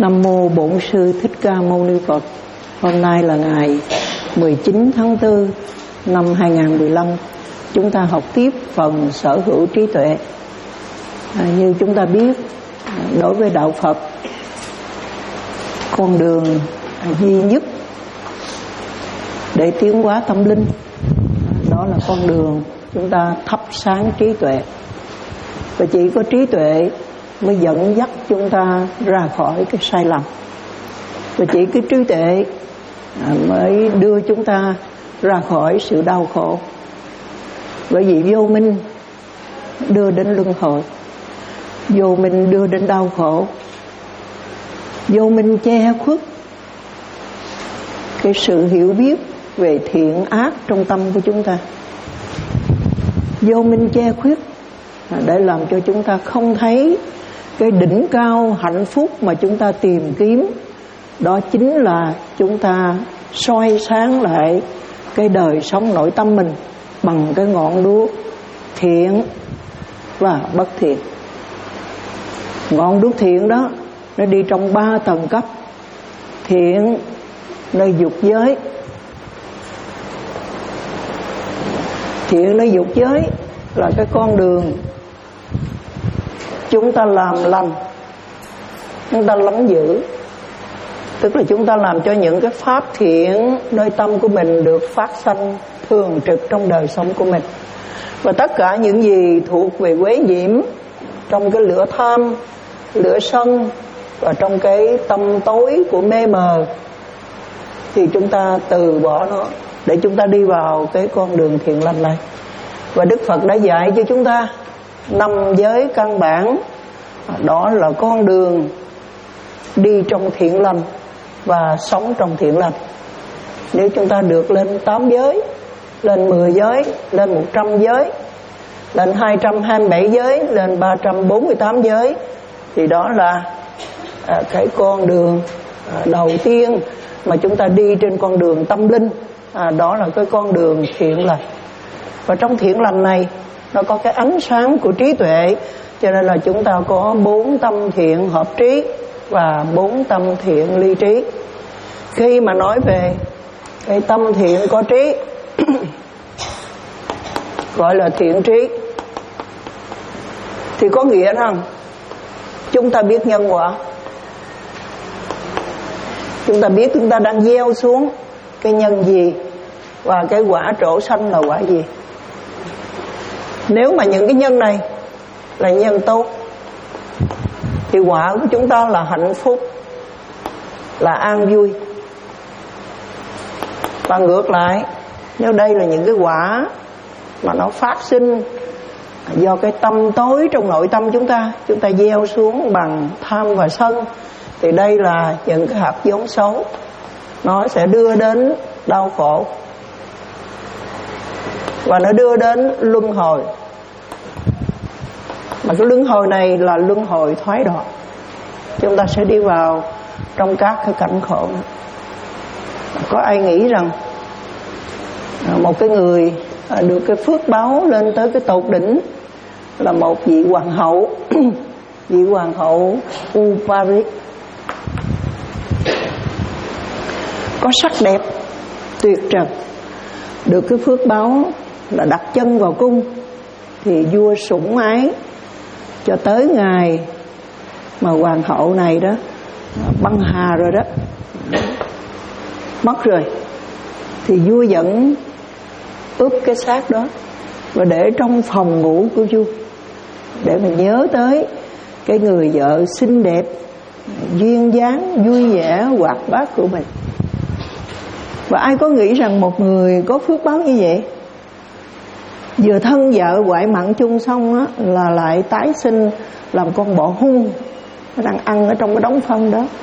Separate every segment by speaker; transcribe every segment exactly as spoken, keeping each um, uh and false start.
Speaker 1: Nam mô Bổn Sư Thích Ca Mâu Ni Phật. Hôm nay là ngày mười chín tháng tư năm hai nghìn không trăm mười lăm. Chúng ta học tiếp phần sở hữu trí tuệ. À, như chúng ta biết, đối với đạo Phật, con đường duy nhất để tiến hóa tâm linh đó là con đường chúng ta thắp sáng trí tuệ. Và chỉ có trí tuệ mới dẫn dắt chúng ta ra khỏi cái sai lầm. Và chỉ cái trí tuệ mới đưa chúng ta ra khỏi sự đau khổ. Bởi vì vô minh đưa đến luân hồi, vô minh đưa đến đau khổ, vô minh che khuất cái sự hiểu biết về thiện ác trong tâm của chúng ta. Vô minh che khuyết để làm cho chúng ta không thấy cái đỉnh cao hạnh phúc mà chúng ta tìm kiếm. Đó chính là chúng ta soi sáng lại cái đời sống nội tâm mình bằng cái ngọn đuốc thiện và bất thiện. Ngọn đuốc thiện đó nó đi trong ba tầng cấp. Thiện nơi dục giới, thiện nơi dục giới là cái con đường chúng ta làm lành, chúng ta lắng giữ. Tức là chúng ta làm cho những cái pháp thiện nơi tâm của mình được phát sanh thường trực trong đời sống của mình. Và tất cả những gì thuộc về quế nhiễm trong cái lửa tham, lửa sân và trong cái tâm tối của mê mờ thì chúng ta từ bỏ nó để chúng ta đi vào cái con đường thiện lành này. Và Đức Phật đã dạy cho chúng ta năm giới căn bản, đó là con đường đi trong thiện lành và sống trong thiện lành. Nếu chúng ta được lên tám giới, lên mười giới, lên một trăm giới, lên hai trăm hai mươi bảy giới, lên ba trăm bốn mươi tám giới, thì đó là à, cái con đường à, đầu tiên mà chúng ta đi trên con đường tâm linh. à, Đó là cái con đường thiện lành. Và trong thiện lành này nó có cái ánh sáng của trí tuệ, cho nên là chúng ta có bốn tâm thiện hợp trí và bốn tâm thiện ly trí. Khi mà nói về cái tâm thiện có trí gọi là thiện trí, thì có nghĩa rằng chúng ta biết nhân quả. Chúng ta biết chúng ta đang gieo xuống cái nhân gì và cái quả trổ sanh là quả gì. Nếu mà những cái nhân này là nhân tốt thì quả của chúng ta là hạnh phúc, là an vui. Và ngược lại, nếu đây là những cái quả mà nó phát sinh do cái tâm tối trong nội tâm chúng ta, chúng ta gieo xuống bằng tham và sân, thì đây là những cái hạt giống xấu. Nó sẽ đưa đến đau khổ và nó đưa đến luân hồi. Mà cái luân hồi này là luân hồi thoái đoạn. Chúng ta sẽ đi vào trong các cái cảnh khổ. Có ai nghĩ rằng một cái người được cái phước báo lên tới cái tột đỉnh là một vị hoàng hậu vị hoàng hậu Upari, có sắc đẹp tuyệt trần, được cái phước báo là đặt chân vào cung thì vua sủng ái, cho tới ngày mà hoàng hậu này đó băng hà rồi đó, mất rồi, thì vua vẫn ướp cái xác đó và để trong phòng ngủ của vua, để mà nhớ tới cái người vợ xinh đẹp, duyên dáng, vui vẻ, hoạt bát của mình. Và ai có nghĩ rằng một người có phước báo như vậy, vừa thân vợ quại mặn chung xong á, là lại tái sinh làm con bọ hung, nó đang ăn ở trong cái đống phân đó.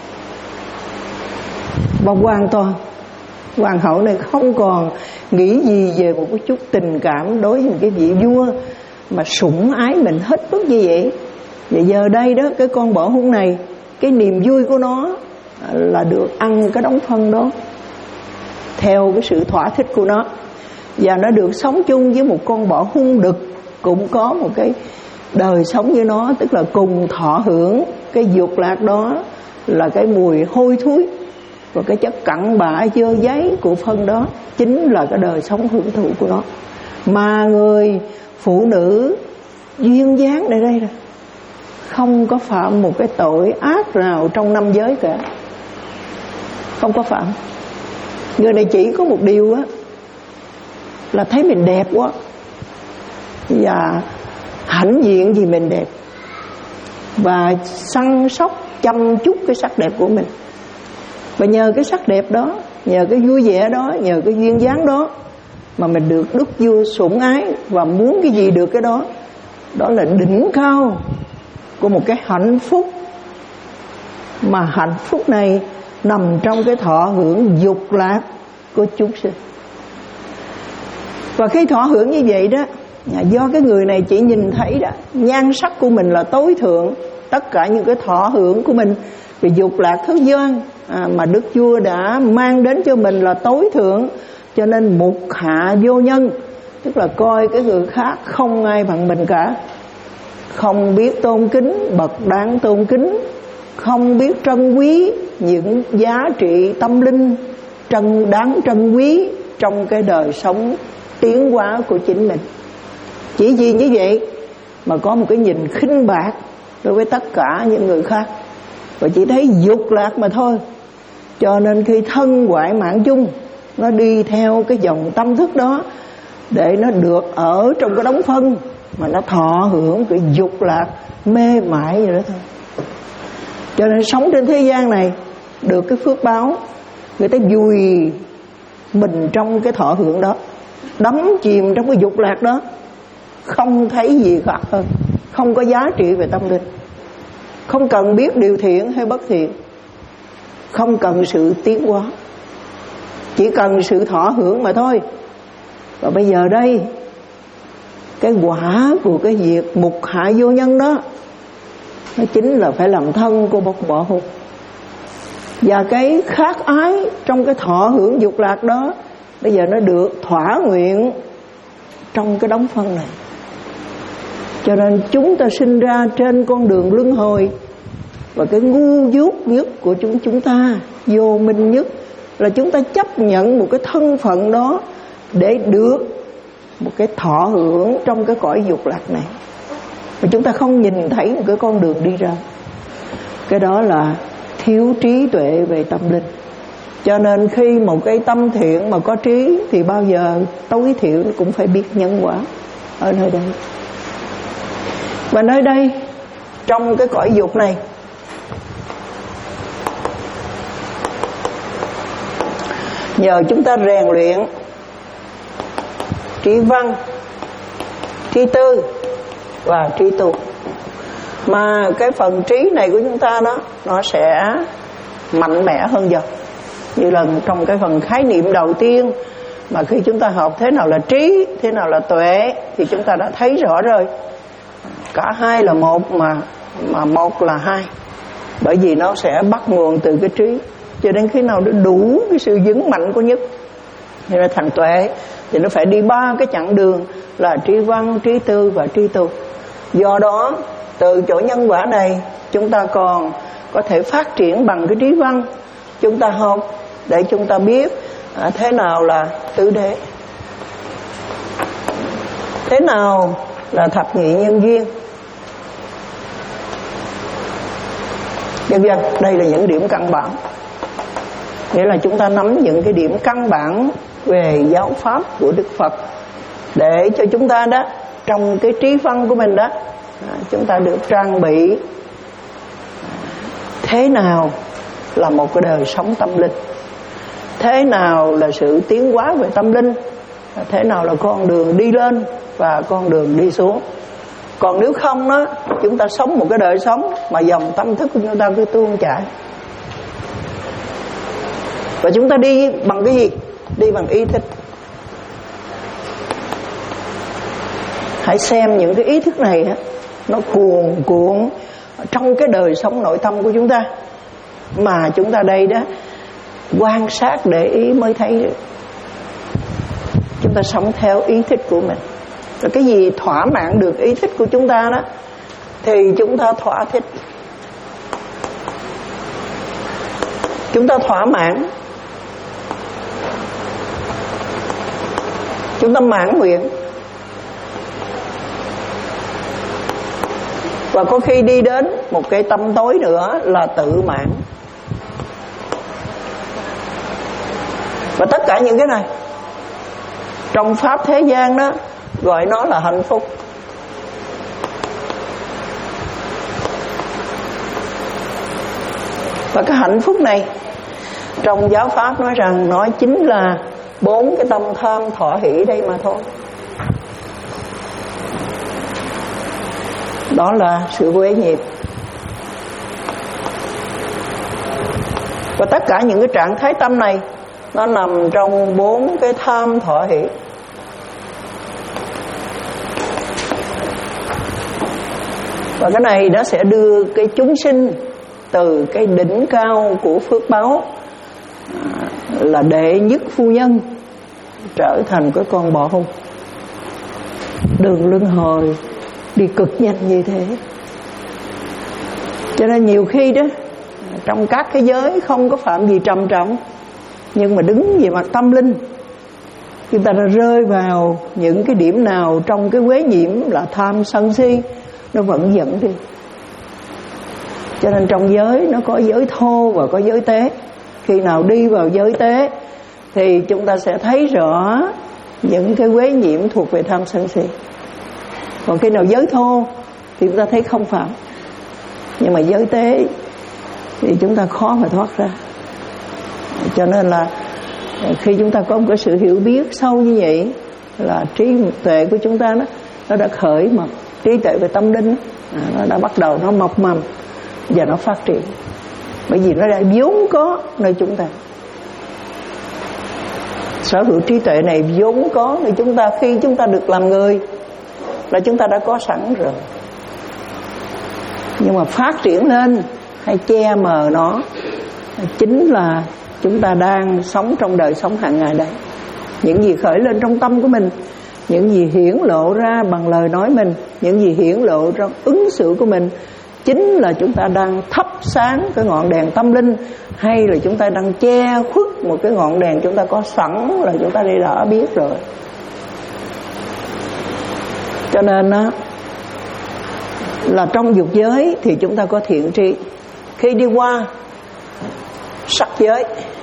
Speaker 1: Và hoàn toàn hoàng hậu này không còn nghĩ gì về một cái chút tình cảm đối với một cái vị vua mà sủng ái mình hết mức như vậy. Và giờ đây đó, cái con bọ hung này, cái niềm vui của nó là được ăn cái đống phân đó theo cái sự thỏa thích của nó. Và nó được sống chung với một con bọ hung đực cũng có một cái đời sống như nó, tức là cùng thọ hưởng cái dục lạc đó là cái mùi hôi thối và cái chất cặn bã dơ dáy của phân đó chính là cái đời sống hưởng thụ của nó. Mà người phụ nữ duyên dáng này đây là không có phạm một cái tội ác nào trong năm giới cả, không có phạm. Người này chỉ có một điều á, là thấy mình đẹp quá và hãnh diện vì mình đẹp, và săn sóc chăm chút cái sắc đẹp của mình. Và nhờ cái sắc đẹp đó, nhờ cái vui vẻ đó, nhờ cái duyên dáng đó mà mình được đức vua sủng ái, và muốn cái gì được cái đó. Đó là đỉnh cao của một cái hạnh phúc, mà hạnh phúc này nằm trong cái thọ hưởng dục lạc của chúng sinh. Và khi thọ hưởng như vậy đó, do cái người này chỉ nhìn thấy đó, nhan sắc của mình là tối thượng, tất cả những cái thọ hưởng của mình về dục lạc thế gian à, mà Đức Vua đã mang đến cho mình là tối thượng, cho nên mục hạ vô nhân, tức là coi cái người khác không ai bằng mình cả, không biết tôn kính bậc đáng tôn kính, không biết trân quý những giá trị tâm linh trân đáng trân quý trong cái đời sống tiến hóa của chính mình. Chỉ vì như vậy mà có một cái nhìn khinh bạc đối với tất cả những người khác, và chỉ thấy dục lạc mà thôi. Cho nên khi thân ngoại mạng chung, nó đi theo cái dòng tâm thức đó để nó được ở trong cái đống phân mà nó thọ hưởng cái dục lạc mê mải vậy đó thôi. Cho nên sống trên thế gian này được cái phước báo, người ta vùi mình trong cái thọ hưởng đó, đắm chìm trong cái dục lạc đó, không thấy gì khác hơn, không có giá trị về tâm linh, không cần biết điều thiện hay bất thiện, không cần sự tiến hóa, chỉ cần sự thọ hưởng mà thôi. Và bây giờ đây, cái quả của cái việc mục hạ vô nhân đó, nó chính là phải làm thân của một bộ hồn. Và cái khát ái trong cái thọ hưởng dục lạc đó, bây giờ nó được thỏa nguyện trong cái đống phân này. Cho nên chúng ta sinh ra trên con đường luân hồi, và cái ngu dốt nhất của chúng chúng ta, vô minh nhất, là chúng ta chấp nhận một cái thân phận đó để được một cái thọ hưởng trong cái cõi dục lạc này, mà chúng ta không nhìn thấy một cái con đường đi ra. Cái đó là thiếu trí tuệ về tâm linh. Cho nên khi một cái tâm thiện mà có trí thì bao giờ tối thiểu cũng phải biết nhân quả ở nơi đây. Và nơi đây, trong cái cõi dục này, nhờ chúng ta rèn luyện trí văn, trí tư và trí tu, mà cái phần trí này của chúng ta đó, nó sẽ mạnh mẽ hơn dần. Như là trong cái phần khái niệm đầu tiên mà khi chúng ta học thế nào là trí, thế nào là tuệ, thì chúng ta đã thấy rõ rồi, cả hai là một, mà mà một là hai, bởi vì nó sẽ bắt nguồn từ cái trí. Cho đến khi nào nó đủ cái sự vững mạnh của nhất thì nó thành tuệ, thì nó phải đi ba cái chặng đường là trí văn, trí tư và trí tu. Do đó từ chỗ nhân quả này, chúng ta còn có thể phát triển bằng cái trí văn. Chúng ta học để chúng ta biết à, thế nào là tứ đế, thế nào là thập nhị nhân duyên, vân vân. Đây là những điểm căn bản, nghĩa là chúng ta nắm những cái điểm căn bản về giáo pháp của Đức Phật, để cho chúng ta đó, trong cái trí văn của mình đó, chúng ta được trang bị thế nào là một cái đời sống tâm linh, thế nào là sự tiến hóa về tâm linh, thế nào là con đường đi lên và con đường đi xuống. Còn nếu không đó, chúng ta sống một cái đời sống mà dòng tâm thức của chúng ta cứ tuôn chảy. Và chúng ta đi bằng cái gì? Đi bằng ý thức. Hãy xem những cái ý thức này nó cuồn cuộn trong cái đời sống nội tâm của chúng ta, mà chúng ta đây đó quan sát để ý mới thấy được. Chúng ta sống theo ý thích của mình, rồi cái gì thỏa mãn được ý thích của chúng ta đó thì chúng ta thỏa thích. chúng ta thỏa mãn, chúng ta mãn nguyện. Và có khi đi đến một cái tâm tối nữa là tự mãn. Và tất cả những cái này trong pháp thế gian đó gọi nó là hạnh phúc. Và cái hạnh phúc này trong giáo pháp nói rằng nó chính là bốn cái tâm tham thọ hỷ đây mà thôi. Đó là sự uế nhiễm. Và tất cả những cái trạng thái tâm này nó nằm trong bốn cái tham thọ hỷ. Và cái này nó sẽ đưa cái chúng sinh từ cái đỉnh cao của phước báo là đệ nhất phu nhân trở thành cái con bọ hung. Đường luân hồi đi cực nhanh như thế. Cho nên nhiều khi đó trong các cái giới không có phạm gì trầm trọng, nhưng mà đứng về mặt tâm linh chúng ta đã rơi vào những cái điểm nào trong cái uế nhiễm là tham sân si, nó vẫn dẫn đi. Cho nên trong giới nó có giới thô và có giới tế. Khi nào đi vào giới tế thì chúng ta sẽ thấy rõ những cái uế nhiễm thuộc về tham sân si. Còn khi nào giới thô thì chúng ta thấy không phạm. Nhưng mà giới tế thì chúng ta khó mà thoát ra. Cho nên là khi chúng ta có một cái sự hiểu biết sâu như vậy là trí tuệ của chúng ta đó, nó đã khởi mầm. Trí tuệ về tâm linh đó, nó đã bắt đầu nó mọc mầm và nó phát triển. Bởi vì nó đã vốn có nơi chúng ta. Sở hữu trí tuệ này vốn có nơi chúng ta. Khi chúng ta được làm người là chúng ta đã có sẵn rồi. Nhưng mà phát triển lên hay che mờ nó chính là chúng ta đang sống trong đời sống hàng ngày đây. Những gì khởi lên trong tâm của mình, những gì hiển lộ ra bằng lời nói mình, những gì hiển lộ trong ứng xử của mình, chính là chúng ta đang thắp sáng cái ngọn đèn tâm linh, hay là chúng ta đang che khuất một cái ngọn đèn chúng ta có sẵn là chúng ta đi đã biết rồi. Cho nên á, là trong dục giới thì chúng ta có thiện tri. Khi đi qua sắc giới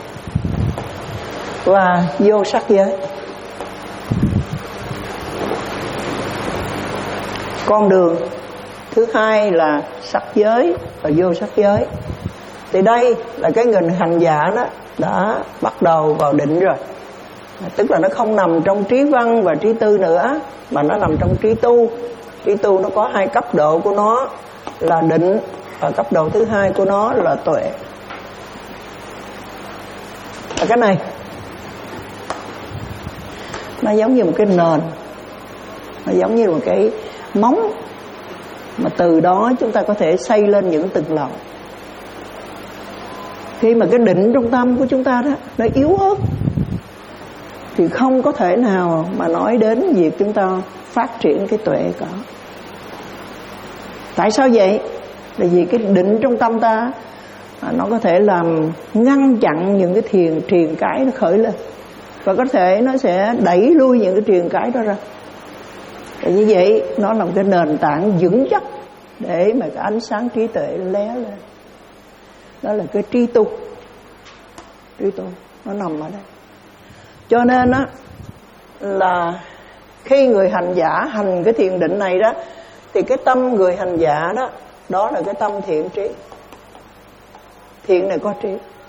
Speaker 1: và vô sắc giới, con đường thứ hai là sắc giới và vô sắc giới. Thì đây là cái người hành giả đó đã bắt đầu vào định rồi. Tức là nó không nằm trong trí văn và trí tư nữa, mà nó nằm trong trí tu. Trí tu nó có hai cấp độ của nó là định, và cấp độ thứ hai của nó là tuệ. Và cái này nó giống như một cái nền, nó giống như một cái móng, mà từ đó chúng ta có thể xây lên những tầng lầu. Khi mà cái định trong tâm của chúng ta đó nó yếu ớt thì không có thể nào mà nói đến việc chúng ta phát triển cái tuệ cả. Tại sao vậy? Là vì cái định trong tâm ta nó có thể làm ngăn chặn những cái thiền triền cái nó khởi lên, và có thể nó sẽ đẩy lui những cái triền cái đó ra. Và như vậy nó là một cái nền tảng vững chắc để mà cái ánh sáng trí tuệ lé lên. Đó là cái trí tu. Trí tu nó nằm ở đây. Cho nên á là khi người hành giả hành cái thiền định này đó, thì cái tâm người hành giả đó, đó là cái tâm thiện trí. Thiện này có trí,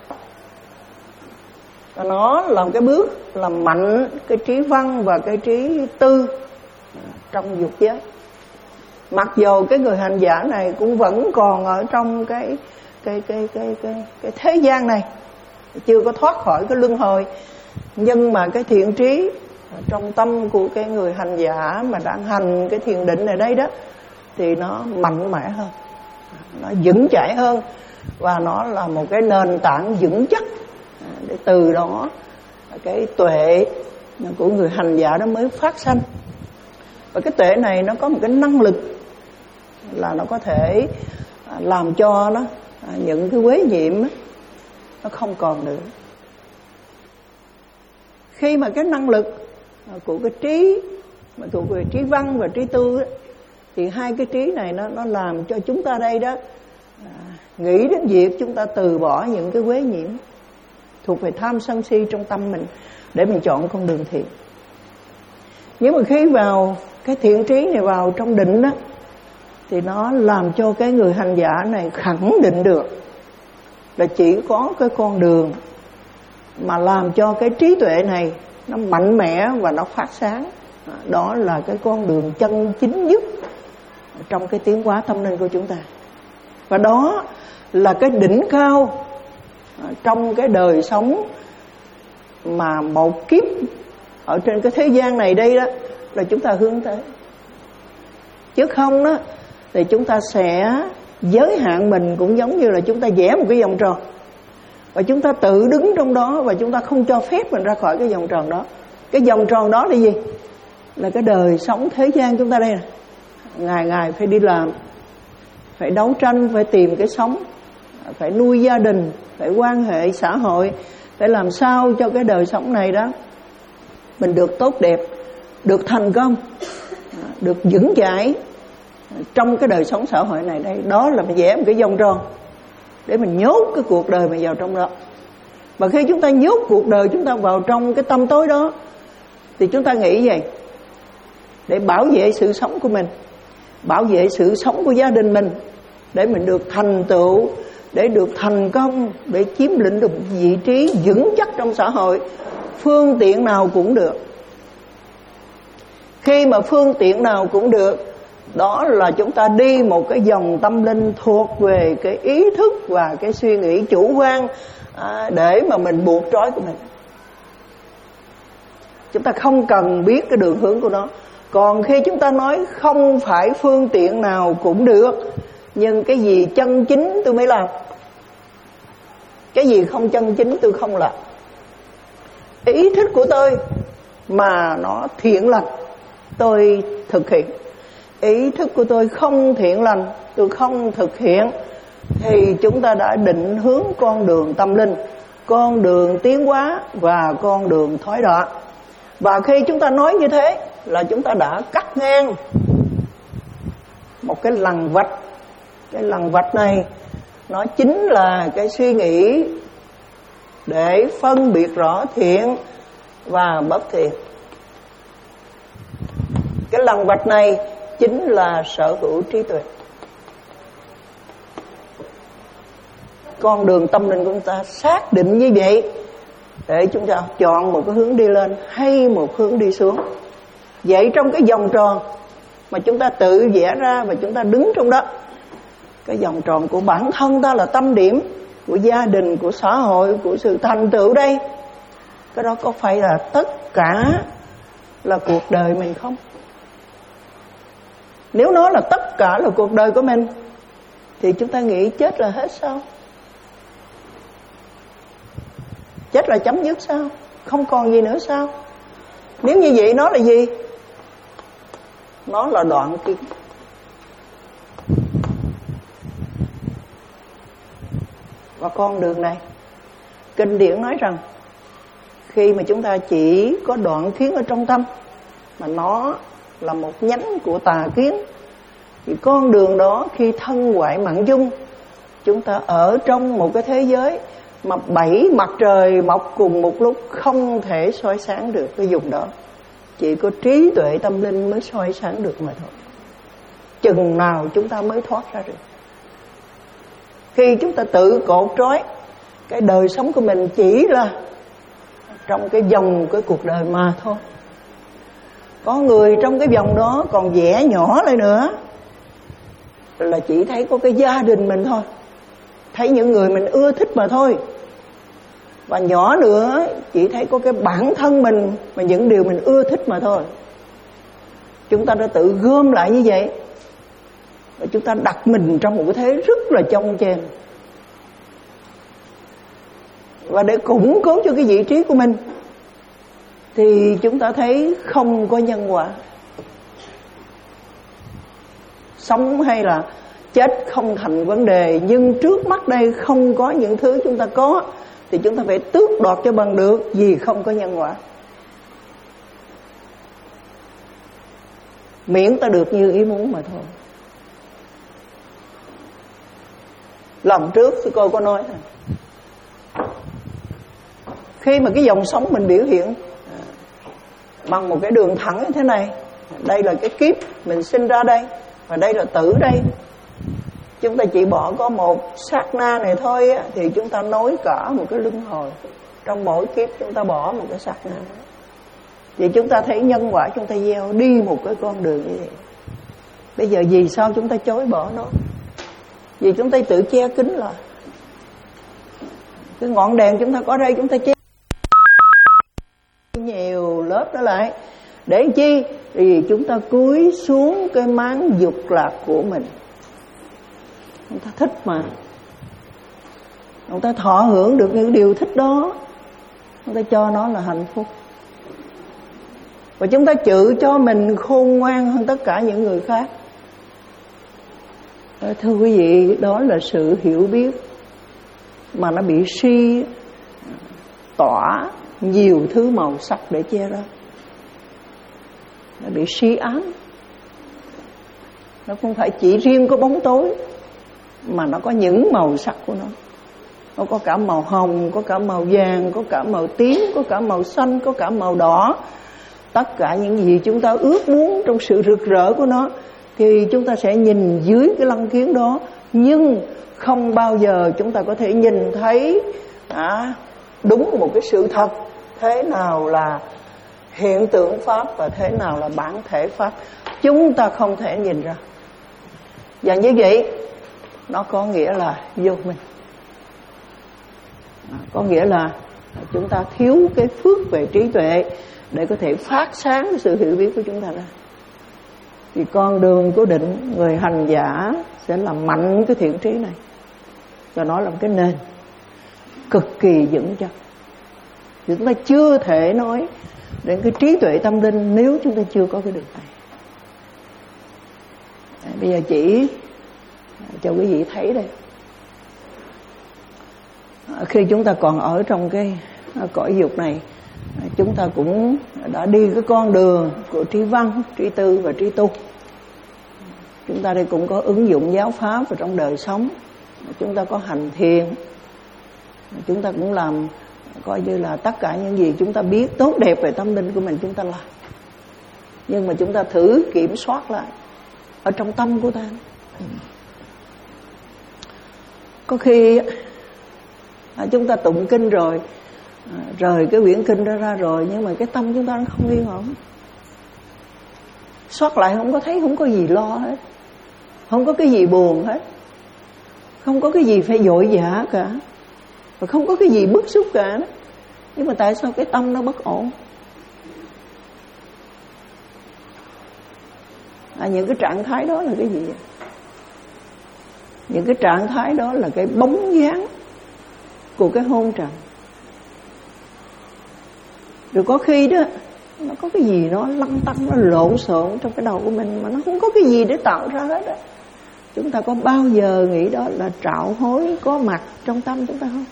Speaker 1: và nó làm cái bước làm mạnh cái trí văn và cái trí tư trong dục giới. Mặc dù cái người hành giả này cũng vẫn còn ở trong cái cái cái cái cái cái thế gian này, chưa có thoát khỏi cái luân hồi, nhưng mà cái thiện trí trong tâm của cái người hành giả mà đang hành cái thiền định này đây đó, thì nó mạnh mẽ hơn, nó vững chãi hơn, và nó là một cái nền tảng vững chắc để từ đó cái tuệ của người hành giả đó mới phát sanh. Và cái tuệ này nó có một cái năng lực là nó có thể làm cho nó những cái uế nhiễm nó không còn nữa. Khi mà cái năng lực của cái trí, mà thuộc về trí văn và trí tư ấy, thì hai cái trí này nó nó làm cho chúng ta đây đó à, nghĩ đến việc chúng ta từ bỏ những cái uế nhiễm thuộc về tham sân si trong tâm mình để mình chọn con đường thiện. Nhưng mà khi vào cái thiện trí này vào trong định đó, thì nó làm cho cái người hành giả này khẳng định được là chỉ có cái con đường mà làm cho cái trí tuệ này nó mạnh mẽ và nó phát sáng. Đó là cái con đường chân chính nhất trong cái tiến hóa tâm linh của chúng ta. Và đó là cái đỉnh cao trong cái đời sống mà một kiếp ở trên cái thế gian này đây đó là chúng ta hướng tới. Chứ không đó thì chúng ta sẽ giới hạn mình, cũng giống như là chúng ta vẽ một cái vòng tròn và chúng ta tự đứng trong đó và chúng ta không cho phép mình ra khỏi cái vòng tròn đó. Cái vòng tròn đó là gì? Là cái đời sống thế gian chúng ta đây nè. Ngày ngày phải đi làm, phải đấu tranh, phải tìm cái sống, phải nuôi gia đình, phải quan hệ xã hội, phải làm sao cho cái đời sống này đó mình được tốt đẹp, được thành công, được vững chãi trong cái đời sống xã hội này đây. Đó là mình vẽ một cái vòng tròn để mình nhốt cái cuộc đời mình vào trong đó. Và khi chúng ta nhốt cuộc đời chúng ta vào trong cái tâm tối đó thì chúng ta nghĩ gì? Để bảo vệ sự sống của mình, bảo vệ sự sống của gia đình mình, để mình được thành tựu, để được thành công, để chiếm lĩnh được vị trí vững chắc trong xã hội, phương tiện nào cũng được. Khi mà phương tiện nào cũng được, đó là chúng ta đi một cái dòng tâm linh thuộc về cái ý thức và cái suy nghĩ chủ quan à, để mà mình buộc trói của mình. Chúng ta không cần biết cái đường hướng của nó. Còn khi chúng ta nói không phải phương tiện nào cũng được, nhưng cái gì chân chính tôi mới làm, cái gì không chân chính tôi không làm. Ý thức của tôi mà nó thiện lành tôi thực hiện, ý thức của tôi không thiện lành tôi không thực hiện, thì chúng ta đã định hướng con đường tâm linh, con đường tiến hóa và con đường thoái đọa. Và khi chúng ta nói như thế là chúng ta đã cắt ngang một cái lằn vạch. Cái lằn vạch này nó chính là cái suy nghĩ để phân biệt rõ thiện và bất thiện. Cái lằn vạch này chính là sở hữu trí tuệ. Con đường tâm linh của chúng ta xác định như vậy để chúng ta chọn một cái hướng đi lên hay một hướng đi xuống. Vậy trong cái vòng tròn mà chúng ta tự vẽ ra và chúng ta đứng trong đó, cái vòng tròn của bản thân ta là tâm điểm, của gia đình, của xã hội, của sự thành tựu đây, cái đó có phải là tất cả là cuộc đời mình không? Nếu nó là tất cả là cuộc đời của mình thì chúng ta nghĩ chết là hết sao? Chết là chấm dứt sao? Không còn gì nữa sao? Nếu như vậy nó là gì? Nó là đoạn kiến. Và con đường này, kinh điển nói rằng khi mà chúng ta chỉ có đoạn kiến ở trong tâm, mà nó là một nhánh của tà kiến, thì con đường đó khi thân ngoại mạng dung, chúng ta ở trong một cái thế giới mà bảy mặt trời mọc cùng một lúc không thể soi sáng được cái vùng đó. Chỉ có trí tuệ tâm linh mới soi sáng được mà thôi. Chừng nào chúng ta mới thoát ra được? Khi chúng ta tự cột trói cái đời sống của mình chỉ là trong cái vòng cái cuộc đời mà thôi. Có người trong cái vòng đó còn vẽ nhỏ lại nữa, là chỉ thấy có cái gia đình mình thôi, thấy những người mình ưa thích mà thôi. Và nhỏ nữa chỉ thấy có cái bản thân mình và những điều mình ưa thích mà thôi. Chúng ta đã tự gom lại như vậy và chúng ta đặt mình trong một cái thế rất là chông chênh. Và để củng cố cho cái vị trí của mình thì chúng ta thấy không có nhân quả. Sống hay là chết không thành vấn đề, nhưng trước mắt đây không có những thứ chúng ta có thì chúng ta phải tước đoạt cho bằng được, vì không có nhân quả. Miễn ta được như ý muốn mà thôi. Lần trước sư cô có nói này, khi mà cái dòng sống mình biểu hiện bằng một cái đường thẳng như thế này, đây là cái kiếp mình sinh ra đây, và đây là tử đây, chúng ta chỉ bỏ có một sát na này thôi á, thì chúng ta nối cả một cái luân hồi. Trong mỗi kiếp chúng ta bỏ một cái sát na. Vì chúng ta thấy nhân quả, chúng ta gieo đi một cái con đường như vậy. Bây giờ vì sao chúng ta chối bỏ nó? Vì chúng ta tự che kín lại. Cái ngọn đèn chúng ta có đây, chúng ta che nhiều lớp đó lại. Để chi? Vì chúng ta cúi xuống cái máng dục lạc của mình. Chúng ta thích mà, chúng ta thọ hưởng được những điều thích đó, chúng ta cho nó là hạnh phúc. Và chúng ta tự cho mình khôn ngoan hơn tất cả những người khác. Thưa quý vị, đó là sự hiểu biết mà nó bị suy tỏa nhiều thứ màu sắc để che ra. Nó bị suy ám. Nó không phải chỉ riêng có bóng tối, mà nó có những màu sắc của nó. Nó có cả màu hồng, có cả màu vàng, có cả màu tím, có cả màu xanh, có cả màu đỏ. Tất cả những gì chúng ta ước muốn trong sự rực rỡ của nó thì chúng ta sẽ nhìn dưới cái lăng kiến đó. Nhưng không bao giờ chúng ta có thể nhìn thấy à, đúng một cái sự thật. Thế nào là hiện tượng Pháp và thế nào là bản thể Pháp, chúng ta không thể nhìn ra. Và như vậy nó có nghĩa là vô minh. Có nghĩa là chúng ta thiếu cái phước về trí tuệ để có thể phát sáng cái sự hiểu biết của chúng ta ra. Thì con đường của định, người hành giả sẽ làm mạnh cái thiện trí này, cho nó làm cái nền cực kỳ vững chắc. Chúng ta chưa thể nói đến cái trí tuệ tâm linh nếu chúng ta chưa có cái đường này. Bây giờ chỉ cho quý vị thấy đây, khi chúng ta còn ở trong cái cõi dục này, chúng ta cũng đã đi cái con đường của trí văn, trí tư và trí tu. Chúng ta đây cũng có ứng dụng giáo pháp vào trong đời sống. Chúng ta có hành thiền. Chúng ta cũng làm coi như là tất cả những gì chúng ta biết tốt đẹp về tâm linh của mình chúng ta làm. Nhưng mà chúng ta thử kiểm soát lại ở trong tâm của ta. Có khi chúng ta tụng kinh rồi, rời cái quyển kinh đó ra rồi, nhưng mà cái tâm chúng ta nó không yên ổn. Soát lại không có thấy, không có gì lo hết, không có cái gì buồn hết, không có cái gì phải vội vã cả, và không có cái gì bức xúc cả. Nhưng mà tại sao cái tâm nó bất ổn? À, những cái trạng thái đó là cái gì vậy? Những cái trạng thái đó là cái bóng dáng của cái hôn trầm. Rồi có khi đó nó có cái gì nó lăn tăn, nó lộn xộn trong cái đầu của mình mà nó không có cái gì để tạo ra hết á. Chúng ta có bao giờ nghĩ đó là trạo hối có mặt trong tâm chúng ta không?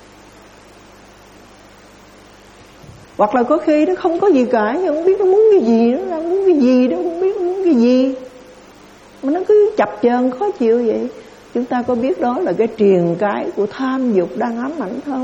Speaker 1: Hoặc là có khi nó không có gì cả, nhưng không biết nó muốn cái gì, nó đang muốn cái gì đó, không biết nó muốn cái gì, mà nó cứ chập chờn khó chịu vậy. Chúng ta có biết đó là cái triền cái của tham dục đang ám ảnh không?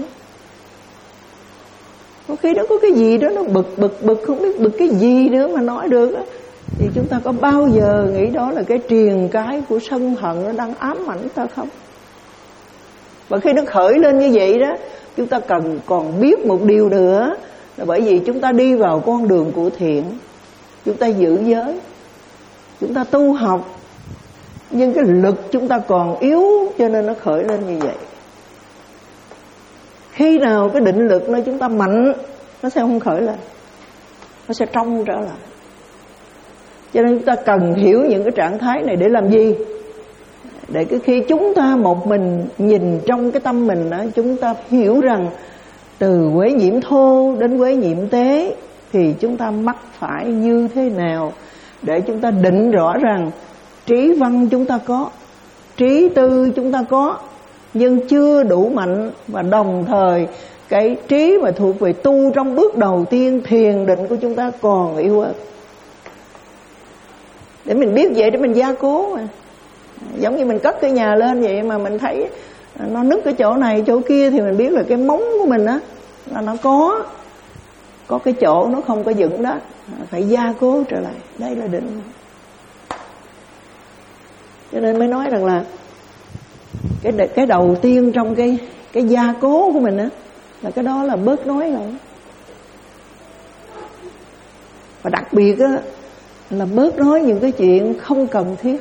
Speaker 1: Có khi đó có cái gì đó nó bực bực bực, không biết bực cái gì nữa mà nói được á. Thì chúng ta có bao giờ nghĩ đó là cái triền cái của sân hận nó đang ám ảnh ta không? Và khi nó khởi lên như vậy đó, chúng ta cần còn biết một điều nữa, là bởi vì chúng ta đi vào con đường của thiện, chúng ta giữ giới, chúng ta tu học, nhưng cái lực chúng ta còn yếu, cho nên nó khởi lên như vậy. Khi nào cái định lực nơi chúng ta mạnh, nó sẽ không khởi lên, nó sẽ trong trở lại. Cho nên chúng ta cần hiểu những cái trạng thái này để làm gì? Để cái khi chúng ta một mình nhìn trong cái tâm mình đó, chúng ta hiểu rằng từ quế nhiễm thô đến quế nhiễm tế thì chúng ta mắc phải như thế nào, để chúng ta định rõ rằng trí văn chúng ta có, trí tư chúng ta có, nhưng chưa đủ mạnh, và đồng thời cái trí mà thuộc về tu trong bước đầu tiên thiền định của chúng ta còn yếu ớt. Để mình biết vậy để mình gia cố mà. Giống như mình cất cái nhà lên vậy mà mình thấy nó nứt cái chỗ này chỗ kia, thì mình biết là cái móng của mình á là nó có có cái chỗ nó không có vững đó, phải gia cố trở lại. Đây là định. Cho nên mới nói rằng là cái cái đầu tiên trong cái cái gia cố của mình á là cái đó là bớt nói lại. Và đặc biệt á là bớt nói những cái chuyện không cần thiết.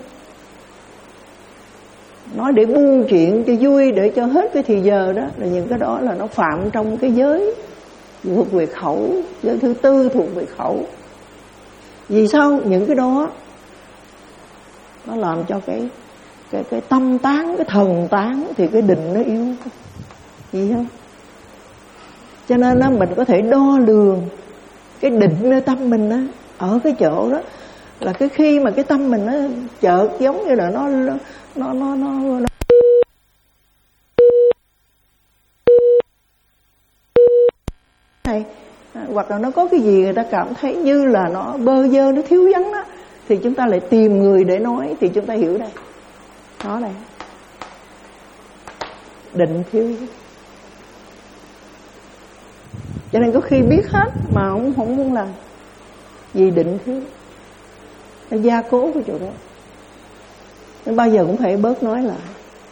Speaker 1: Nói để buôn chuyện cho vui, để cho hết cái thì giờ đó, là những cái đó là nó phạm trong cái giới thuộc về khẩu, giới thứ tư thuộc về khẩu. Vì sao? Những cái đó nó làm cho cái cái cái tâm tán, cái thần tán, thì cái định nó yếu. Gì không? Cho nên đó, mình có thể đo lường cái định nơi tâm mình đó, ở cái chỗ đó là cái khi mà cái tâm mình nó chợt giống như là nó nó nó nó, nó này, hoặc là nó có cái gì người ta cảm thấy như là nó bơ vơ, nó thiếu vắng đó, thì chúng ta lại tìm người để nói, thì chúng ta hiểu đây. Đó này, định thiếu. Cho nên có khi biết hết mà không không muốn làm, vì định thiếu. Nó gia cố cái chỗ đó, nên bao giờ cũng phải bớt nói lại.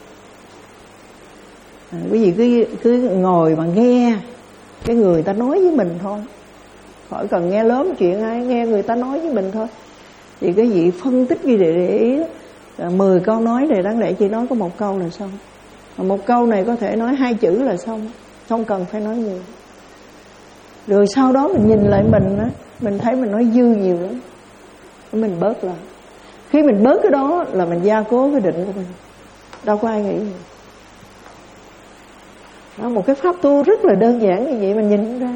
Speaker 1: À, quý vị cứ cứ ngồi mà nghe cái người ta nói với mình thôi, khỏi cần nghe lớn chuyện ai, nghe người ta nói với mình thôi. Thì cái vị phân tích gì để, để ý là mười câu nói này đáng lẽ chỉ nói có một câu là xong. Mà một câu này có thể nói hai chữ là xong, không cần phải nói nhiều. Rồi sau đó mình nhìn lại mình á, mình thấy mình nói dư nhiều lắm, mình bớt lại. Khi mình bớt cái đó là mình gia cố cái định của mình, đâu có ai nghĩ gì. Đó, một cái pháp tu rất là đơn giản như vậy mình nhìn ra.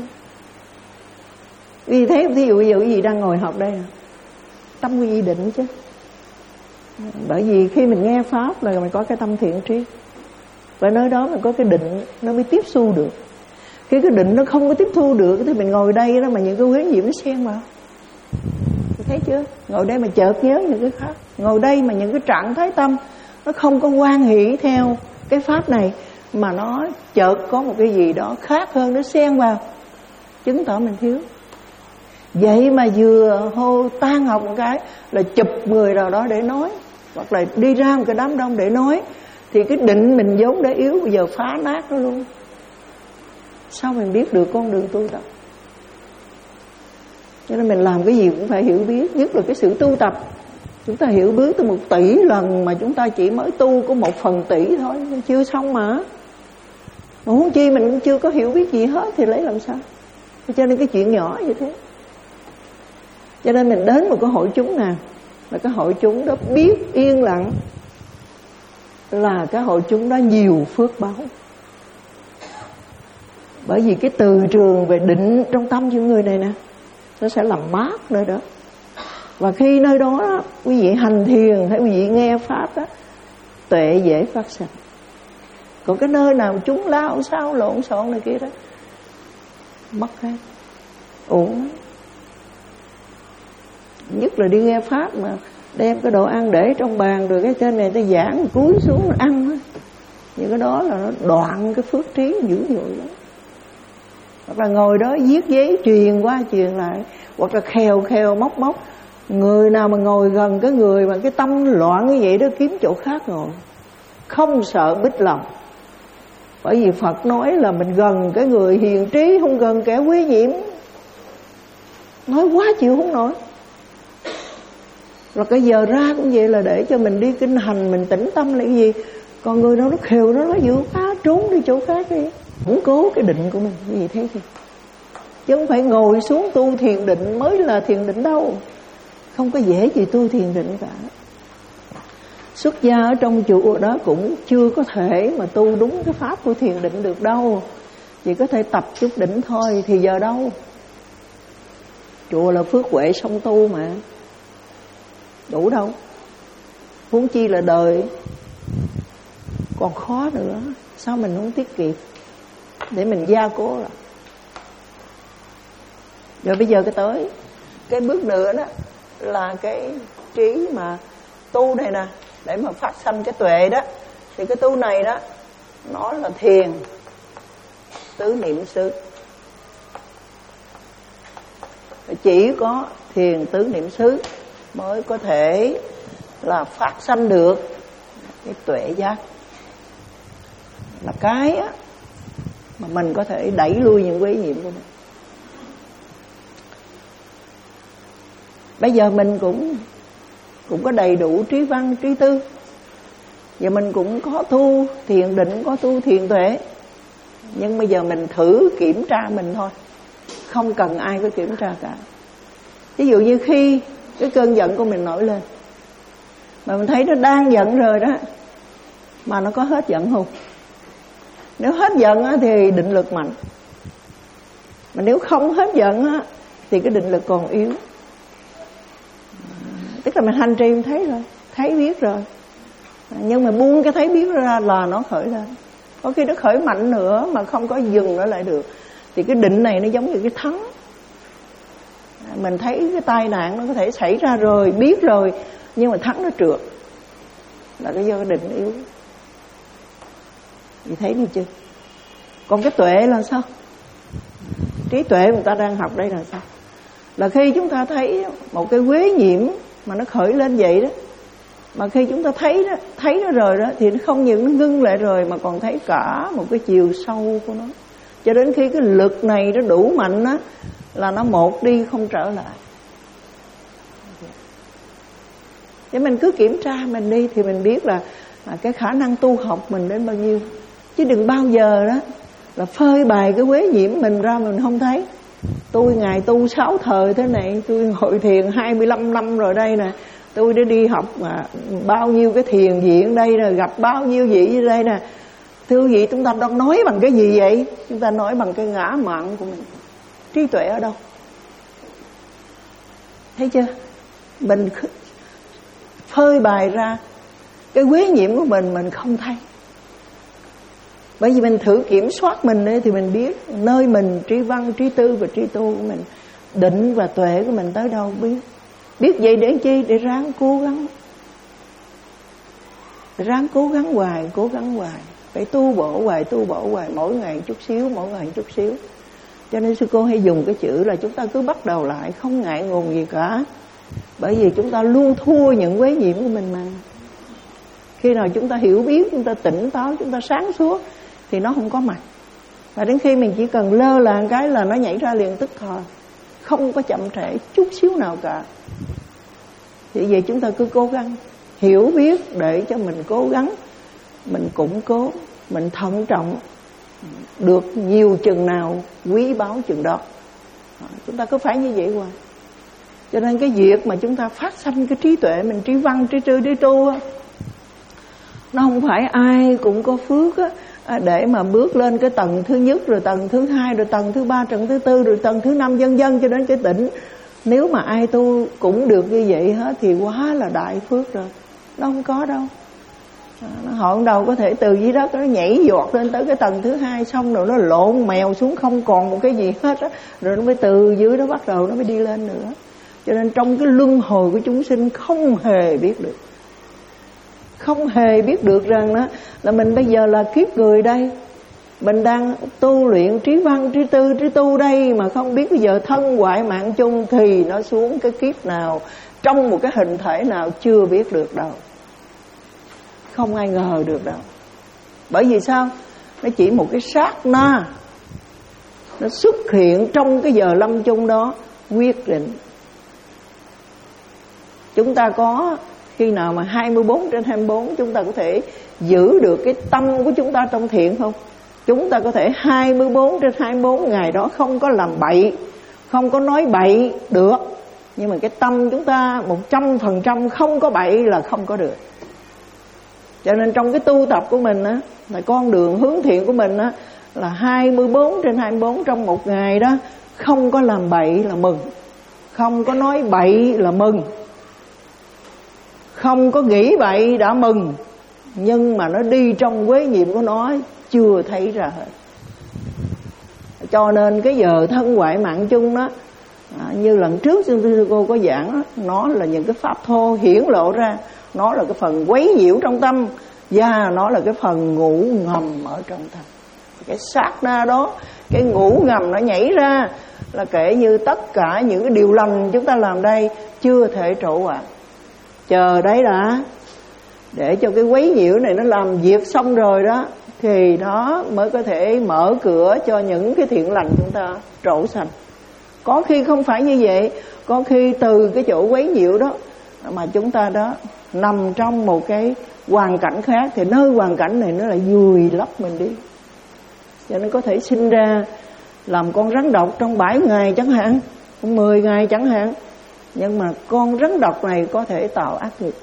Speaker 1: Vì thế ví dụ ví dụ gì đang ngồi học đây, tâm quý vị định chứ. Bởi vì khi mình nghe pháp là mình có cái tâm thiện trí, và nơi đó mình có cái định nó mới tiếp thu được. Khi cái định nó không có tiếp thu được thì mình ngồi đây đó mà những cái huyễn diệm nó xen vào. Thấy chưa? Ngồi đây mà chợt nhớ những cái khác. Ngồi đây mà những cái trạng thái tâm nó không có hoan hỷ theo cái pháp này, mà nó chợt có một cái gì đó khác hơn, nó xen vào, chứng tỏ mình thiếu. Vậy mà vừa hô tan học một cái là chụp người nào đó để nói, hoặc là đi ra một cái đám đông để nói, thì cái định mình vốn để yếu bây giờ phá nát nó luôn. Sao mình biết được con đường tu tập? Cho nên mình làm cái gì cũng phải hiểu biết, nhất là cái sự tu tập. Chúng ta hiểu biết tới một tỷ lần mà chúng ta chỉ mới tu có một phần tỷ thôi, chưa xong mà. Mà huống chi mình cũng chưa có hiểu biết gì hết thì lấy làm sao? Cho nên cái chuyện nhỏ như thế. Cho nên mình đến một cái hội chúng nào là cái hội chúng đó biết yên lặng, là cái hội chúng đó nhiều phước báo. Bởi vì cái từ trường về định trong tâm những người này nè, nó sẽ làm mát nơi đó. Và khi nơi đó quý vị hành thiền hay quý vị nghe pháp đó, tuệ dễ phát sinh. Còn cái nơi nào chúng lao sao lộn xộn này kia đó, mất hết, uổng lắm. Nhất là đi nghe pháp mà đem cái đồ ăn để trong bàn, rồi cái trên này ta giảng cúi xuống ăn đó. Những cái đó là nó đoạn cái phước trí dữ dội lắm. Hoặc là ngồi đó viết giấy truyền qua truyền lại, hoặc là khèo khèo móc móc. Người nào mà ngồi gần cái người mà cái tâm loạn như vậy đó, kiếm chỗ khác ngồi, không sợ bích lòng. Bởi vì Phật nói là mình gần cái người hiền trí, không gần kẻ quý nhiễm. Nói quá chịu không nổi. Rồi cái giờ ra cũng vậy, là để cho mình đi kinh hành, mình tĩnh tâm là cái gì. Còn người nào nó khều nó nói dữ quá, trốn đi chỗ khác đi. Muốn cố cái định của mình, cái gì thế kìa. Chứ không phải ngồi xuống tu thiền định mới là thiền định đâu. Không có dễ gì tu thiền định cả. Xuất gia ở trong chùa đó cũng chưa có thể mà tu đúng cái pháp của thiền định được đâu. Chỉ có thể tập chút đỉnh thôi, thì giờ đâu. Chùa là phước huệ song tu mà, đủ đâu. Huống chi là đời còn khó nữa, sao mình không tiết kiệm để mình gia cố rồi. Rồi bây giờ cái tới cái bước nữa đó là cái trí mà tu này nè, để mà phát sanh cái tuệ đó. Thì cái tu này đó nó là thiền tứ niệm xứ. Chỉ có thiền tứ niệm xứ mới có thể là phát sanh được cái tuệ giác, là cái á mà mình có thể đẩy lui những quấy nhiễm của mình. Bây giờ mình cũng cũng có đầy đủ trí văn trí tư, và mình cũng có tu thiền định, có tu thiền tuệ. Nhưng bây giờ mình thử kiểm tra mình thôi, không cần ai phải kiểm tra cả. Ví dụ như khi cái cơn giận của mình nổi lên, mà mình thấy nó đang giận rồi đó, mà nó có hết giận không? Nếu hết giận á, thì định lực mạnh. Mà nếu không hết giận á, thì cái định lực còn yếu. Tức là mình hành trì mình thấy rồi, thấy biết rồi. Nhưng mà buông cái thấy biết ra là nó khởi lên. Có khi nó khởi mạnh nữa mà không có dừng nó lại được. Thì cái định này nó giống như cái thắng. Mình thấy cái tai nạn nó có thể xảy ra rồi, biết rồi, nhưng mà thắng nó trượt, là cái do cái định yếu. Thì thấy được chưa? Còn cái tuệ là sao? Trí tuệ người ta đang học đây là sao? Là khi chúng ta thấy một cái quế nhiễm mà nó khởi lên vậy đó, mà khi chúng ta thấy đó, thấy nó rồi đó, thì nó không những nó ngưng lại rồi, mà còn thấy cả một cái chiều sâu của nó. Cho đến khi cái lực này nó đủ mạnh á, là nó một đi không trở lại. Để mình cứ kiểm tra mình đi, thì mình biết là, là cái khả năng tu học mình đến bao nhiêu. Chứ đừng bao giờ đó là phơi bày cái quế nhiễm mình ra mình không thấy. Tôi ngày tu sáu thời thế này, tôi hội thiền hai mươi lăm năm rồi đây nè, tôi đã đi học mà bao nhiêu cái thiền viện đây nè, gặp bao nhiêu vị như đây nè. Thưa quý vị, chúng ta đang nói bằng cái gì vậy? Chúng ta nói bằng cái ngã mạn của mình. Trí tuệ ở đâu? Thấy chưa? Mình phơi bày ra cái quế nhiễm của mình, mình không thấy. Bởi vì mình thử kiểm soát mình ấy, thì mình biết nơi mình trí văn, trí tư và trí tu của mình, định và tuệ của mình tới đâu biết. Biết vậy để chi? Để ráng cố gắng. Để ráng cố gắng hoài, cố gắng hoài. Phải tu bổ hoài, tu bổ hoài, mỗi ngày chút xíu, mỗi ngày chút xíu. Cho nên sư cô hay dùng cái chữ là chúng ta cứ bắt đầu lại, không ngại ngùng gì cả. Bởi vì chúng ta luôn thua những quế nhiễm của mình mà. Khi nào chúng ta hiểu biết, chúng ta tỉnh táo, chúng ta sáng suốt, thì nó không có mặt. Và đến khi mình chỉ cần lơ là một cái là nó nhảy ra liền tức thời, không có chậm trễ chút xíu nào cả. Thì vậy chúng ta cứ cố gắng hiểu biết để cho mình cố gắng, mình củng cố, mình thận trọng, được nhiều chừng nào quý báu chừng đó. Chúng ta cứ phải như vậy hoài. Cho nên cái việc mà chúng ta phát sanh cái trí tuệ mình, trí văn, trí tư, trí tu á, nó không phải ai cũng có phước á, để mà bước lên cái tầng thứ nhất, rồi tầng thứ hai, rồi tầng thứ ba, tầng thứ tư, rồi tầng thứ năm, vân vân cho đến cái tỉnh. Nếu mà ai tu cũng được như vậy hết thì quá là đại phước rồi. Nó không có đâu. Họ đầu có thể từ dưới đất nó nhảy giọt lên tới cái tầng thứ hai, xong rồi nó lộn mèo xuống không còn một cái gì hết á, rồi nó mới từ dưới đó bắt đầu nó mới đi lên nữa. Cho nên trong cái luân hồi của chúng sinh không hề biết được, không hề biết được rằng đó là mình bây giờ là kiếp người đây, mình đang tu luyện trí văn, trí tư, trí tu đây, mà không biết bây giờ thân hoại mạng chung thì nó xuống cái kiếp nào, trong một cái hình thể nào chưa biết được đâu. Không ai ngờ được đâu. Bởi vì sao? Nó chỉ một cái sát na, nó xuất hiện trong cái giờ lâm chung đó, quyết định. Chúng ta có khi nào mà hai mươi bốn trên hai mươi bốn chúng ta có thể giữ được cái tâm của chúng ta trong thiện không? Chúng ta có thể hai mươi bốn trên hai mươi bốn ngày đó không có làm bậy, không có nói bậy được. Nhưng mà cái tâm chúng ta một trăm phần trăm không có bậy là không có được. Cho nên trong cái tu tập của mình á, là con đường hướng thiện của mình á, là hai mươi bốn trên hai mươi bốn trong một ngày đó, không có làm bậy là mừng, không có nói bậy là mừng, không có nghĩ bậy đã mừng. nhưng mà nó đi trong quế nhiệm của nó chưa thấy ra hết. Cho nên cái giờ thân hoại mạng chung đó, à, như lần trước sư cô có giảng đó, nó là những cái pháp thô hiển lộ ra, nó là cái phần quấy nhiễu trong tâm, và nó là cái phần ngủ ngầm ở trong tâm. Cái sát na đó, cái ngủ ngầm nó nhảy ra là kể như tất cả những cái điều lành chúng ta làm đây chưa thể trổ quả. Chờ đấy đã, để cho cái quấy nhiễu này nó làm việc xong rồi đó, thì nó mới có thể mở cửa cho những cái thiện lành chúng ta trổ sanh. Có khi không phải như vậy, có khi từ cái chỗ quấy nhiễu đó mà chúng ta đó nằm trong một cái hoàn cảnh khác, thì nơi hoàn cảnh này nó lại vùi lấp mình đi. Cho nên có thể sinh ra làm con rắn độc trong bảy ngày chẳng hạn, mười ngày chẳng hạn, nhưng mà con rắn độc này có thể tạo ác nghiệp.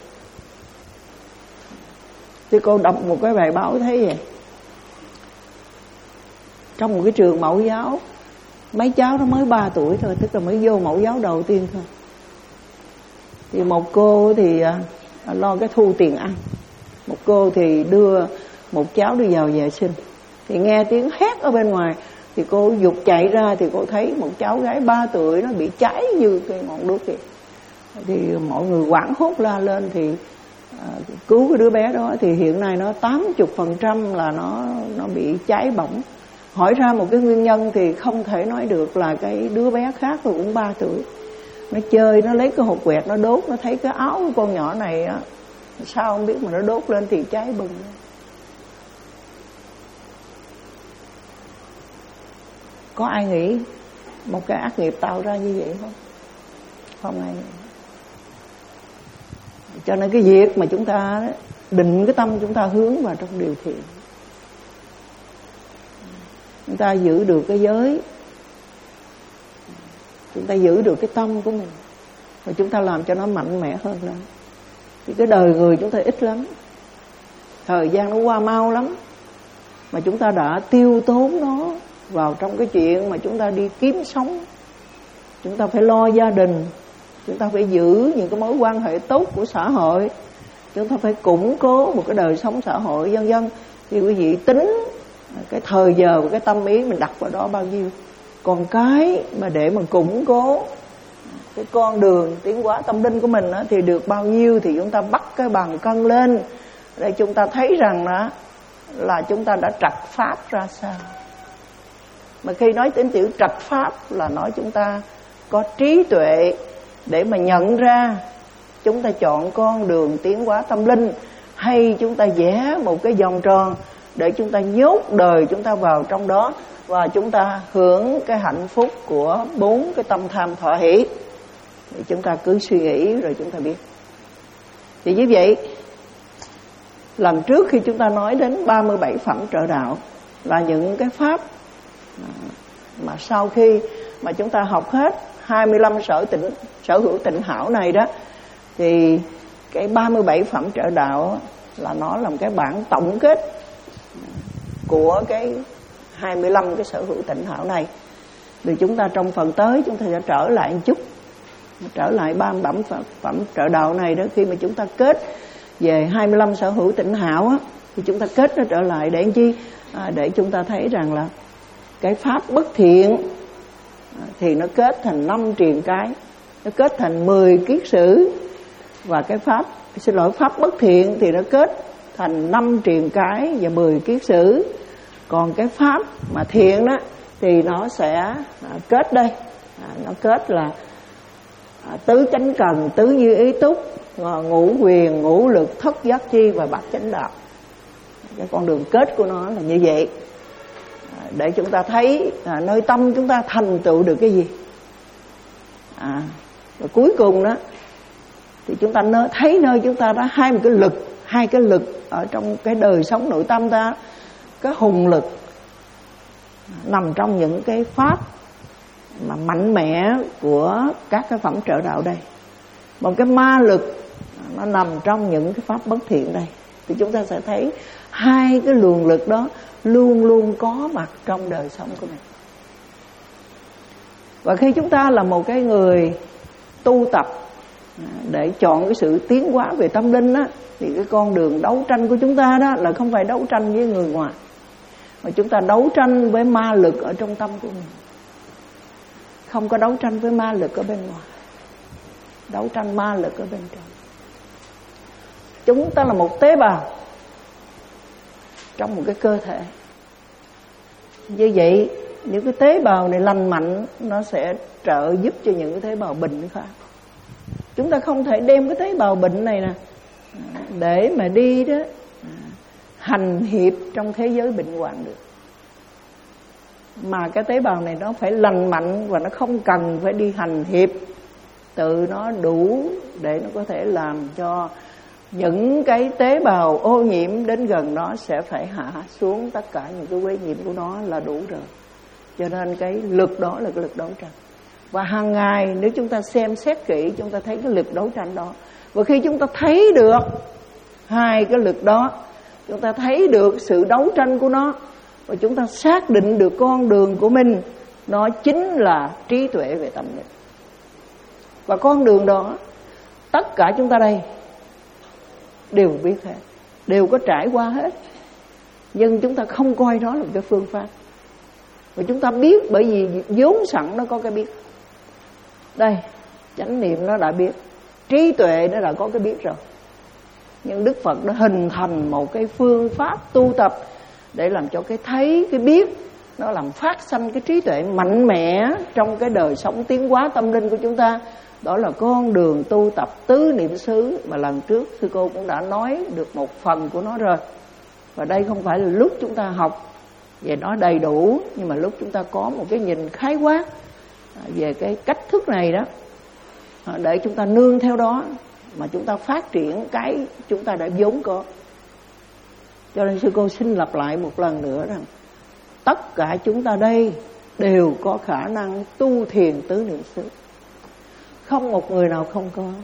Speaker 1: Thì cô đọc một cái bài báo thấy vậy, trong một cái trường mẫu giáo, mấy cháu nó mới ba tuổi thôi, tức là mới vô mẫu giáo đầu tiên thôi. Thì một cô thì à, lo cái thu tiền ăn, một cô thì đưa một cháu đi vào vệ sinh. Thì nghe tiếng hét ở bên ngoài, thì cô giục chạy ra, thì cô thấy một cháu gái ba tuổi nó bị cháy như cái ngọn đuốc kìa. Thì mọi người hoảng hốt la lên, thì à, cứu cái đứa bé đó. Thì hiện nay nó tám mươi phần trăm là nó, nó bị cháy bỏng. Hỏi ra một cái nguyên nhân thì không thể nói được, là cái đứa bé khác rồi cũng ba tuổi, nó chơi, nó lấy cái hột quẹt nó đốt, nó thấy cái áo của con nhỏ này á, sao không biết mà nó đốt lên thì cháy bừng lên. Có ai nghĩ một cái ác nghiệp tạo ra như vậy không? Không ai nghĩ. Cho nên cái việc mà chúng ta định cái tâm chúng ta hướng vào trong điều thiện, chúng ta giữ được cái giới, chúng ta giữ được cái tâm của mình, và chúng ta làm cho nó mạnh mẽ hơn nữa, thì cái đời người chúng ta ít lắm, thời gian nó qua mau lắm, mà chúng ta đã tiêu tốn nó vào trong cái chuyện mà chúng ta đi kiếm sống. Chúng ta phải lo gia đình, chúng ta phải giữ những cái mối quan hệ tốt của xã hội, chúng ta phải củng cố một cái đời sống xã hội, vân vân. Thì quý vị tính cái thời giờ và cái tâm ý mình đặt vào đó bao nhiêu. Còn cái mà để mà củng cố cái con đường tiến hóa tâm linh của mình đó, thì được bao nhiêu thì chúng ta bắt cái bàn cân lên để chúng ta thấy rằng đó là chúng ta đã trạch pháp ra sao. Mà khi nói đến chữ trạch pháp là nói chúng ta có trí tuệ để mà nhận ra chúng ta chọn con đường tiến hóa tâm linh, hay chúng ta vẽ một cái vòng tròn để chúng ta nhốt đời chúng ta vào trong đó, và chúng ta hưởng cái hạnh phúc của bốn cái tâm tham thọ hỷ. Thì chúng ta cứ suy nghĩ rồi chúng ta biết. Thì như vậy, lần trước khi chúng ta nói đến ba mươi bảy phẩm trợ đạo là những cái pháp mà sau khi mà chúng ta học hết hai mươi lăm sở tịnh sở hữu tịnh hảo này đó, thì cái ba mươi bảy phẩm trợ đạo là nó là một cái bản tổng kết của cái hai mươi lăm cái sở hữu tịnh hảo này. Thì chúng ta trong phần tới chúng ta sẽ trở lại một chút, trở lại ba mươi bảy phẩm, phẩm trợ đạo này đó. Khi mà chúng ta kết về hai mươi lăm sở hữu tịnh hảo á, thì chúng ta kết nó trở lại để làm chi? À, để chúng ta thấy rằng là cái pháp bất thiện thì nó kết thành năm triền cái, nó kết thành mười kiết sử. Và cái pháp, xin lỗi, pháp bất thiện thì nó kết thành năm triền cái và mười kiết sử. Còn cái pháp mà thiện đó thì nó sẽ à, kết đây, à, nó kết là à, tứ chánh cần, tứ như ý túc, ngũ quyền, ngũ lực, thất giác chi và bát chánh đạo. Cái con đường kết của nó là như vậy, à, để chúng ta thấy à, nơi tâm chúng ta thành tựu được cái gì. À, và cuối cùng đó thì chúng ta thấy nơi chúng ta đã hai một cái lực, hai cái lực ở trong cái đời sống nội tâm ta. Cái hùng lực nằm trong những cái pháp mà mạnh mẽ của các cái phẩm trợ đạo đây. Một cái ma lực nó nằm trong những cái pháp bất thiện đây. Thì chúng ta sẽ thấy hai cái luồng lực đó luôn luôn có mặt trong đời sống của mình. Và khi chúng ta là một cái người tu tập để chọn cái sự tiến hóa về tâm linh á, thì cái con đường đấu tranh của chúng ta đó là không phải đấu tranh với người ngoài, mà chúng ta đấu tranh với ma lực ở trong tâm của mình. Không có đấu tranh với ma lực ở bên ngoài, đấu tranh ma lực ở bên trong. Chúng ta là một tế bào trong một cái cơ thể. Như vậy những cái tế bào này lành mạnh, nó sẽ trợ giúp cho những cái tế bào bệnh khác. Chúng ta không thể đem cái tế bào bệnh này nè để mà đi đó hành hiệp trong thế giới bệnh hoạn được. Mà cái tế bào này nó phải lành mạnh và nó không cần phải đi hành hiệp, tự nó đủ để nó có thể làm cho những cái tế bào ô nhiễm đến gần nó sẽ phải hạ xuống tất cả những cái quấy nhiễm của nó là đủ rồi. Cho nên cái lực đó là cái lực đấu tranh. Và hàng ngày nếu chúng ta xem xét kỹ, chúng ta thấy cái lực đấu tranh đó. Và khi chúng ta thấy được hai cái lực đó, chúng ta thấy được sự đấu tranh của nó, và chúng ta xác định được con đường của mình, nó chính là trí tuệ về tâm linh. Và con đường đó tất cả chúng ta đây đều biết hết, đều có trải qua hết. Nhưng chúng ta không coi đó là một cái phương pháp. Và chúng ta biết bởi vì vốn sẵn nó có cái biết. Đây, chánh niệm nó đã biết, trí tuệ nó đã có cái biết rồi. Nhưng Đức Phật đã hình thành một cái phương pháp tu tập để làm cho cái thấy, cái biết nó làm phát sanh cái trí tuệ mạnh mẽ trong cái đời sống tiến hóa tâm linh của chúng ta. Đó là con đường tu tập tứ niệm xứ mà lần trước sư cô cũng đã nói được một phần của nó rồi. Và đây không phải là lúc chúng ta học về nó đầy đủ, nhưng mà lúc chúng ta có một cái nhìn khái quát về cái cách thức này đó, để chúng ta nương theo đó mà chúng ta phát triển cái chúng ta đã vốn có. Cho nên sư cô xin lặp lại một lần nữa rằng tất cả chúng ta đây đều có khả năng tu thiền tứ niệm xứ, không một người nào không có,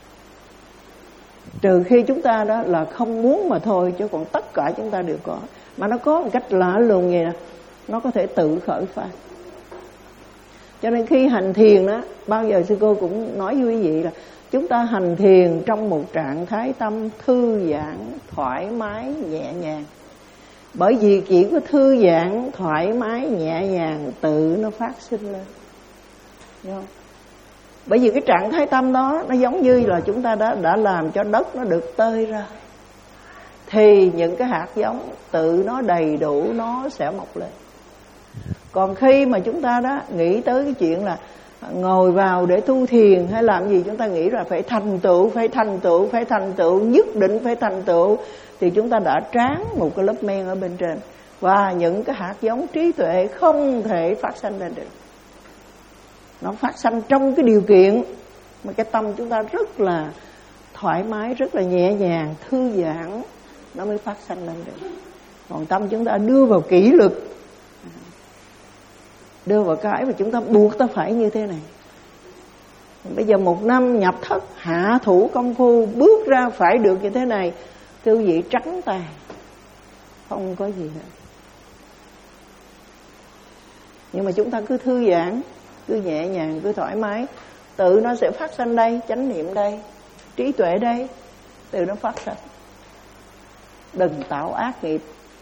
Speaker 1: trừ khi chúng ta đó là không muốn mà thôi, chứ còn tất cả chúng ta đều có. Mà nó có một cách lạ lùng vậy nè, nó có thể tự khởi phát. Cho nên khi hành thiền đó, bao giờ sư cô cũng nói với quý vị là chúng ta hành thiền trong một trạng thái tâm thư giãn, thoải mái, nhẹ nhàng. Bởi vì chỉ có thư giãn, thoải mái, nhẹ nhàng tự nó phát sinh lên. Đúng không? Bởi vì cái trạng thái tâm đó nó giống như là chúng ta đã, đã làm cho đất nó được tơi ra, thì những cái hạt giống tự nó đầy đủ nó sẽ mọc lên. Còn khi mà chúng ta đó nghĩ tới cái chuyện là ngồi vào để tu thiền hay làm gì, chúng ta nghĩ là phải thành tựu, phải thành tựu, phải thành tựu, nhất định phải thành tựu, thì chúng ta đã tráng một cái lớp men ở bên trên, và những cái hạt giống trí tuệ không thể phát sanh lên được. Nó phát sanh trong cái điều kiện mà cái tâm chúng ta rất là thoải mái, rất là nhẹ nhàng, thư giãn, nó mới phát sanh lên được. Còn tâm chúng ta đưa vào kỷ luật, đưa vào cái mà chúng ta buộc ta phải như thế này. Bây giờ một năm nhập thất, hạ thủ công phu, bước ra phải được như thế này, thưa quý vị, trắng tay, không có gì hết. Nhưng mà chúng ta cứ thư giãn, cứ nhẹ nhàng, cứ thoải mái, tự nó sẽ phát sanh đây, chánh niệm đây, trí tuệ đây, tự nó phát sanh. Đừng tạo ác nghiệp.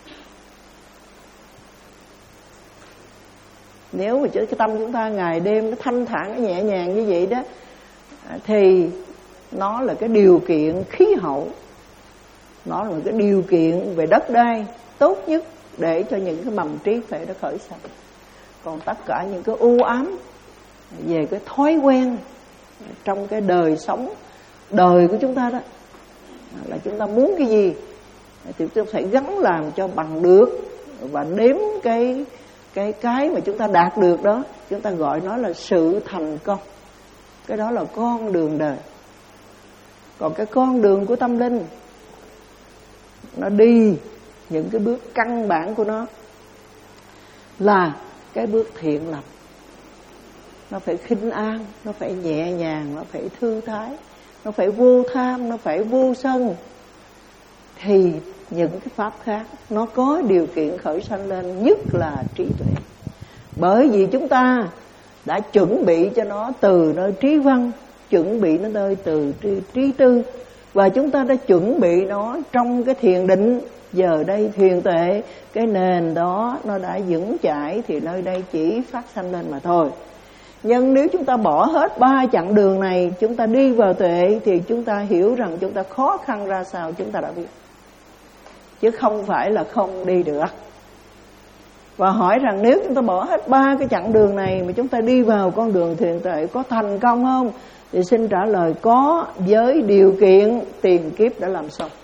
Speaker 1: Nếu mà cái tâm chúng ta ngày đêm nó thanh thản, nó nhẹ nhàng như vậy đó, thì nó là cái điều kiện khí hậu, nó là cái điều kiện về đất đai tốt nhất để cho những cái mầm trí tuệ nó khởi sanh. Còn tất cả những cái u ám về cái thói quen trong cái đời sống đời của chúng ta đó, là chúng ta muốn cái gì thì chúng ta phải gắng làm cho bằng được, và đếm cái cái cái mà chúng ta đạt được đó, chúng ta gọi nó là sự thành công. Cái đó là con đường đời. Còn cái con đường của tâm linh, nó đi những cái bước căn bản của nó là cái bước thiện lành. Nó phải khinh an, nó phải nhẹ nhàng, nó phải thư thái, nó phải vô tham, nó phải vô sân, thì những cái pháp khác nó có điều kiện khởi sanh lên, nhất là trí tuệ. Bởi vì chúng ta đã chuẩn bị cho nó từ nơi trí văn, chuẩn bị nó nơi từ trí, trí tư. Và chúng ta đã chuẩn bị nó trong cái thiền định. Giờ đây thiền tuệ, cái nền đó nó đã vững chãi thì nơi đây chỉ phát sanh lên mà thôi. Nhưng nếu chúng ta bỏ hết ba chặng đường này, chúng ta đi vào tuệ thì chúng ta hiểu rằng chúng ta khó khăn ra sao chúng ta đã biết, chứ không phải là không đi được. Và hỏi rằng nếu chúng ta bỏ hết ba cái chặng đường này mà chúng ta đi vào con đường thiền tuệ có thành công không? Thì xin trả lời có, với điều kiện tiền kiếp đã làm xong.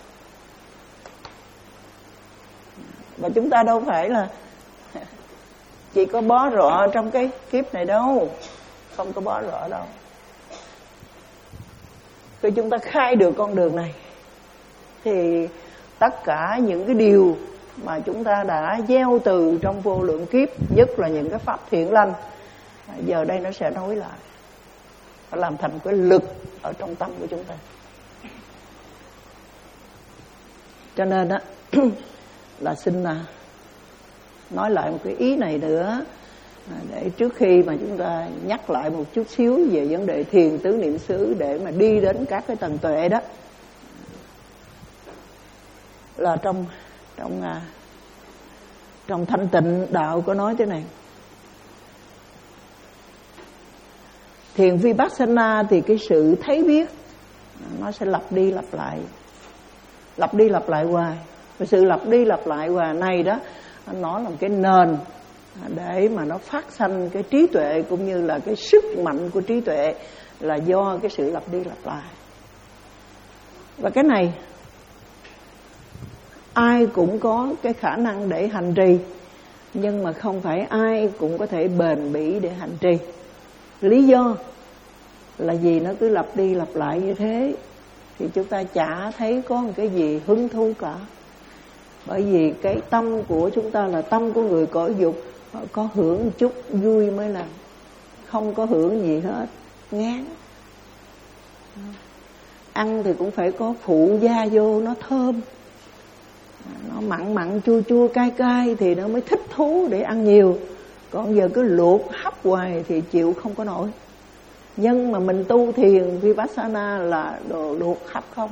Speaker 1: Và chúng ta đâu phải là chỉ có bó rọ trong cái kiếp này đâu, không có bó rọ đâu. Khi chúng ta khai được con đường này thì tất cả những cái điều mà chúng ta đã gieo từ trong vô lượng kiếp, nhất là những cái pháp thiện lành, giờ đây nó sẽ nối lại và làm thành cái lực ở trong tâm của chúng ta. Cho nên á là xin là nói lại một cái ý này nữa, để trước khi mà chúng ta nhắc lại một chút xíu về vấn đề thiền tứ niệm xứ để mà đi đến các cái tầng tuệ đó. Là trong trong trong thanh tịnh đạo có nói thế này: thiền vipassana thì cái sự thấy biết nó sẽ lặp đi lặp lại, lặp đi lặp lại hoài. Và sự lặp đi lặp lại hoài này đó, nó là một cái nền để mà nó phát sanh cái trí tuệ, cũng như là cái sức mạnh của trí tuệ là do cái sự lặp đi lặp lại. Và cái này ai cũng có cái khả năng để hành trì, nhưng mà không phải ai cũng có thể bền bỉ để hành trì. Lý do là gì? Nó cứ lặp đi lặp lại như thế thì chúng ta chả thấy có một cái gì hứng thú cả. Bởi vì cái tâm của chúng ta là tâm của người cõi dục, có hưởng một chút vui mới làm, không có hưởng gì hết, ngán. Ăn thì cũng phải có phụ gia vô, nó thơm, nó mặn mặn chua chua cay cay thì nó mới thích thú để ăn nhiều. Còn giờ cứ luộc hấp hoài thì chịu không có nổi. Nhưng mà mình tu thiền Vipassana là đồ luộc hấp không,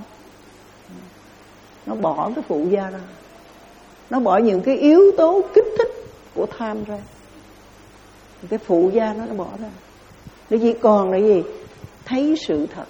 Speaker 1: nó bỏ cái phụ gia ra, nó bỏ những cái yếu tố kích thích của tham ra, cái phụ gia nó nó bỏ ra. Nó chỉ còn là gì? Thấy sự thật.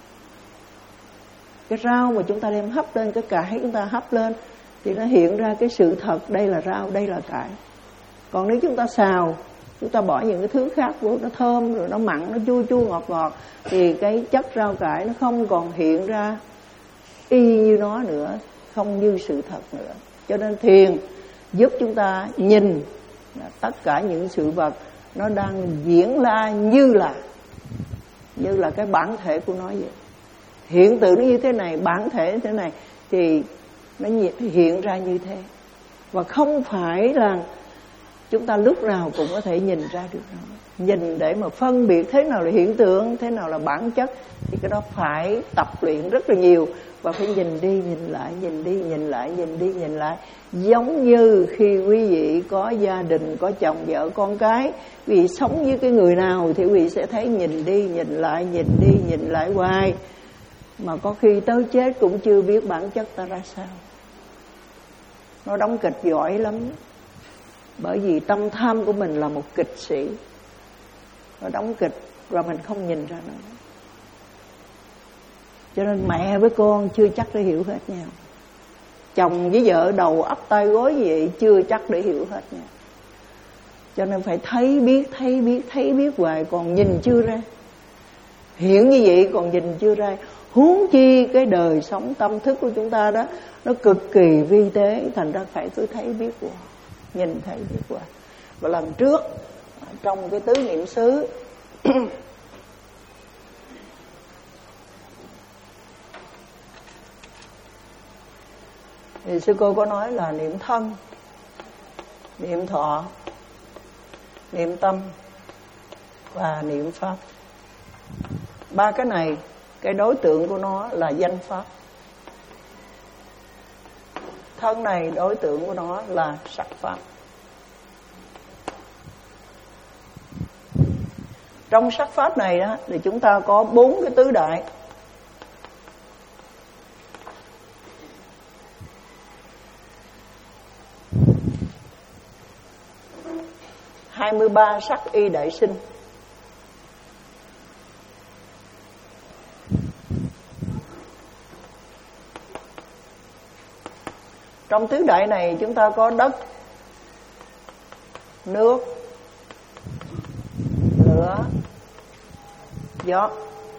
Speaker 1: Cái rau mà chúng ta đem hấp lên, cái cải chúng ta hấp lên thì nó hiện ra cái sự thật, đây là rau, đây là cải. Còn nếu chúng ta xào, chúng ta bỏ những cái thứ khác vô, nó thơm rồi nó mặn, nó chua chua ngọt ngọt, thì cái chất rau cải nó không còn hiện ra y như nó nữa, không như sự thật nữa. Cho nên thiền giúp chúng ta nhìn tất cả những sự vật nó đang diễn ra như là như là cái bản thể của nó vậy. Hiện tượng nó như thế này, bản thể như thế này thì nó hiện ra như thế. Và không phải là chúng ta lúc nào cũng có thể nhìn ra được nó. Nhìn để mà phân biệt thế nào là hiện tượng, thế nào là bản chất, thì cái đó phải tập luyện rất là nhiều. Và phải nhìn đi nhìn lại, nhìn đi nhìn lại, nhìn đi nhìn lại. Giống như khi quý vị có gia đình, có chồng vợ con cái, quý vị sống với cái người nào thì quý vị sẽ thấy nhìn đi nhìn lại, nhìn đi nhìn lại hoài. Mà có khi tới chết cũng chưa biết bản chất ta ra sao. Nó đóng kịch giỏi lắm. Bởi vì tâm tham của mình là một kịch sĩ, nó đóng kịch và mình không nhìn ra nữa. Cho nên mẹ với con chưa chắc để hiểu hết nhau, chồng với vợ đầu ấp tay gối gì vậy chưa chắc để hiểu hết nhau. Cho nên phải thấy biết, thấy biết, thấy biết hoài, còn nhìn chưa ra. Hiện như vậy còn nhìn chưa ra, huống chi cái đời sống tâm thức của chúng ta đó, nó cực kỳ vi tế, thành ra phải cứ thấy biết hoài, nhìn thấy biết hoài. Và lần trước trong cái tứ niệm xứ thì sư cô có nói là niệm thân, niệm thọ, niệm tâm và niệm pháp. Ba cái này, cái đối tượng của nó là danh pháp. Thân này đối tượng của nó là sắc pháp. Trong sắc pháp này đó thì chúng ta có bốn cái tứ đại. hai mươi ba sắc y đại sinh. Trong tứ đại này chúng ta có đất, nước, lửa, gió.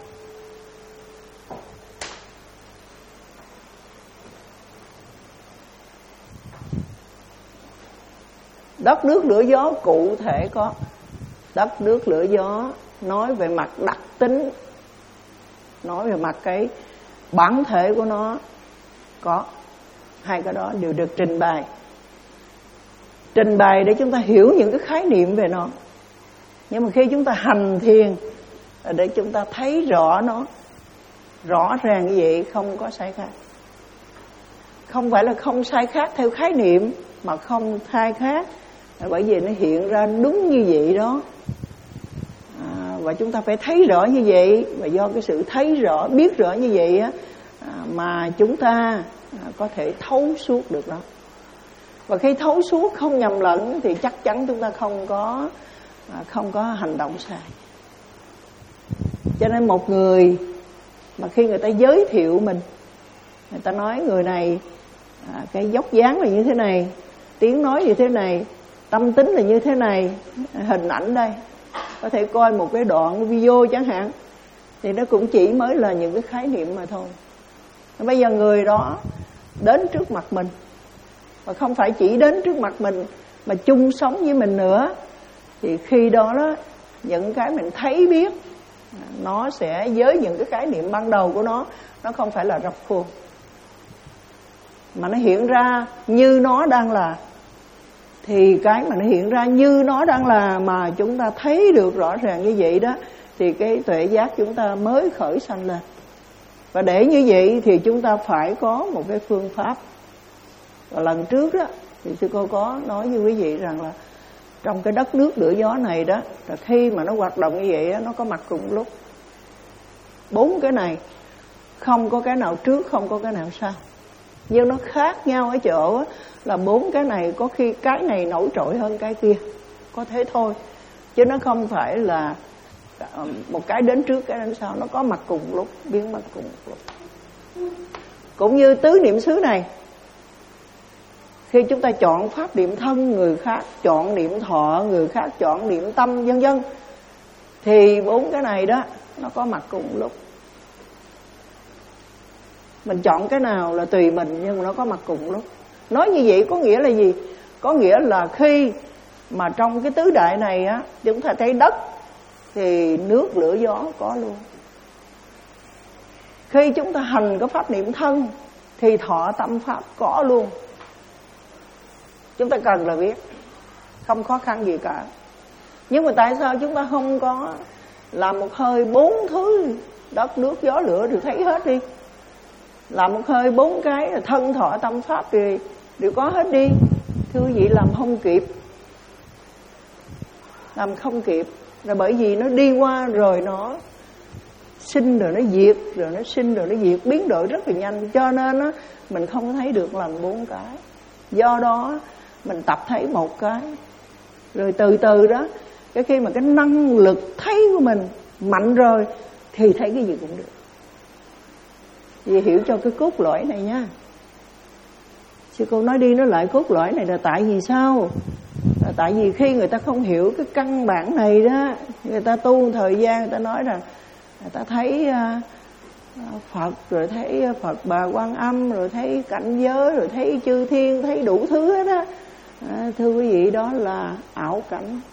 Speaker 1: Đất, nước, lửa, gió cụ thể có. Đất, nước, lửa, gió nói về mặt đặc tính, nói về mặt cái bản thể của nó có. Hai cái đó đều được trình bày. Trình bày để chúng ta hiểu những cái khái niệm về nó. Nhưng mà khi chúng ta hành thiền để chúng ta thấy rõ nó, rõ ràng như vậy, không có sai khác. Không phải là không sai khác theo khái niệm, mà không sai khác bởi vì nó hiện ra đúng như vậy đó. À, và chúng ta phải thấy rõ như vậy. Và do cái sự thấy rõ, biết rõ như vậy á, à, mà chúng ta à, có thể thấu suốt được đó. Và khi thấu suốt không nhầm lẫn thì chắc chắn chúng ta không có à, không có hành động sai. Cho nên một người mà khi người ta giới thiệu mình, người ta nói người này à, cái dốc dáng là như thế này, tiếng nói như thế này, tâm tính là như thế này, hình ảnh đây, có thể coi một cái đoạn video chẳng hạn, thì nó cũng chỉ mới là những cái khái niệm mà thôi. Bây giờ người đó đến trước mặt mình, và không phải chỉ đến trước mặt mình mà chung sống với mình nữa, thì khi đó đó những cái mình thấy biết nó sẽ với những cái khái niệm ban đầu của nó, nó không phải là rập khuôn, mà nó hiện ra như nó đang là. Thì cái mà nó hiện ra như nó đang là mà chúng ta thấy được rõ ràng như vậy đó, thì cái tuệ giác chúng ta mới khởi sanh lên. Và để như vậy thì chúng ta phải có một cái phương pháp. Và lần trước đó thì sư cô có nói với quý vị rằng là trong cái đất, nước, lửa, gió này đó, là khi mà nó hoạt động như vậy đó, nó có mặt cùng lúc. Bốn cái này không có cái nào trước, không có cái nào sau. Nhưng nó khác nhau ở chỗ đó, là bốn cái này có khi cái này nổi trội hơn cái kia, có thế thôi. Chứ nó không phải là một cái đến trước cái đến sau. Nó có mặt cùng lúc, biến mất cùng lúc. Cũng như tứ niệm xứ này, khi chúng ta chọn pháp niệm thân, người khác chọn niệm thọ, người khác chọn niệm tâm, vân vân, thì bốn cái này đó nó có mặt cùng lúc. Mình chọn cái nào là tùy mình, nhưng mà nó có mặt cùng lúc. Nói như vậy có nghĩa là gì? Có nghĩa là khi mà trong cái tứ đại này á, chúng ta thấy đất thì nước, lửa, gió có luôn. Khi chúng ta hành có pháp niệm thân thì thọ, tâm, pháp có luôn. Chúng ta cần là biết, không khó khăn gì cả. Nhưng mà tại sao chúng ta không có làm một hơi bốn thứ đất, nước, gió, lửa đều thấy hết đi? Làm một hơi bốn cái là thân, thọ, tâm, pháp thì đều có hết đi. Thưa quý vị, làm không kịp. Làm không kịp là bởi vì nó đi qua rồi nó sinh rồi nó diệt, rồi nó sinh rồi nó diệt, biến đổi rất là nhanh. Cho nên á, mình không thấy được làm bốn cái. Do đó mình tập thấy một cái, rồi từ từ đó, cái khi mà cái năng lực thấy của mình mạnh rồi thì thấy cái gì cũng được. Vì hiểu cho cái cốt lõi này nha. Sư cô nói đi nói lại cốt lõi này là tại vì sao? Là tại vì khi người ta không hiểu cái căn bản này đó, người ta tu thời gian, người ta nói rằng người ta thấy uh, Phật, rồi thấy Phật Bà Quan Âm, rồi thấy cảnh giới, rồi thấy chư thiên, thấy đủ thứ hết á. À, thưa quý vị, đó là ảo cảnh.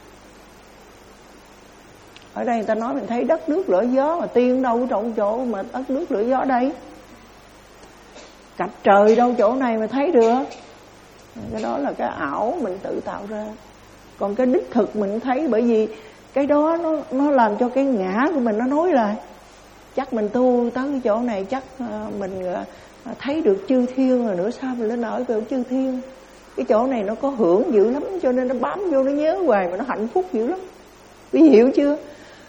Speaker 1: Ở đây người ta nói mình thấy đất, nước, lửa, gió, mà tiên đâu trong chỗ mà đất, nước, lửa, gió đây? Cạch trời đâu chỗ này mà thấy được? Cái đó là cái ảo mình tự tạo ra. Còn cái đích thực mình thấy, bởi vì cái đó nó nó làm cho cái ngã của mình nó nối lại. Chắc mình tu tới cái chỗ này chắc mình thấy được chư thiên, rồi nữa sao mình lên ở chỗ chư thiên. Cái chỗ này nó có hưởng dữ lắm, cho nên nó bám vô, nó nhớ hoài mà nó hạnh phúc dữ lắm. Quý hiểu chưa?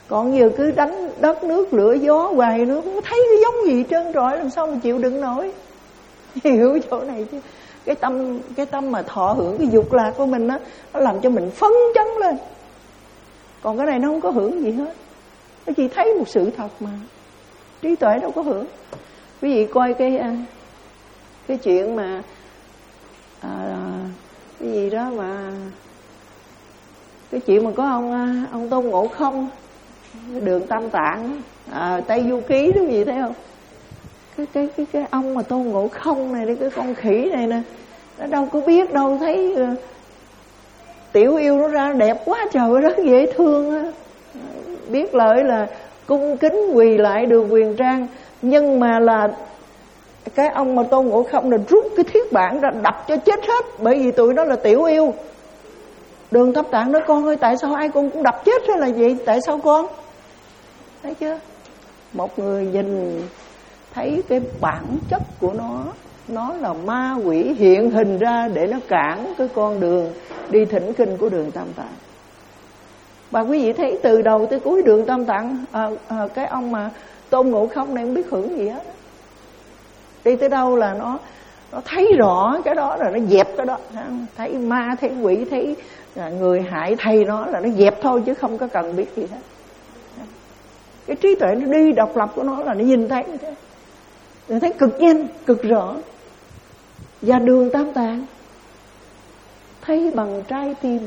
Speaker 1: Còn nhiều cứ đánh đất nước lửa gió hoài nữa, không thấy cái giống gì trơn trọi, làm sao mà chịu đựng nổi. Hiểu chỗ này chứ. Cái tâm cái tâm mà thọ hưởng cái dục lạc của mình á, nó làm cho mình phấn chấn lên. Còn cái này nó không có hưởng gì hết, nó chỉ thấy một sự thật mà. Trí tuệ đâu có hưởng. Quý vị coi cái cái chuyện mà à, cái gì đó mà cái chuyện mà có ông ông Tôn Ngộ Không, Đường Tam Tạng, à, Tây Du Ký đó, quý vị thấy không? Cái cái cái cái ông mà Tôn Ngộ Không này, cái con khỉ này nè, nó đâu có biết đâu, thấy uh, tiểu yêu nó ra đẹp quá trời, rất dễ thương á. Biết lợi là cung kính quỳ lại Đường Huyền Trang, nhưng mà là cái ông mà Tôn Ngộ Không là rút cái thiết bản ra đập cho chết hết, bởi vì tụi nó là tiểu yêu. Đường Tam Tạng nói: con ơi, tại sao ai con cũng đập chết hay là vậy? Tại sao con? Thấy chưa? Một người nhìn thấy cái bản chất của nó, nó là ma quỷ hiện hình ra để nó cản cái con đường đi thỉnh kinh của Đường Tam Tạng. Và quý vị thấy từ đầu tới cuối Đường Tam Tạng, à, à, cái ông mà Tôn Ngộ Không này không biết hưởng gì hết. Đi tới đâu là nó nó thấy rõ cái đó rồi nó dẹp cái đó. Thấy ma, thấy quỷ, thấy người hại thầy nó là nó dẹp thôi, chứ không có cần biết gì hết. Cái trí tuệ nó đi độc lập của nó là nó nhìn thấy như thế, nó thấy cực nhanh, cực rõ. Và Đường Tam Tạng thấy bằng trái tim.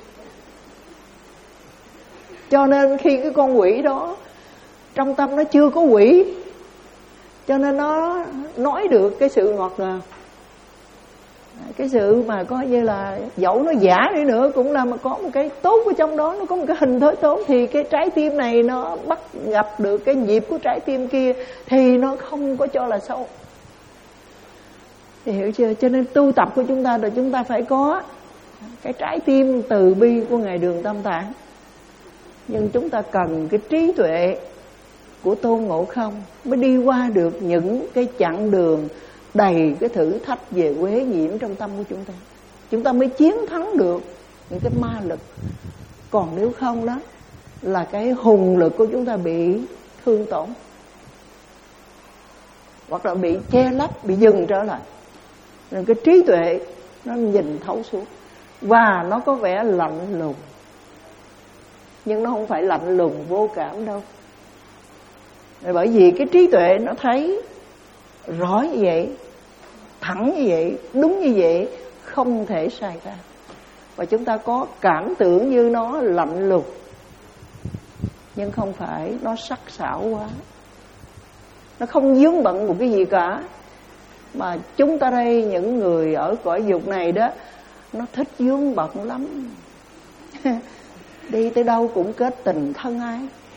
Speaker 1: Cho nên khi cái con quỷ đó trong tâm nó chưa có quỷ, cho nên nó nói được cái sự ngọt ngào. Cái sự mà coi như là dẫu nó giả đi nữa cũng là mà có một cái tốt ở trong đó, nó có một cái hình thối tốt, thì cái trái tim này nó bắt gặp được cái nhịp của trái tim kia thì nó không có cho là xấu. Thì hiểu chưa? Cho nên tu tập của chúng ta là chúng ta phải có cái trái tim từ bi của Ngài Đường Tam Tạng. Nhưng chúng ta cần cái trí tuệ của Tôn Ngộ Không mới đi qua được những cái chặng đường đầy cái thử thách về uế nhiễm trong tâm của chúng ta. Chúng ta mới chiến thắng được những cái ma lực. Còn nếu không đó là cái hùng lực của chúng ta bị thương tổn, hoặc là bị che lấp, bị dừng trở lại. Nên cái trí tuệ nó nhìn thấu suốt, và nó có vẻ lạnh lùng, nhưng nó không phải lạnh lùng vô cảm đâu. Bởi vì cái trí tuệ nó thấy rõ như vậy, thẳng như vậy, đúng như vậy, không thể sai ra. Và chúng ta có cảm tưởng như nó lạnh lùng, nhưng không phải nó sắc sảo quá, nó không vướng bận một cái gì cả. Mà chúng ta đây, những người ở cõi dục này đó, nó thích vướng bận lắm. Đi tới đâu cũng kết tình thân ái,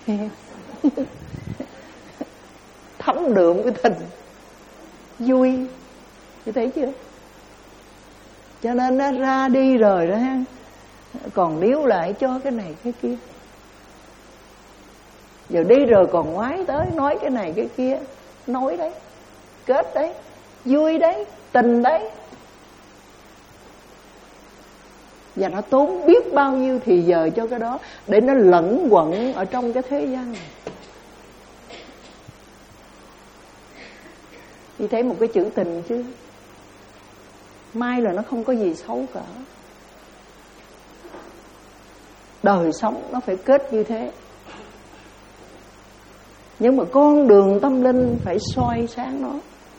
Speaker 1: thấm đượm cái tình vui, chị thấy chưa? Cho nên nó ra đi rồi đó ha, còn níu lại cho cái này cái kia. Giờ đi rồi còn ngoái tới nói cái này cái kia, nói đấy, kết đấy, vui đấy, tình đấy. Và nó tốn biết bao nhiêu thì giờ cho cái đó, để nó lẫn quẩn ở trong cái thế gian này. Thì thấy một cái chữ tình chứ, mai là nó không có gì xấu cả. Đời sống nó phải kết như thế. Nhưng mà con đường tâm linh phải soi sáng nó.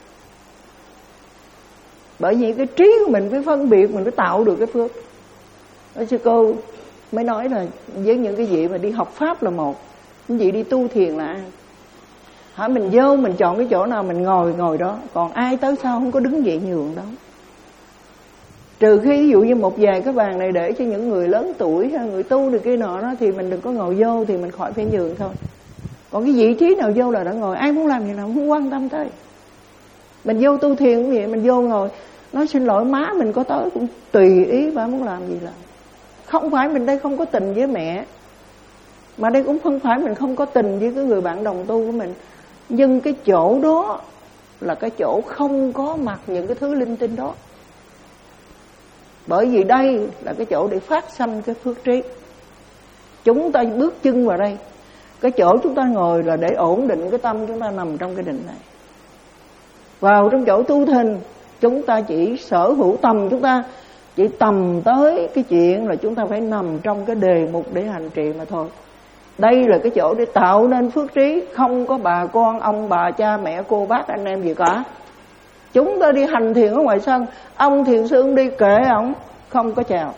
Speaker 1: Bởi vì cái trí của mình phải phân biệt, mình phải tạo được cái phước. Đó, sư cô mới nói là với những cái vị mà đi học Pháp là một, những vị đi tu thiền là ai? Hả, mình vô mình chọn cái chỗ nào mình ngồi ngồi đó, còn ai tới sau không có đứng dậy nhường đâu. Trừ khi ví dụ như một vài cái bàn này để cho những người lớn tuổi hay người tu được kia nọ đó, thì mình đừng có ngồi vô, thì mình khỏi phải nhường thôi. Còn cái vị trí nào vô là đã ngồi, ai muốn làm gì nào không quan tâm tới. Mình vô tu thiền cũng vậy, mình vô ngồi nói xin lỗi má mình có tới cũng tùy ý bà muốn làm gì làm. Không phải mình đây không có tình với mẹ, mà đây cũng không phải mình không có tình với cái người bạn đồng tu của mình. Nhưng cái chỗ đó là cái chỗ không có mặt những cái thứ linh tinh đó. Bởi vì đây là cái chỗ để phát sanh cái phước trí. Chúng ta bước chân vào đây Cái chỗ chúng ta ngồi là để ổn định cái tâm chúng ta nằm trong cái định này. Vào trong chỗ tu thiền, chúng ta chỉ sở hữu tầm, chúng ta chỉ tầm tới cái chuyện là chúng ta phải nằm trong cái đề mục để hành trì mà thôi. Đây là cái chỗ để tạo nên phước trí, không có bà con, ông bà, cha mẹ, cô bác, anh em gì cả. Chúng ta đi hành thiền ở ngoài sân, ông thiền sư đi kệ ổng, không có chào.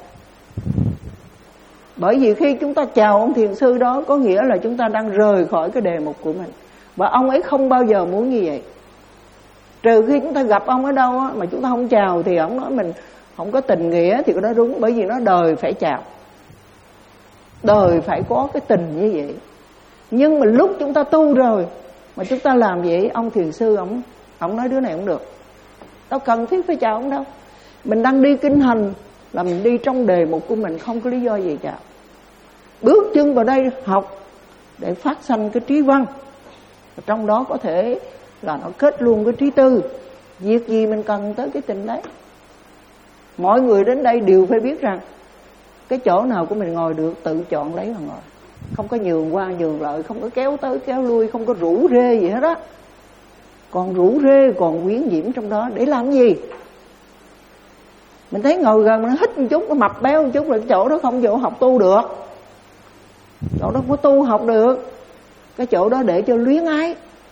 Speaker 1: Bởi vì khi chúng ta chào ông thiền sư đó, có nghĩa là chúng ta đang rời khỏi cái đề mục của mình. Và ông ấy không bao giờ muốn như vậy. Trừ khi chúng ta gặp ông ở đâu á, mà chúng ta không chào thì ông nói mình không có tình nghĩa, thì cái đó đúng. Bởi vì nó đời phải chào, đời phải có cái tình như vậy. Nhưng mà lúc chúng ta tu rồi mà chúng ta làm vậy, ông thiền sư ông ông nói đứa này không được, đâu cần thiết phải chào ông đâu. Mình đang đi kinh hành là mình đi trong đề mục của mình, không có lý do gì chào. Bước chân vào đây học để phát sanh cái trí văn, trong đó có thể là nó kết luôn cái trí tư. Việc gì mình cần tới cái tình đấy. Mọi người đến đây đều phải biết rằng cái chỗ nào của mình ngồi được, tự chọn lấy mà ngồi. Không có nhường qua nhường lại, không có kéo tới kéo lui, không có rủ rê gì hết á. Còn rủ rê, còn quyến diễm trong đó để làm gì? Mình thấy ngồi gần nó hít một chút, nó mập béo một chút là cái chỗ đó không chỗ học tu được. Chỗ đó không có tu học được. Cái chỗ đó để cho luyến ái.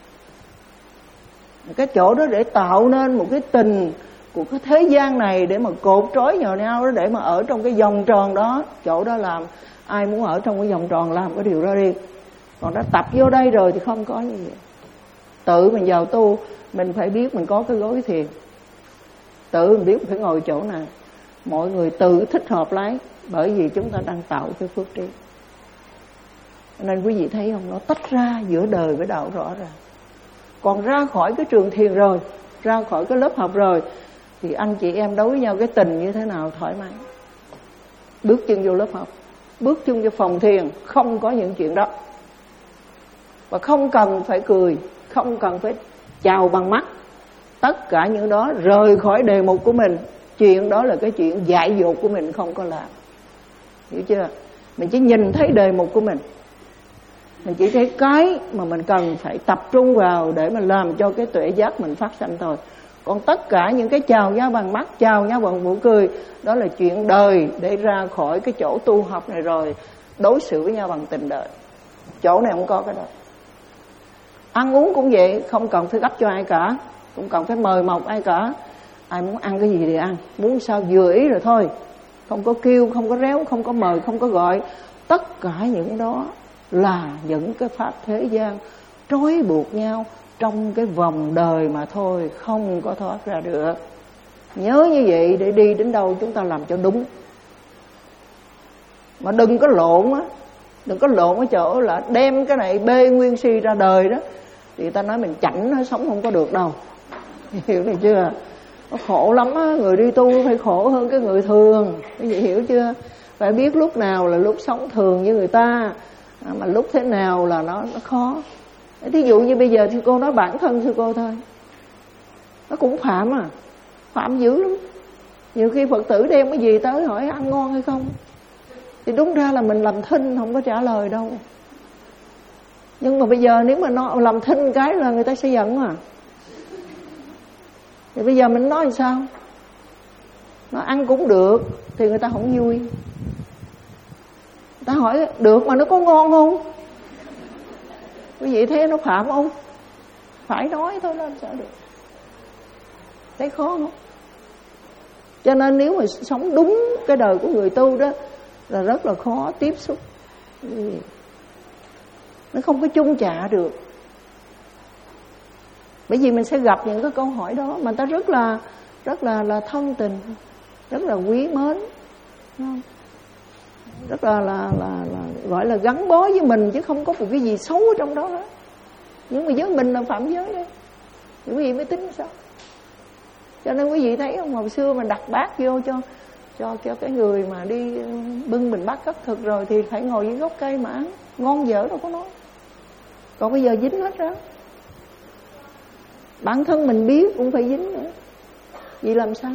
Speaker 1: Cái chỗ đó để tạo nên một cái tình của cái thế gian này, để mà cột trói nhờ nhau đó, để mà ở trong cái vòng tròn đó. Chỗ đó làm, ai muốn ở trong cái vòng tròn làm cái điều đó đi. Còn đã tập vô đây rồi thì không có như vậy. Tự mình vào tu, mình phải biết mình có cái gối thiền, tự mình biết mình phải ngồi chỗ nào. Mọi người tự thích hợp lấy, bởi vì chúng ta đang tạo cái phước trí. Nên quý vị thấy không, nó tách ra giữa đời với đạo rõ ràng. Còn ra khỏi cái trường thiền rồi, ra khỏi cái lớp học rồi, thì anh chị em đối với nhau cái tình như thế nào thoải mái. Bước chân vô lớp học, bước chân vô phòng thiền, không có những chuyện đó. Và không cần phải cười, không cần phải chào bằng mắt. Tất cả những đó rời khỏi đề mục của mình. Chuyện đó là cái chuyện dại dột của mình không có làm. Hiểu chưa? Mình chỉ nhìn thấy đề mục của mình, mình chỉ thấy cái mà mình cần phải tập trung vào để mà làm cho cái tuệ giác mình phát sanh thôi. Còn tất cả những cái chào nhau bằng mắt, chào nhau bằng nụ cười, đó là chuyện đời để ra khỏi cái chỗ tu học này rồi đối xử với nhau bằng tình đời. Chỗ này không có cái đó. Ăn uống cũng vậy, không cần phải gấp cho ai cả, cũng cần phải mời mọc ai cả. Ai muốn ăn cái gì thì ăn, muốn sao vừa ý rồi thôi. Không có kêu, không có réo, không có mời, không có gọi. Tất cả những đó là những cái pháp thế gian trói buộc nhau trong cái vòng đời mà thôi, không có thoát ra được. Nhớ như vậy để đi đến đâu chúng ta làm cho đúng. Mà đừng có lộn á, đừng có lộn ở chỗ là đem cái này bê nguyên si ra đời đó, thì ta nói mình chảnh nó sống không có được đâu. Hiểu này chưa? Nó khổ lắm á, người đi tu phải khổ hơn cái người thường. Quý vị hiểu chưa? Phải biết lúc nào là lúc sống thường như người ta, mà lúc thế nào là nó, nó khó. Thí dụ như bây giờ thì cô nói bản thân sư cô thôi, nó cũng phạm à, phạm dữ lắm. Nhiều khi Phật tử đem cái gì tới hỏi ăn ngon hay không, thì đúng ra là mình làm thinh không có trả lời đâu. Nhưng mà bây giờ nếu mà nó làm thinh cái là người ta sẽ giận à. Thì bây giờ mình nói làm sao? Nó ăn cũng được thì người ta không vui. Người ta hỏi được mà nó có ngon không? Quý vị thấy nó phạm không? Phải nói thôi, làm sao được. Thấy khó không? Cho nên nếu mà sống đúng cái đời của người tu đó là rất là khó tiếp xúc. Nó không có chung chạ được. Bởi vì mình sẽ gặp những cái câu hỏi đó mà ta rất là rất là là thân tình, rất là quý mến, không? Rất là là, là là gọi là gắn bó với mình, chứ không có một cái gì xấu ở trong đó hết. Nhưng mà với mình là phạm giới đấy, quý vị mới tính sao? Cho nên quý vị thấy không, hồi xưa mà đặt bát vô cho cho cho cái người mà đi bưng mình bát cất thực rồi thì phải ngồi dưới gốc cây mà ăn, ngon dở đâu có nói. Còn bây giờ dính hết đó. Bản thân mình biết cũng phải dính nữa. Vậy làm sao?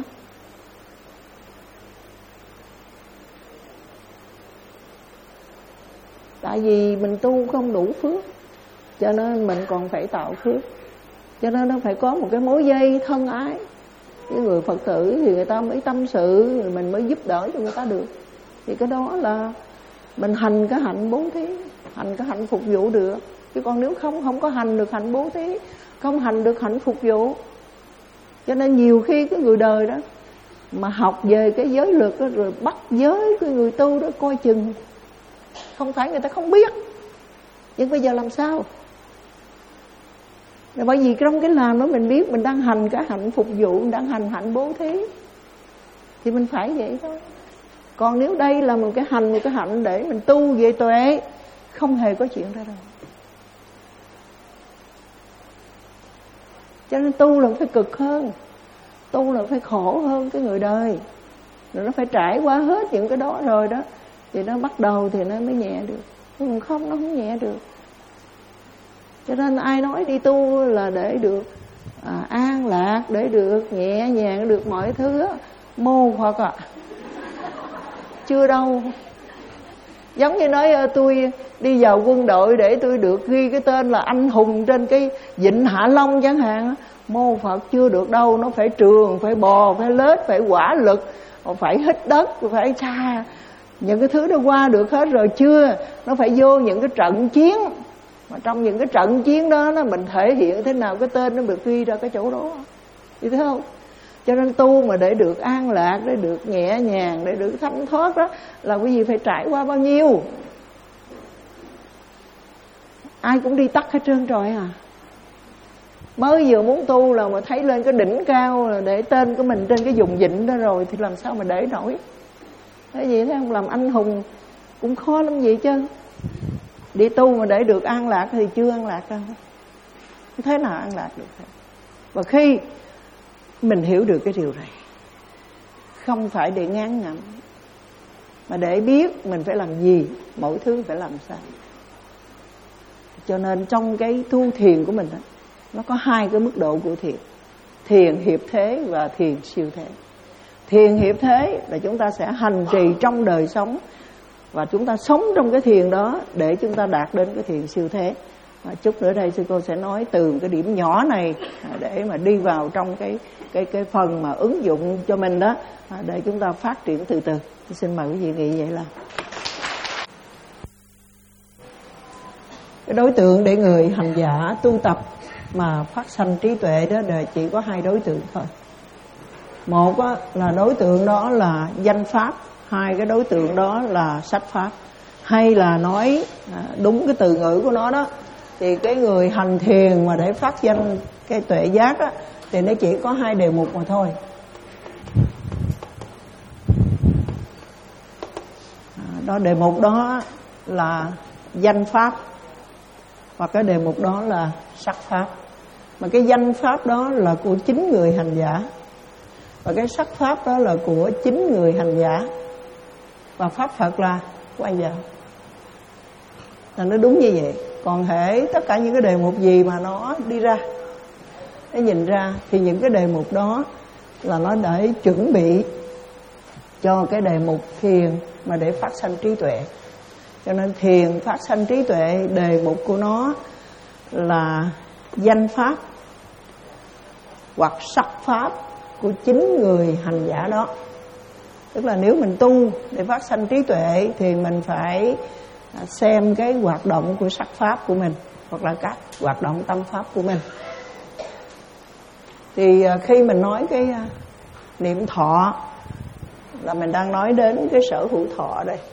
Speaker 1: Tại vì mình tu không đủ phước, cho nên mình còn phải tạo phước. Cho nên nó phải có một cái mối dây thân ái với người Phật tử thì người ta mới tâm sự, rồi mình mới giúp đỡ cho người ta được. Thì cái đó là mình hành cái hạnh bố thí, hành cái hạnh phục vụ được. Chứ còn nếu không, không có hành được hạnh bố thí, không hành được hạnh phục vụ. Cho nên nhiều khi cái người đời đó mà học về cái giới luật đó, rồi bắt giới cái người tu đó coi chừng. Không phải người ta không biết, nhưng bây giờ làm sao? Là bởi vì trong cái làm đó mình biết mình đang hành cái hạnh phục vụ, mình đang hành hạnh bố thí, thì mình phải vậy thôi. Còn nếu đây là một cái hành, một cái hạnh để mình tu về tuệ, không hề có chuyện ra đâu. Cho nên tu là phải cực hơn, tu là phải khổ hơn cái người đời. Rồi nó phải trải qua hết những cái đó rồi đó, thì nó bắt đầu thì nó mới nhẹ được. Còn không, nó không nhẹ được. Cho nên ai nói đi tu là để được à, an lạc, để được nhẹ nhàng, được mọi thứ á, mô Phật ạ. À. Chưa đâu. Giống như nói tôi đi vào quân đội để tôi được ghi cái tên là anh hùng trên cái vịnh Hạ Long chẳng hạn. Mô Phật chưa được đâu. Nó phải trường, phải bò, phải lết, phải quả lực, phải hít đất, phải xa. Những cái thứ đó qua được hết rồi chưa? Nó phải vô những cái trận chiến. Mà trong những cái trận chiến đó, nó mình thể hiện thế nào cái tên nó được ghi ra cái chỗ đó. Như thế không? Cho nên tu mà để được an lạc, để được nhẹ nhàng, để được thanh thoát đó, là cái gì phải trải qua bao nhiêu. Ai cũng đi tắt hết trơn rồi à. Mới vừa muốn tu là mà thấy lên cái đỉnh cao là để tên của mình trên cái vùng vịnh đó rồi, thì làm sao mà để nổi. Thế gì thế không? Làm anh hùng cũng khó lắm vậy chứ. Đi tu mà để được an lạc thì chưa an lạc đâu. Thế nào an lạc được thế? Và khi mình hiểu được cái điều này, không phải để ngán ngẩm, mà để biết mình phải làm gì, mỗi thứ phải làm sao. Cho nên trong cái tu thiền của mình đó, nó có hai cái mức độ của thiền. Thiền hiệp thế và thiền siêu thế. Thiền hiệp thế là chúng ta sẽ hành trì trong đời sống, và chúng ta sống trong cái thiền đó để chúng ta đạt đến cái thiền siêu thế. À, chút nữa đây sư cô sẽ nói từ cái điểm nhỏ này để mà đi vào trong cái cái cái phần mà ứng dụng cho mình đó, để chúng ta phát triển từ từ. Tôi xin mời quý vị nghĩ vậy là cái đối tượng để người hành giả tu tập mà phát sanh trí tuệ đó là chỉ có hai đối tượng thôi. Một á, là đối tượng đó là danh pháp, hai cái đối tượng đó là sách pháp. Hay là nói đúng cái từ ngữ của nó đó, thì cái người hành thiền mà để phát danh cái tuệ giác á, thì nó chỉ có hai đề mục mà thôi. Đó, đề mục đó là danh pháp, hoặc cái đề mục đó là sắc pháp. Mà cái danh pháp đó là của chính người hành giả, và cái sắc pháp đó là của chính người hành giả, và pháp Phật là quay vào. Là nó đúng như vậy. Còn hễ tất cả những cái đề mục gì mà nó đi ra, nó nhìn ra, thì những cái đề mục đó là nó để chuẩn bị cho cái đề mục thiền mà để phát sanh trí tuệ. Cho nên thiền phát sanh trí tuệ, đề mục của nó là danh pháp hoặc sắc pháp của chính người hành giả đó. Tức là nếu mình tu để phát sanh trí tuệ thì mình phải xem cái hoạt động của sắc pháp của mình, hoặc là các hoạt động tâm pháp của mình. Thì khi mình nói cái niệm thọ là mình đang nói đến cái sở hữu thọ đây.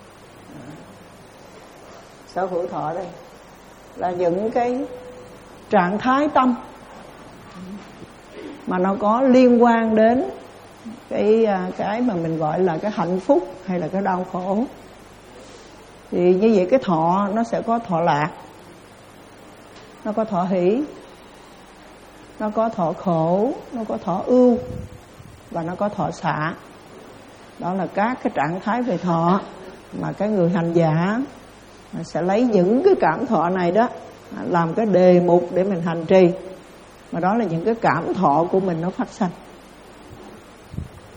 Speaker 1: Sở hữu thọ đây là những cái trạng thái tâm mà nó có liên quan đến cái cái mà mình gọi là cái hạnh phúc hay là cái đau khổ. Thì như vậy cái thọ nó sẽ có thọ lạc, nó có thọ hỷ, nó có thọ khổ, nó có thọ ưu, và nó có thọ xả. Đó là các cái trạng thái về thọ mà cái người hành giả sẽ lấy những cái cảm thọ này đó làm cái đề mục để mình hành trì. Mà đó là những cái cảm thọ của mình nó phát sanh.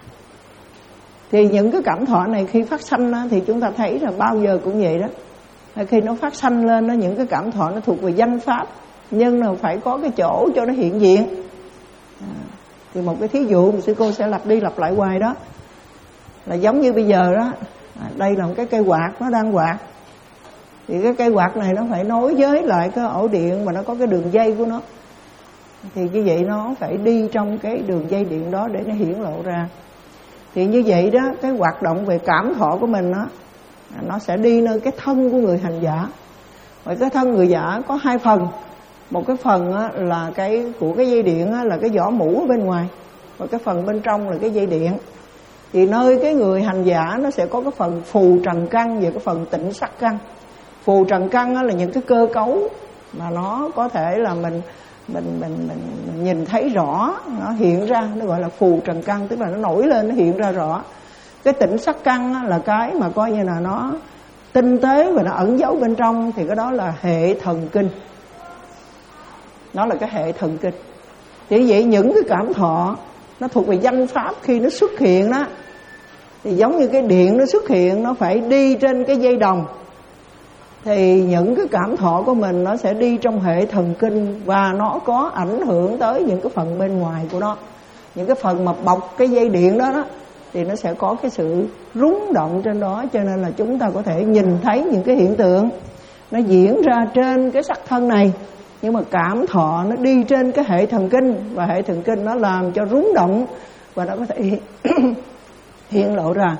Speaker 1: Thì những cái cảm thọ này khi phát sanh đó, thì chúng ta thấy là bao giờ cũng vậy đó. Khi nó phát sanh lên nó, những cái cảm thọ nó thuộc về danh pháp, nhưng là phải có cái chỗ cho nó hiện diện. à, Thì một cái thí dụ sư cô sẽ lặp đi lặp lại hoài đó, là giống như bây giờ đó, à, đây là một cái cây quạt nó đang quạt, thì cái cây quạt này nó phải nối với lại cái ổ điện mà nó có cái đường dây của nó, thì như vậy nó phải đi trong cái đường dây điện đó để nó hiển lộ ra. Thì như vậy đó, cái hoạt động về cảm thọ của mình đó, nó sẽ đi nơi cái thân của người hành giả. Và cái thân người giả có hai phần. Một cái phần là cái của cái dây điện là cái vỏ mũ ở bên ngoài, và cái phần bên trong là cái dây điện. Thì nơi cái người hành giả nó sẽ có cái phần phù trần căn và cái phần tịnh sắc căn. Phù trần căn là những cái cơ cấu mà nó có thể là mình mình mình mình, mình nhìn thấy rõ, nó hiện ra, nó gọi là phù trần căn, tức là nó nổi lên, nó hiện ra rõ. Cái tịnh sắc căn là cái mà coi như là nó tinh tế và nó ẩn giấu bên trong, thì cái đó là hệ thần kinh. Nó là cái hệ thần kinh. Thì vậy những cái cảm thọ nó thuộc về danh pháp, khi nó xuất hiện đó, thì giống như cái điện nó xuất hiện, nó phải đi trên cái dây đồng. Thì những cái cảm thọ của mình nó sẽ đi trong hệ thần kinh, và nó có ảnh hưởng tới những cái phần bên ngoài của nó. Những cái phần mà bọc cái dây điện đó đó, thì nó sẽ có cái sự rung động trên đó. Cho nên là chúng ta có thể nhìn thấy những cái hiện tượng nó diễn ra trên cái sắc thân này, nhưng mà cảm thọ nó đi trên cái hệ thần kinh, và hệ thần kinh nó làm cho rung động, và nó có thể hiện lộ ra.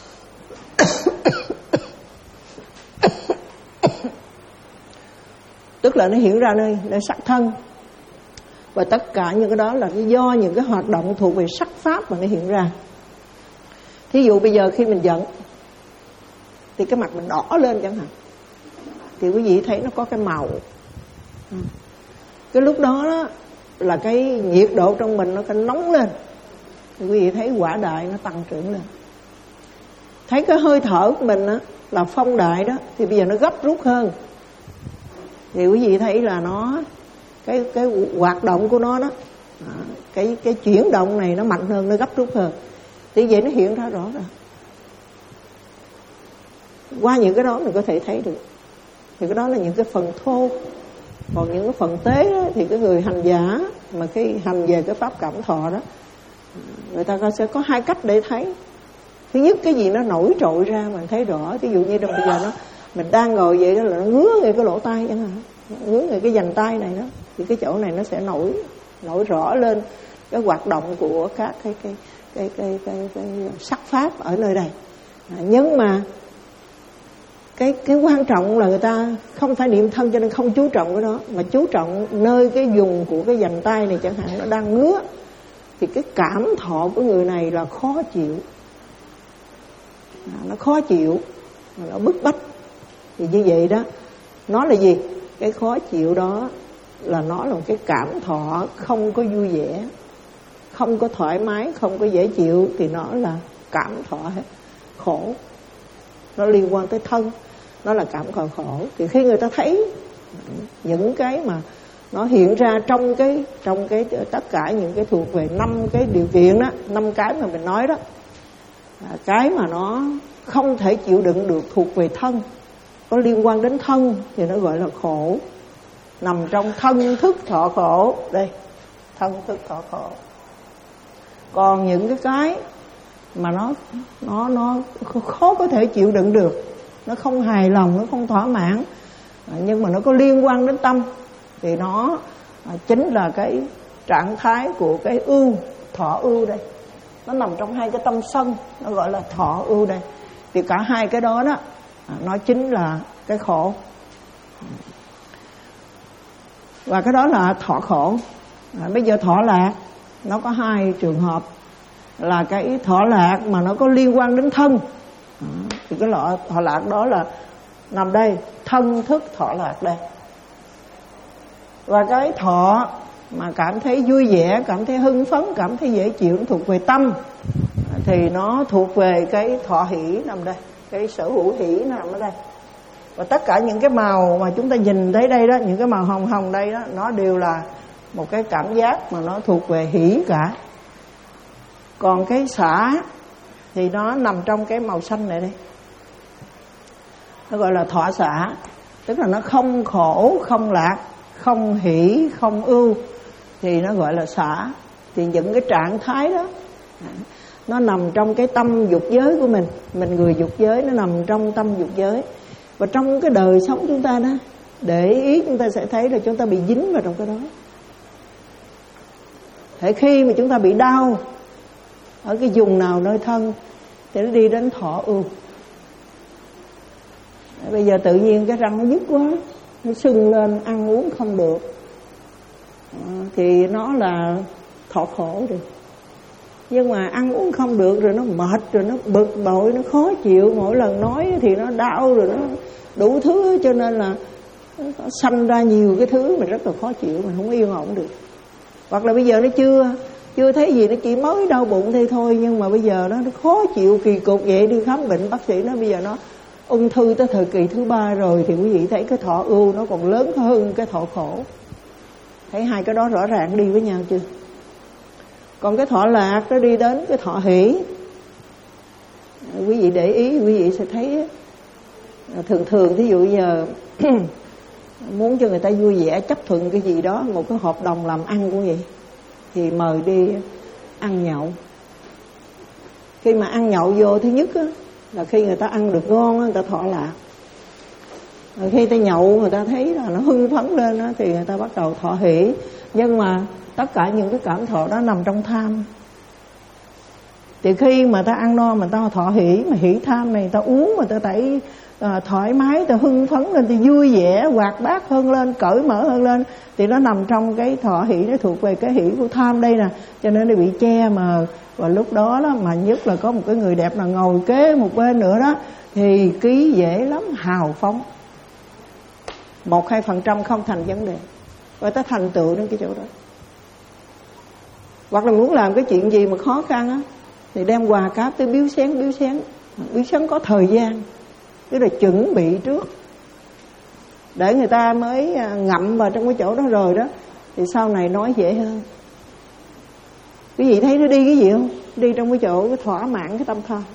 Speaker 1: Tức là nó hiện ra nơi, nơi sắc thân. Và tất cả những cái đó là do những cái hoạt động thuộc về sắc pháp mà nó hiện ra. Thí dụ bây giờ khi mình giận thì cái mặt mình đỏ lên chẳng hạn, thì quý vị thấy nó có cái màu. Cái lúc đó, đó là cái nhiệt độ trong mình nó cái nóng lên, thì quý vị thấy quả đại nó tăng trưởng lên. Thấy cái hơi thở của mình đó, là phong đại đó, thì bây giờ nó gấp rút hơn, thì quý vị thấy là nó cái cái hoạt động của nó đó, cái cái chuyển động này nó mạnh hơn, nó gấp rút hơn. Thì vậy nó hiện ra rõ rồi. Qua những cái đó mình có thể thấy được. Thì cái đó là những cái phần thô. Còn những cái phần tế đó, thì cái người hành giả mà cái hành về cái pháp cảm thọ đó, người ta sẽ có hai cách để thấy. Thứ nhất, cái gì nó nổi trội ra mình thấy rõ. Ví dụ như bây giờ nó mình đang ngồi vậy đó, là nó ngứa ngay cái lỗ tai chẳng hạn, ngứa ngay cái vành tai này đó, thì cái chỗ này nó sẽ nổi nổi rõ lên cái hoạt động của các cái cái cái cái cái, cái, cái sắc pháp ở nơi đây. À, nhưng mà cái cái quan trọng là người ta không phải niệm thân, cho nên không chú trọng cái đó, mà chú trọng nơi cái vùng của cái vành tai này chẳng hạn, nó đang ngứa, thì cái cảm thọ của người này là khó chịu, à, nó khó chịu, nó bức bách. Thì như vậy đó, nó là gì? Cái khó chịu đó là nó là một cái cảm thọ không có vui vẻ, không có thoải mái, không có dễ chịu, thì nó là cảm thọ khổ. Nó liên quan tới thân, nó là cảm thọ khổ. Thì khi người ta thấy những cái mà nó hiện ra trong cái trong cái tất cả những cái thuộc về năm cái điều kiện đó, năm cái mà mình nói đó, cái mà nó không thể chịu đựng được thuộc về thân, có liên quan đến thân, thì nó gọi là khổ, nằm trong thân thức thọ khổ. Đây, thân thức thọ khổ. Còn những cái cái mà nó nó nó khó có thể chịu đựng được, nó không hài lòng, nó không thỏa mãn, nhưng mà nó có liên quan đến tâm, thì nó chính là cái trạng thái của cái ưu, thọ ưu đây. Nó nằm trong hai cái tâm sân, nó gọi là thọ ưu đây. Thì cả hai cái đó đó, nó chính là cái khổ. Và cái đó là thọ khổ. À, bây giờ thọ lạc, nó có hai trường hợp. Là cái thọ lạc mà nó có liên quan đến thân, à, thì cái loại thọ lạc đó là nằm đây, thân thức thọ lạc đây. Và cái thọ mà cảm thấy vui vẻ, cảm thấy hưng phấn, cảm thấy dễ chịu, nó thuộc về tâm, thì nó thuộc về cái thọ hỷ nằm đây, cái sở hữu hỷ nó nằm ở đây. Và tất cả những cái màu mà chúng ta nhìn thấy đây đó, những cái màu hồng hồng đây đó, nó đều là một cái cảm giác mà nó thuộc về hỷ cả. Còn cái xả thì nó nằm trong cái màu xanh này đây. nó gọi là thọ xả, tức là nó không khổ, không lạc, không hỷ, không ưu, thì nó gọi là xả. Thì những cái trạng thái đó nó nằm trong cái tâm dục giới của mình. Mình người dục giới, nó nằm trong tâm dục giới. Và trong cái đời sống chúng ta đó, để ý chúng ta sẽ thấy là chúng ta bị dính vào trong cái đó. Thế khi mà chúng ta bị đau ở cái vùng nào nơi thân thì nó đi đến thọ ưu. Bây giờ tự nhiên cái răng nó nhức quá, nó sưng lên, ăn uống không được, à, thì nó là thọ khổ rồi. Nhưng mà ăn uống không được rồi nó mệt, rồi nó bực bội, nó khó chịu, mỗi lần nói thì nó đau, rồi nó đủ thứ, cho nên là nó sanh ra nhiều cái thứ mình rất là khó chịu, mình không yên ổn được. Hoặc là bây giờ nó chưa chưa thấy gì, nó chỉ mới đau bụng thế thôi, nhưng mà bây giờ nó, nó khó chịu kỳ cục vậy, đi khám bệnh bác sĩ nói bây giờ nó ung thư tới thời kỳ thứ ba rồi, thì quý vị thấy cái thọ ưu nó còn lớn hơn cái thọ khổ. Thấy hai cái đó rõ ràng đi với nhau chưa? Còn cái thọ lạc nó đi đến cái thọ hỷ. Quý vị để ý, quý vị sẽ thấy thường thường thí dụ giờ muốn cho người ta vui vẻ, chấp thuận cái gì đó, một cái hợp đồng làm ăn của vậy, thì mời đi ăn nhậu. Khi mà ăn nhậu vô, thứ nhất á, là khi người ta ăn được ngon á, người ta thọ lạc. Rồi khi ta nhậu người ta thấy là nó hưng phấn lên á, thì người ta bắt đầu thọ hỷ. Nhưng mà tất cả những cái cảm thọ đó nằm trong tham. Thì khi mà ta ăn no mà ta thọ hỷ, mà hỷ tham này ta uống mà ta thấy à, thoải mái, ta hưng phấn lên, thì vui vẻ, hoạt bát hơn lên, cởi mở hơn lên, thì nó nằm trong cái thọ hỷ, nó thuộc về cái hỷ của tham đây nè. Cho nên nó bị che mờ. Và lúc đó, đó mà nhất là có một cái người đẹp là ngồi kế một bên nữa đó, thì ký dễ lắm, hào phóng. Một hai phần trăm không thành vấn đề, và ta thành tựu đến cái chỗ đó. Hoặc là muốn làm cái chuyện gì mà khó khăn á, thì đem quà cáp tới biếu xén, biếu xén. Biếu xén có thời gian, tức là chuẩn bị trước, để người ta mới ngậm vào trong cái chỗ đó rồi đó, thì sau này nói dễ hơn. Quý vị thấy nó đi cái gì không? Đi trong cái chỗ cái thỏa mãn cái tâm tham,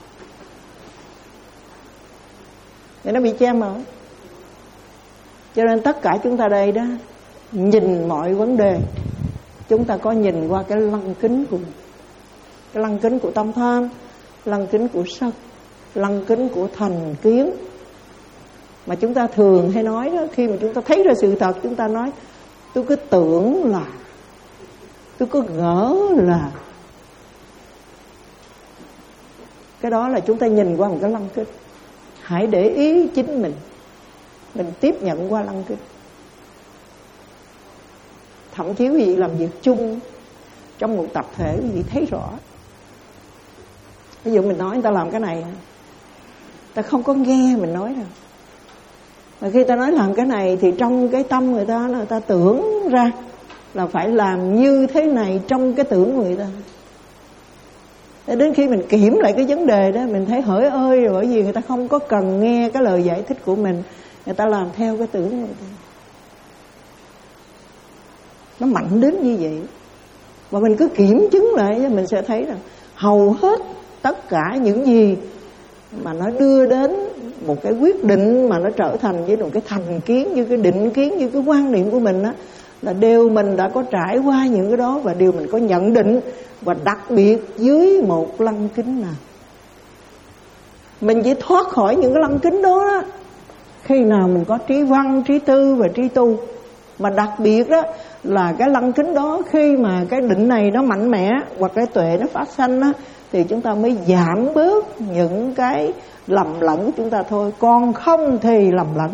Speaker 1: để nó bị che mờ. Cho nên tất cả chúng ta đây đó, nhìn mọi vấn đề, chúng ta có nhìn qua cái lăng kính của mình. Cái lăng kính của tâm tham, lăng kính của sân, lăng kính của thành kiến. Mà chúng ta thường hay nói đó, khi mà chúng ta thấy ra sự thật, chúng ta nói tôi cứ tưởng là, tôi cứ ngỡ là. Cái đó là chúng ta nhìn qua một cái lăng kính. Hãy để ý chính mình, mình tiếp nhận qua lăng kính. Thậm chí quý vị làm việc chung trong một tập thể, quý vị thấy rõ. Ví dụ mình nói người ta làm cái này, ta không có nghe mình nói đâu. Mà khi ta nói làm cái này, thì trong cái tâm người ta, người ta tưởng ra là phải làm như thế này trong cái tưởng của người ta. Đến khi mình kiểm lại cái vấn đề đó, mình thấy hỡi ơi, rồi bởi vì người ta không có cần nghe cái lời giải thích của mình, người ta làm theo cái tưởng của người ta. Nó mạnh đến như vậy. Và mình cứ kiểm chứng lại, mình sẽ thấy rằng hầu hết tất cả những gì mà nó đưa đến một cái quyết định mà nó trở thành với một cái thành kiến, như cái định kiến, như cái quan niệm của mình á, là đều mình đã có trải qua những cái đó, và đều mình có nhận định, và đặc biệt dưới một lăng kính nào. Mình chỉ thoát khỏi những cái lăng kính đó, đó khi nào mình có trí văn, trí tư và trí tu. Mà đặc biệt đó là cái lăng kính đó, khi mà cái định này nó mạnh mẽ, hoặc cái tuệ nó phát sanh đó, thì chúng ta mới giảm bớt những cái lầm lẫn của chúng ta thôi. Còn không thì lầm lẫn.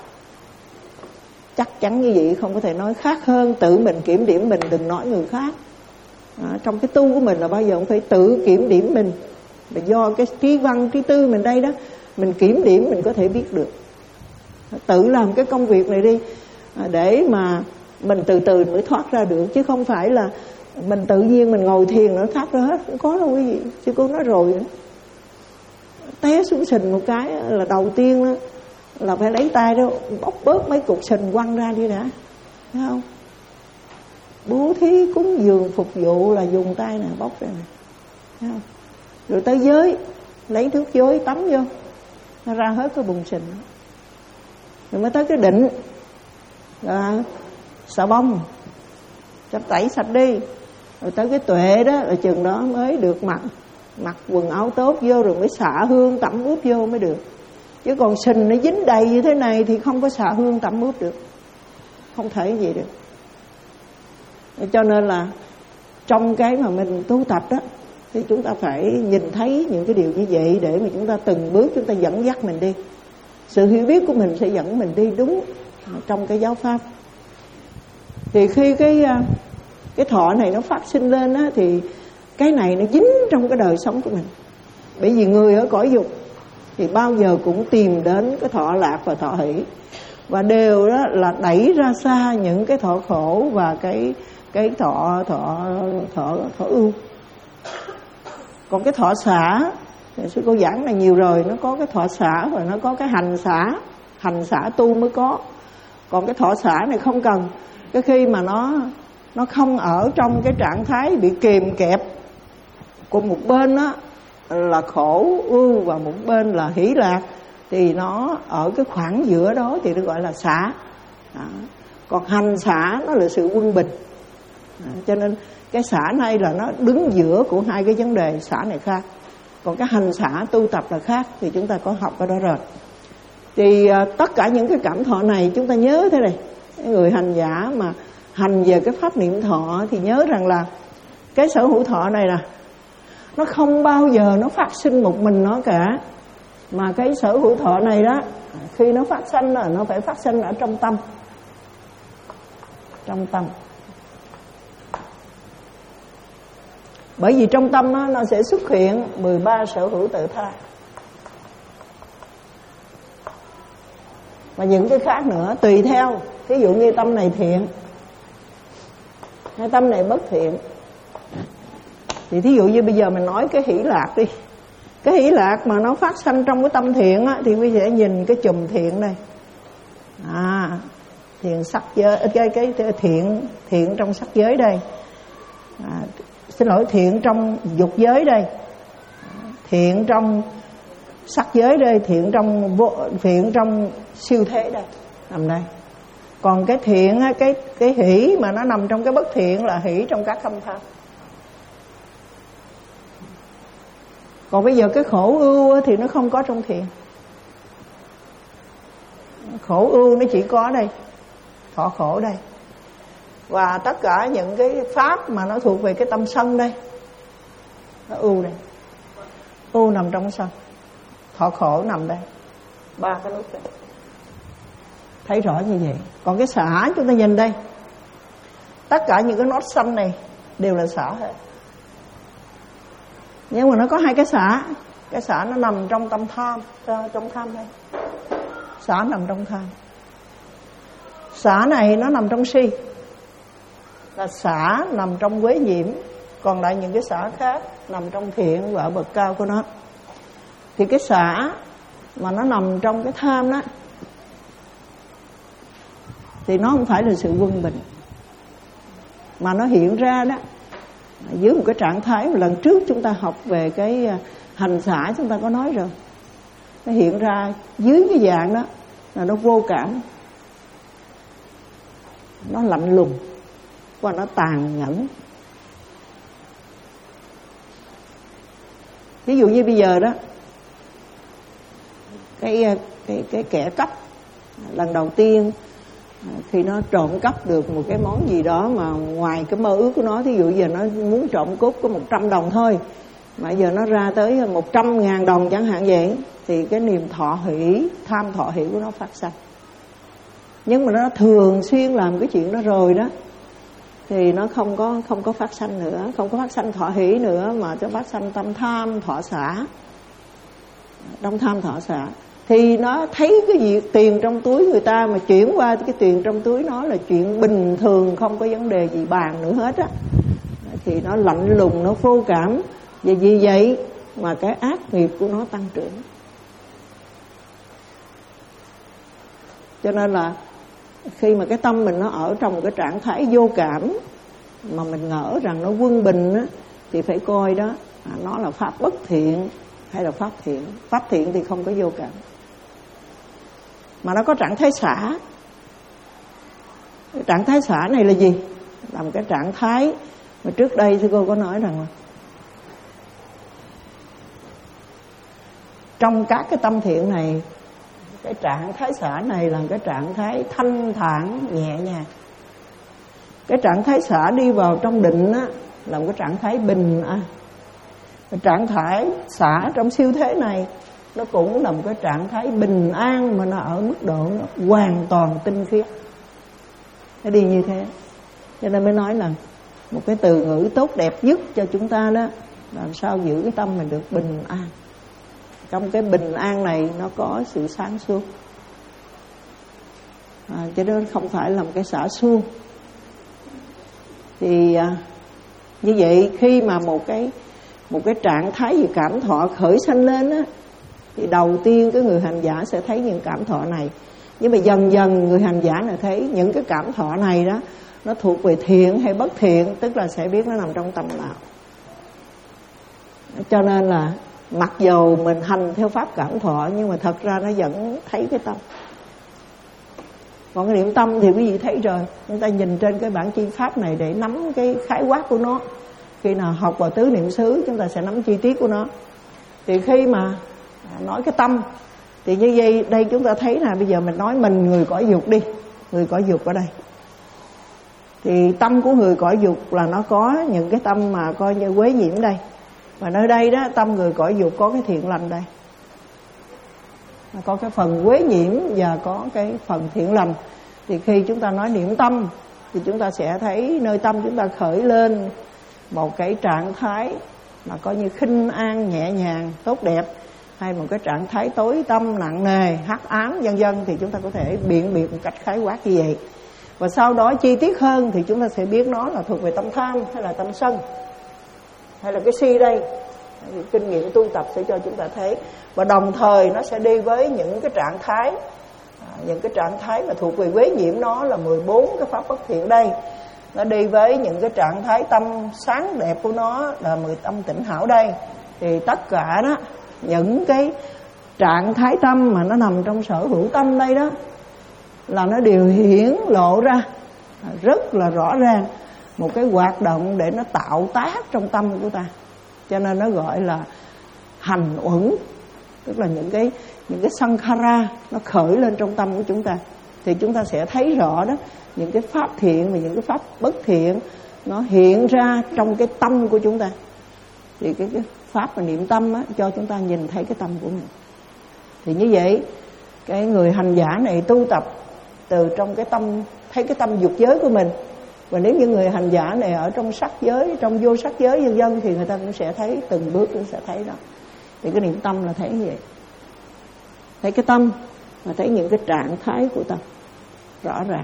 Speaker 1: Chắc chắn như vậy, không có thể nói khác hơn. Tự mình kiểm điểm mình, đừng nói người khác. À, trong cái tu của mình là bao giờ cũng phải tự kiểm điểm mình. Và do cái trí văn, trí tư mình đây đó, mình kiểm điểm mình có thể biết được. Tự làm cái công việc này đi, à, để mà mình từ từ mới thoát ra được. Chứ không phải là mình tự nhiên mình ngồi thiền nó thoát ra hết. Không có đâu quý vị. Sư cô nói rồi đó. Té xuống sình một cái là đầu tiên đó, là phải lấy tay đó bóc bớt mấy cục sình quăng ra đi đã, thấy không? Bố thí cúng dường phục vụ là dùng tay nè bóc ra nè, thấy không? Rồi tới giới lấy nước dối tắm vô, nó ra hết cái bùn sình. rồi mới tới cái định là xà bông cho tẩy sạch đi, rồi tới cái tuệ đó là chừng đó mới được mặc mặc quần áo tốt vô, rồi mới xả hương tẩm ướp vô mới được. Chứ còn sình nó dính đầy như thế này thì không có xả hương tẩm ướp được, không thể gì được. Cho nên là trong cái mà mình tu tập đó thì chúng ta phải nhìn thấy những cái điều như vậy để mà chúng ta từng bước chúng ta dẫn dắt mình đi. Sự hiểu biết của mình sẽ dẫn mình đi đúng trong cái giáo pháp. Thì khi cái cái thọ này nó phát sinh lên á, thì cái này nó dính trong cái đời sống của mình. Bởi vì người ở cõi dục thì bao giờ cũng tìm đến cái thọ lạc và thọ hỷ, và đều đó là đẩy ra xa những cái thọ khổ và cái cái thọ thọ thọ thọ ưu. Còn cái thọ xả, sư cô giảng này nhiều rồi, nó có cái thọ xả và nó có cái hành xả. Hành xả tu mới có. Còn cái thọ xả này không cần. Cái khi mà nó nó không ở trong cái trạng thái bị kìm kẹp của một bên đó là khổ ưu và một bên là hỷ lạc, thì nó ở cái khoảng giữa đó thì nó gọi là xả. Đó. Còn hành xả nó là sự quân bình. Đó. Cho nên cái xả này là nó đứng giữa của hai cái vấn đề xả này khác. Còn cái hành xả tu tập là khác, thì chúng ta có học ở đó rồi. Thì uh, tất cả những cái cảm thọ này chúng ta nhớ thế này, người hành giả mà hành về cái pháp niệm thọ thì nhớ rằng là cái sở hữu thọ này là nó không bao giờ nó phát sinh một mình nó cả, mà cái sở hữu thọ này đó khi nó phát sinh là nó phải phát sinh ở trong tâm. Trong tâm. Bởi vì trong tâm đó, nó sẽ xuất hiện mười ba sở hữu tự tha và những cái khác nữa tùy theo. Ví dụ như tâm này thiện hay tâm này bất thiện, thì thí dụ như bây giờ mình nói cái hỷ lạc đi. Cái hỷ lạc mà nó phát sanh trong cái tâm thiện á, thì quý vị sẽ nhìn cái chùm thiện đây. À, thiện sắc giới, cái, cái, cái thiện thiện trong sắc giới đây. À, xin lỗi, thiện trong dục giới đây. Thiện trong sắc giới đây, thiện trong vô, thiện trong siêu thế đây, nằm đây. Còn cái thiện á, cái cái hỷ mà nó nằm trong cái bất thiện là hỷ trong các khâm pháp. Còn bây giờ cái khổ ưu thì nó không có trong thiện. Khổ ưu nó chỉ có đây, thọ khổ đây. Và tất cả những cái pháp mà nó thuộc về cái tâm sân đây, nó ưu đây. Ưu nằm trong sân, thọ khổ nằm đây. Ba cái nút đây. Thấy rõ như vậy. Còn cái xả chúng ta nhìn đây, tất cả những cái nốt xanh này đều là xả hết. Nhưng mà nó có hai cái xả. Cái xả nó nằm trong tâm tham, trong tham đây. Xả nằm trong tham. Xả này nó nằm trong si, là xả nằm trong quế nhiễm. Còn lại những cái xả khác nằm trong thiện và ở bậc cao của nó. Thì cái xả mà nó nằm trong cái tham đó thì nó không phải là sự quân bình, mà nó hiện ra đó dưới một cái trạng thái mà lần trước chúng ta học về cái hành xả chúng ta có nói rồi. Nó hiện ra dưới cái dạng đó là nó vô cảm, nó lạnh lùng và nó tàn nhẫn. Ví dụ như bây giờ đó, cái cái cái kẻ cắp lần đầu tiên khi nó trộm cắp được một cái món gì đó mà ngoài cái mơ ước của nó, thí dụ giờ nó muốn trộm cốt có một trăm đồng thôi, mà giờ nó ra tới một trăm ngàn đồng chẳng hạn vậy, thì cái niềm thọ hỷ, tham thọ hỷ của nó phát sanh. Nhưng mà nó thường xuyên làm cái chuyện đó rồi đó, thì nó không có không có phát sanh nữa, không có phát sanh thọ hỷ nữa, mà cho phát sanh tâm tham thọ xả. Tâm tham thọ xả thì nó thấy cái gì tiền trong túi người ta mà chuyển qua cái tiền trong túi nó là chuyện bình thường, không có vấn đề gì bàn nữa hết á, thì nó lạnh lùng, nó vô cảm. Và vì vậy mà cái ác nghiệp của nó tăng trưởng. Cho nên là khi mà cái tâm mình nó ở trong cái trạng thái vô cảm mà mình ngỡ rằng nó quân bình á, thì phải coi đó à, nó là pháp bất thiện hay là pháp thiện. Pháp thiện thì không có vô cảm. mà nó có trạng thái xả. Cái trạng thái xả này là gì? Là một cái trạng thái mà trước đây sư cô có nói rằng là trong các cái tâm thiện này, cái trạng thái xả này là cái trạng thái thanh thản nhẹ nhàng. Cái trạng thái xả đi vào trong định á, là một cái trạng thái bình an. Cái trạng thái xả trong siêu thế này nó cũng là một cái trạng thái bình an, mà nó ở mức độ nó hoàn toàn tinh khiết. Nó đi như thế. Cho nên mới nói là một cái từ ngữ tốt đẹp nhất cho chúng ta đó, làm sao giữ cái tâm mình được bình an. Trong cái bình an này nó có sự sáng suốt, à, cho nên không phải là một cái xả suông. Thì à, như vậy khi mà một cái một cái trạng thái gì cảm thọ khởi sanh lên á, thì đầu tiên cái người hành giả sẽ thấy những cảm thọ này. Nhưng mà dần dần người hành giả này thấy những cái cảm thọ này đó, nó thuộc về thiện hay bất thiện, tức là sẽ biết nó nằm trong tâm nào. Cho nên là mặc dầu mình hành theo pháp cảm thọ, nhưng mà thật ra nó vẫn thấy cái tâm. Còn cái niệm tâm thì quý vị thấy rồi, chúng ta nhìn trên cái bản chi pháp này để nắm cái khái quát của nó. Khi nào học vào tứ niệm xứ, chúng ta sẽ nắm chi tiết của nó. Thì khi mà nói cái tâm, thì như vậy đây chúng ta thấy là bây giờ mình nói mình người cõi dục đi, người cõi dục ở đây. Thì tâm của người cõi dục là nó có những cái tâm mà coi như quế nhiễm đây. Và nơi đây đó, tâm người cõi dục có cái thiện lành đây. Nó có cái phần quế nhiễm và có cái phần thiện lành. Thì khi chúng ta nói niệm tâm, thì chúng ta sẽ thấy nơi tâm chúng ta khởi lên một cái trạng thái mà coi như khinh an, nhẹ nhàng, tốt đẹp, hay một cái trạng thái tối tâm, nặng nề, hắc ám, vân vân. Thì chúng ta có thể biện biệt một cách khái quát như vậy. Và sau đó chi tiết hơn thì chúng ta sẽ biết nó là thuộc về tâm tham hay là tâm sân, hay là cái si đây. Kinh nghiệm tu tập sẽ cho chúng ta thấy. Và đồng thời nó sẽ đi với những cái trạng thái, những cái trạng thái mà thuộc về quế nhiễm, nó là mười bốn cái pháp bất thiện đây. Nó đi với những cái trạng thái tâm sáng đẹp của nó là mười tâm tịnh hảo đây. Thì tất cả đó, những cái trạng thái tâm mà nó nằm trong sở hữu tâm đây đó, là nó đều hiển lộ ra rất là rõ ràng một cái hoạt động để nó tạo tác trong tâm của ta. Cho nên nó gọi là hành uẩn, tức là những cái những cái sankhara nó khởi lên trong tâm của chúng ta. Thì chúng ta sẽ thấy rõ đó, những cái pháp thiện và những cái pháp bất thiện nó hiện ra trong cái tâm của chúng ta. Thì cái, cái pháp mà niệm tâm á, cho chúng ta nhìn thấy cái tâm của mình. Thì như vậy cái người hành giả này tu tập từ trong cái tâm, thấy cái tâm dục giới của mình. Và nếu như người hành giả này ở trong sắc giới, trong vô sắc giới vân vân, thì người ta cũng sẽ thấy từng bước cũng sẽ thấy đó. Thì cái niệm tâm là thấy như vậy, thấy cái tâm và thấy những cái trạng thái của tâm rõ ràng.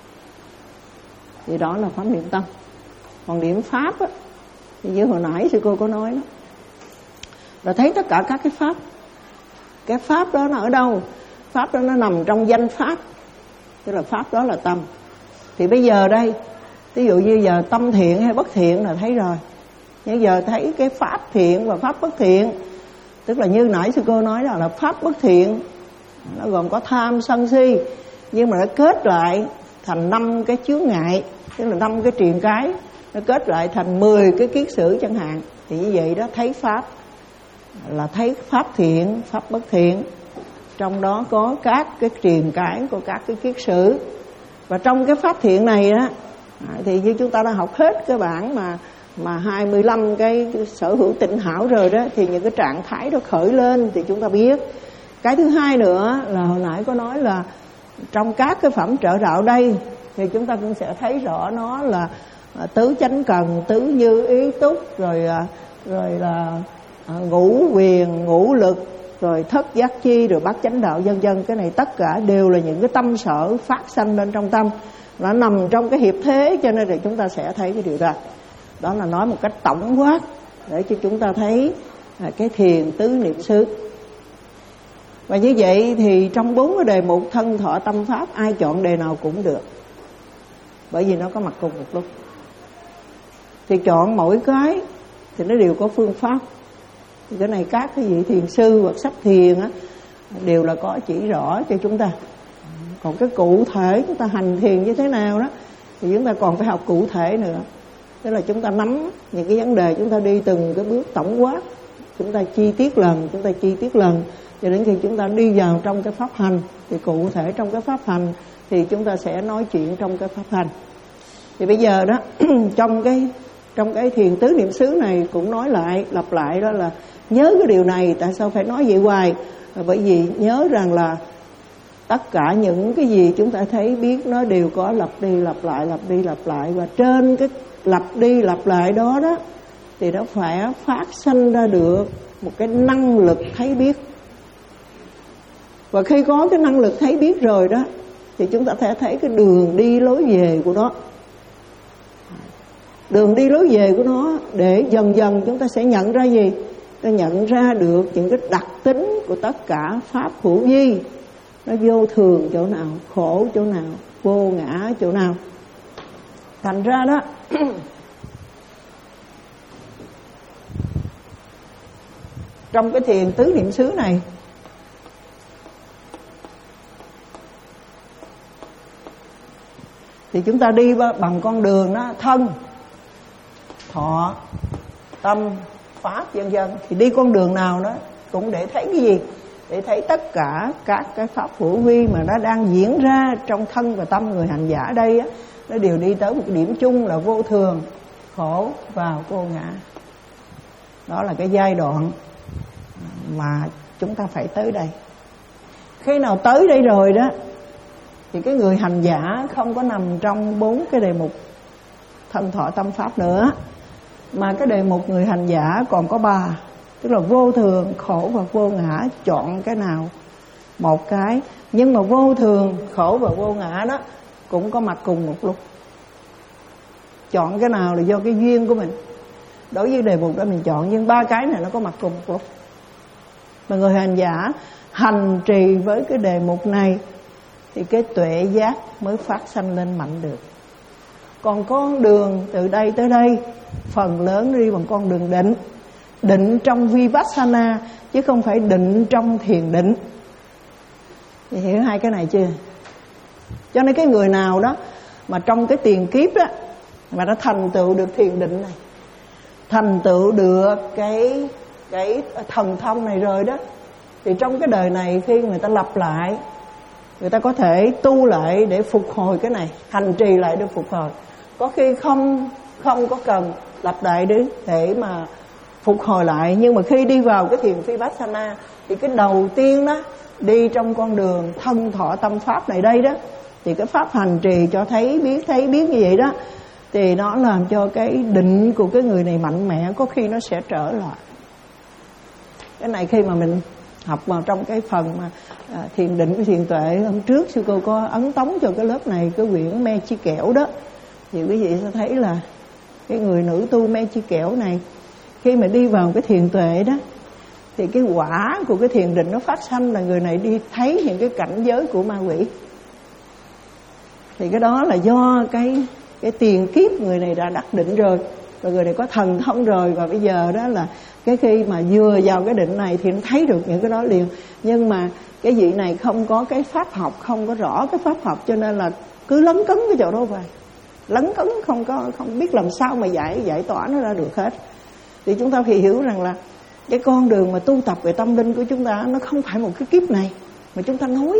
Speaker 1: Thì đó là pháp niệm tâm. Còn niệm pháp á, thì như hồi nãy sư cô có nói đó, là thấy tất cả các cái pháp. Cái pháp đó nó ở đâu? Pháp đó nó nằm trong danh pháp, tức là pháp đó là tâm. Thì bây giờ đây, ví dụ như giờ tâm thiện hay bất thiện là thấy rồi. Nhưng giờ thấy cái pháp thiện và pháp bất thiện, tức là như nãy sư cô nói là, là pháp bất thiện nó gồm có tham sân si, nhưng mà nó kết lại thành năm cái chướng ngại, tức là năm cái triền cái, nó kết lại thành mười cái kiết sử chẳng hạn. Thì như vậy đó, thấy pháp là thấy pháp thiện, pháp bất thiện. Trong đó có các cái triền cái, có các cái kiết sử. Và trong cái pháp thiện này đó, thì như chúng ta đã học hết cái bản mà mà hai mươi lăm cái sở hữu tịnh hảo rồi đó, thì những cái trạng thái đó khởi lên thì chúng ta biết. Cái thứ hai nữa là hồi nãy có nói là trong các cái phẩm trợ đạo đây, thì chúng ta cũng sẽ thấy rõ nó là tứ chánh cần, tứ như ý túc, rồi rồi là ngũ quyền, ngũ lực, rồi thất giác chi, rồi bát chánh đạo vân vân. Cái này tất cả đều là những cái tâm sở phát sanh lên trong tâm, nó nằm trong cái hiệp thế, cho nên là chúng ta sẽ thấy cái điều đó. Đó là nói một cách tổng quát để cho chúng ta thấy cái thiền tứ niệm xứ. Và như vậy thì trong bốn cái đề mục thân thọ tâm pháp, ai chọn đề nào cũng được, bởi vì nó có mặt cùng một lúc. Thì chọn mỗi cái thì nó đều có phương pháp. Thì cái này các cái vị thiền sư hoặc sách thiền á, đều là có chỉ rõ cho chúng ta. Còn cái cụ thể chúng ta hành thiền như thế nào đó thì chúng ta còn phải học cụ thể nữa. Tức là chúng ta nắm những cái vấn đề, chúng ta đi từng cái bước tổng quát, chúng ta chi tiết lần, chúng ta chi tiết lần cho đến khi chúng ta đi vào trong cái pháp hành. Thì cụ thể trong cái pháp hành thì chúng ta sẽ nói chuyện trong cái pháp hành. Thì bây giờ đó trong cái trong cái thiền tứ niệm xứ này cũng nói lại lặp lại đó là nhớ cái điều này. Tại sao phải nói vậy hoài? Là bởi vì nhớ rằng là tất cả những cái gì chúng ta thấy biết nó đều có lặp đi lặp lại, lặp đi lặp lại. Và trên cái lặp đi lặp lại đó đó thì nó phải phát sinh ra được một cái năng lực thấy biết. Và khi có cái năng lực thấy biết rồi đó thì chúng ta sẽ thấy cái đường đi lối về của nó. Đường đi lối về của nó để dần dần chúng ta sẽ nhận ra gì? Ta nhận ra được những cái đặc tính của tất cả pháp hữu vi. Nó vô thường chỗ nào, khổ chỗ nào, vô ngã chỗ nào. Thành ra đó trong cái thiền tứ niệm xứ này thì chúng ta đi bằng con đường đó, thân, thọ, tâm, pháp vân vân. Thì đi con đường nào đó cũng để thấy cái gì? Để thấy tất cả các cái pháp hữu vi mà nó đang diễn ra trong thân và tâm người hành giả đây á, nó đều đi tới một điểm chung là vô thường, khổ và vô ngã. Đó là cái giai đoạn mà chúng ta phải tới đây. Khi nào tới đây rồi đó thì cái người hành giả không có nằm trong bốn cái đề mục thân thọ tâm pháp nữa, mà cái đề mục người hành giả còn có ba, tức là vô thường, khổ và vô ngã. Chọn cái nào một cái. Nhưng mà vô thường, khổ và vô ngã đó cũng có mặt cùng một lúc. Chọn cái nào là do cái duyên của mình. Đối với đề mục đó mình chọn, nhưng ba cái này nó có mặt cùng một lúc. Mà người hành giả hành trì với cái đề mục này thì cái tuệ giác mới phát sanh lên mạnh được. Còn con đường từ đây tới đây phần lớn đi bằng con đường định. Định trong Vipassana chứ không phải định trong thiền định. Thì hiểu hai cái này chưa? Cho nên cái người nào đó mà trong cái tiền kiếp á, mà nó thành tựu được thiền định này, thành tựu được cái cái thần thông này rồi đó, thì trong cái đời này khi người ta lặp lại, người ta có thể tu lại để phục hồi cái này, hành trì lại để phục hồi. Có khi không không có cần lặp lại để để mà phục hồi lại, nhưng mà khi đi vào cái thiền Vipassana thì cái đầu tiên đó đi trong con đường thân thọ tâm pháp này đây đó, thì cái pháp hành trì cho thấy biết thấy biết như vậy đó, thì nó làm cho cái định của cái người này mạnh mẽ, có khi nó sẽ trở lại. Cái này khi mà mình học vào trong cái phần mà à, thiền định với thiền tuệ, hôm trước sư cô có ấn tống cho cái lớp này cái quyển Me Chi Kẻo đó, thì quý vị sẽ thấy là cái người nữ tu Me Chi Kẻo này khi mà đi vào cái thiền tuệ đó thì cái quả của cái thiền định nó phát sanh là người này đi thấy những cái cảnh giới của ma quỷ. Thì cái đó là do cái cái tiền kiếp người này đã đắc định rồi, và người này có thần thông rồi, và bây giờ đó là cái khi mà vừa vào cái định này thì nó thấy được những cái đó liền. Nhưng mà cái vị này không có cái pháp học, không có rõ cái pháp học, cho nên là cứ lấn cấn cái chỗ đó vậy, lấn cấn không có không biết làm sao mà giải giải tỏa nó ra được hết. Thì chúng ta phải hiểu rằng là cái con đường mà tu tập về tâm linh của chúng ta nó không phải một cái kiếp này mà chúng ta nói.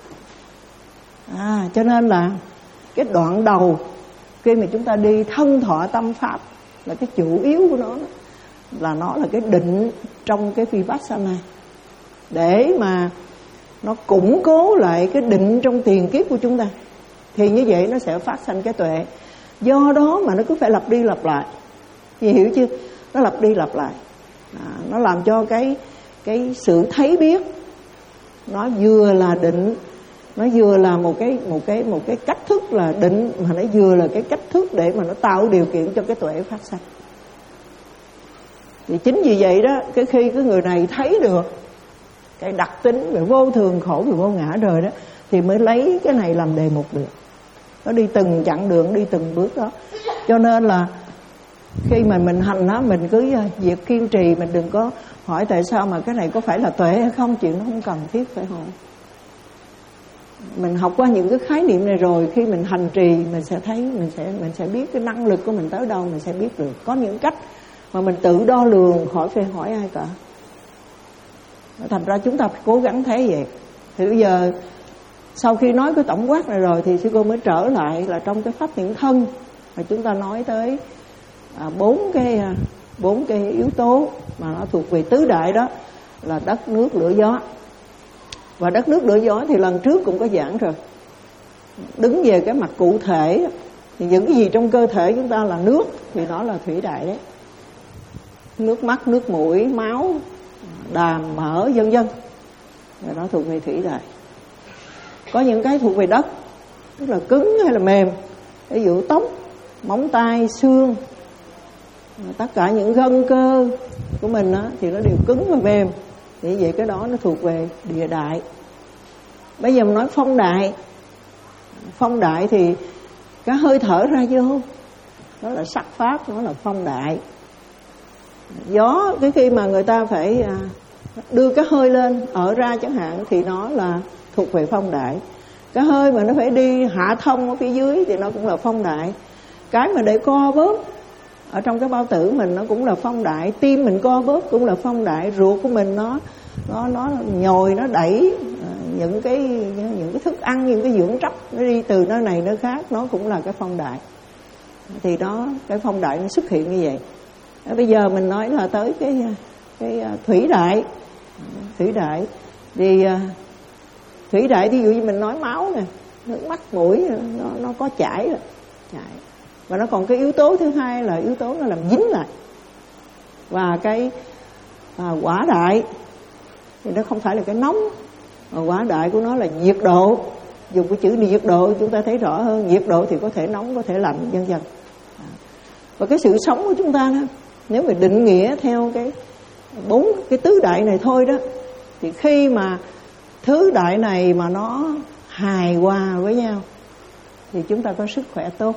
Speaker 1: À, cho nên là cái đoạn đầu khi mà chúng ta đi thân thọ tâm pháp là cái chủ yếu của nó, là nó là cái định trong cái Vipassana, để mà nó củng cố lại cái định trong tiền kiếp của chúng ta. Thì như vậy nó sẽ phát sanh cái tuệ. Do đó mà nó cứ phải lặp đi lặp lại. Chị hiểu chưa? Nó lặp đi lặp lại. À, nó làm cho cái cái sự thấy biết nó vừa là định, nó vừa là một cái một cái một cái cách thức là định, mà nó vừa là cái cách thức để mà nó tạo điều kiện cho cái tuệ phát sanh. Thì chính vì vậy đó, cái khi cái người này thấy được cái đặc tính về vô thường, khổ và vô ngã rồi đó, thì mới lấy cái này làm đề mục được. Nó đi từng chặng đường, đi từng bước đó. Cho nên là khi mà mình hành đó, mình cứ việc kiên trì, mình đừng có hỏi tại sao mà cái này có phải là tuệ hay không, chuyện nó không cần thiết phải hỏi.
Speaker 2: mình học qua những cái khái niệm này rồi, khi mình hành trì mình sẽ thấy, mình sẽ mình sẽ biết cái năng lực của mình tới đâu, mình sẽ biết được. Có những cách mà mình tự đo lường, khỏi phải hỏi ai cả. Thành ra chúng ta phải cố gắng thấy vậy. Thì bây giờ sau khi nói cái tổng quát này rồi thì sư cô mới trở lại là trong cái pháp thiện thân mà chúng ta nói tới à, bốn cái bốn cái yếu tố mà nó thuộc về tứ đại, đó là đất, nước, lửa, gió. Và đất, nước, lửa, gió thì lần trước cũng có giảng rồi. Đứng về cái mặt cụ thể thì những cái gì trong cơ thể chúng ta là nước thì nó là thủy đại đấy. Nước mắt, nước mũi, máu, đàm, mỡ, vân vân, nó thuộc về thủy đại. Có những cái thuộc về đất, tức là cứng hay là mềm. Ví dụ tóc, móng tay, xương, tất cả những gân cơ của mình á, thì nó đều cứng và mềm. Thì vậy cái đó nó thuộc về địa đại. Bây giờ mình nói phong đại. Phong đại thì cái hơi thở ra vô, đó là sắc pháp, nó là phong đại. Gió, cái khi mà người ta phải đưa cái hơi lên, ở ra chẳng hạn, thì nó là thuộc về phong đại. Cái hơi mà nó phải đi hạ thông ở phía dưới thì nó cũng là phong đại. Cái mà để co bóp ở trong cái bao tử mình nó cũng là phong đại. Tim mình co bóp cũng là phong đại. Ruột của mình nó nó nó nhồi, nó đẩy những cái những cái thức ăn, những cái dưỡng chất nó đi từ nơi này nơi khác, nó cũng là cái phong đại. Thì đó, cái phong đại nó xuất hiện như vậy. Bây giờ mình nói là tới cái cái thủy đại. Thủy đại thì thủy đại ví dụ như mình nói máu nè, nước mắt, mũi, nó nó có chảy rồi, chảy. Và nó còn cái yếu tố thứ hai là yếu tố nó làm dính lại. Và cái à, quả đại thì nó không phải là cái nóng, mà quả đại của nó là nhiệt độ. Dùng cái chữ nhiệt độ chúng ta thấy rõ hơn. Nhiệt độ thì có thể nóng, có thể lạnh, vân vân. Và cái sự sống của chúng ta đó, nếu mà định nghĩa theo cái bốn cái tứ đại này thôi đó, thì khi mà thứ đại này mà nó hài hòa với nhau thì chúng ta có sức khỏe tốt.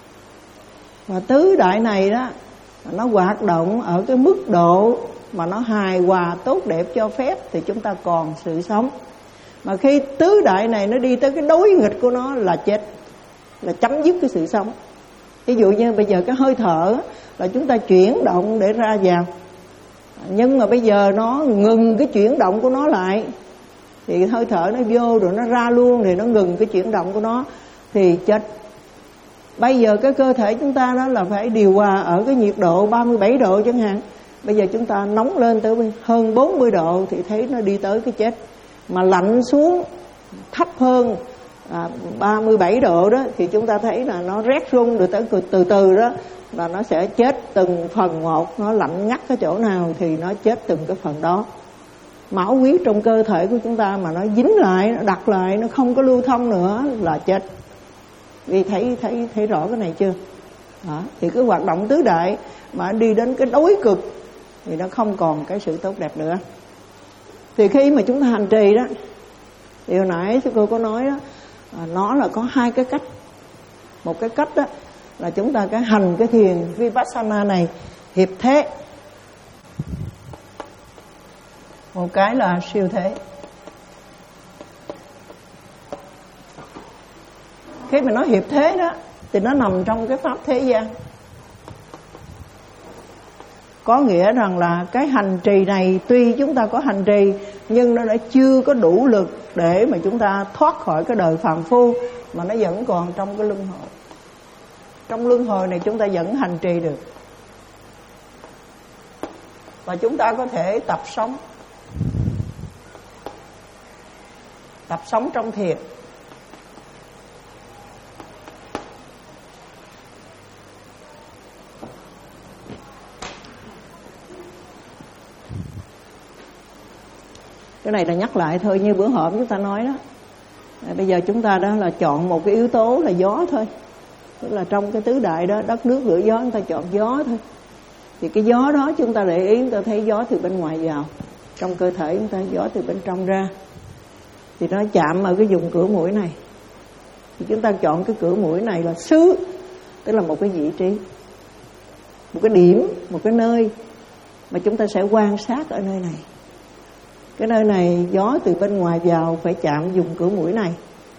Speaker 2: Và tứ đại này đó, nó hoạt động ở cái mức độ mà nó hài hòa, tốt đẹp, cho phép thì chúng ta còn sự sống. Mà khi tứ đại này nó đi tới cái đối nghịch của nó là chết, là chấm dứt cái sự sống. Ví dụ như bây giờ cái hơi thở là chúng ta chuyển động để ra vào, nhưng mà bây giờ nó ngừng cái chuyển động của nó lại, thì hơi thở nó vô rồi nó ra luôn, thì nó ngừng cái chuyển động của nó thì chết. Bây giờ cái cơ thể chúng ta đó là phải điều hòa ở cái nhiệt độ ba mươi bảy độ chẳng hạn. Bây giờ chúng ta nóng lên tới hơn bốn mươi độ thì thấy nó đi tới cái chết. Mà lạnh xuống thấp hơn à, ba mươi bảy độ đó thì chúng ta thấy là nó rét run được tới từ từ đó, là nó sẽ chết từng phần một. Nó lạnh ngắt cái chỗ nào thì nó chết từng cái phần đó. Máu huyết trong cơ thể của chúng ta mà nó dính lại, nó đặt lại, nó không có lưu thông nữa là chết. Vì thấy thấy thấy rõ cái này chưa? Đó. Thì cái hoạt động tứ đại mà đi đến cái đối cực thì nó không còn cái sự tốt đẹp nữa. Thì khi mà chúng ta hành trì đó, thì hồi nãy sư cô có nói đó, nó là có hai cái cách. Một cái cách đó là chúng ta cái hành cái thiền Vipassana này hiệp thế. Một cái là siêu thế. Khi mà nói hiệp thế đó thì nó nằm trong cái pháp thế gian. Có nghĩa rằng là cái hành trì này tuy chúng ta có hành trì nhưng nó đã chưa có đủ lực để mà chúng ta thoát khỏi cái đời phàm phu, mà nó vẫn còn trong cái luân hồi. Trong luân hồi này chúng ta vẫn hành trì được. Và chúng ta có thể tập sống. Tập sống trong thiền. Cái này là nhắc lại thôi, như bữa hổm chúng ta nói đó. À, bây giờ chúng ta đó là chọn một cái yếu tố là gió thôi. Tức là trong cái tứ đại đó, đất, nước, lửa, gió, chúng ta chọn gió thôi. Thì cái gió đó chúng ta để ý, chúng ta thấy gió từ bên ngoài vào. Trong cơ thể chúng ta gió từ bên trong ra. Thì nó chạm ở cái vùng cửa mũi này. Thì chúng ta chọn cái cửa mũi này là xứ, tức là một cái vị trí, một cái điểm, một cái nơi mà chúng ta sẽ quan sát ở nơi này. Cái nơi này gió từ bên ngoài vào phải chạm vùng cửa mũi này.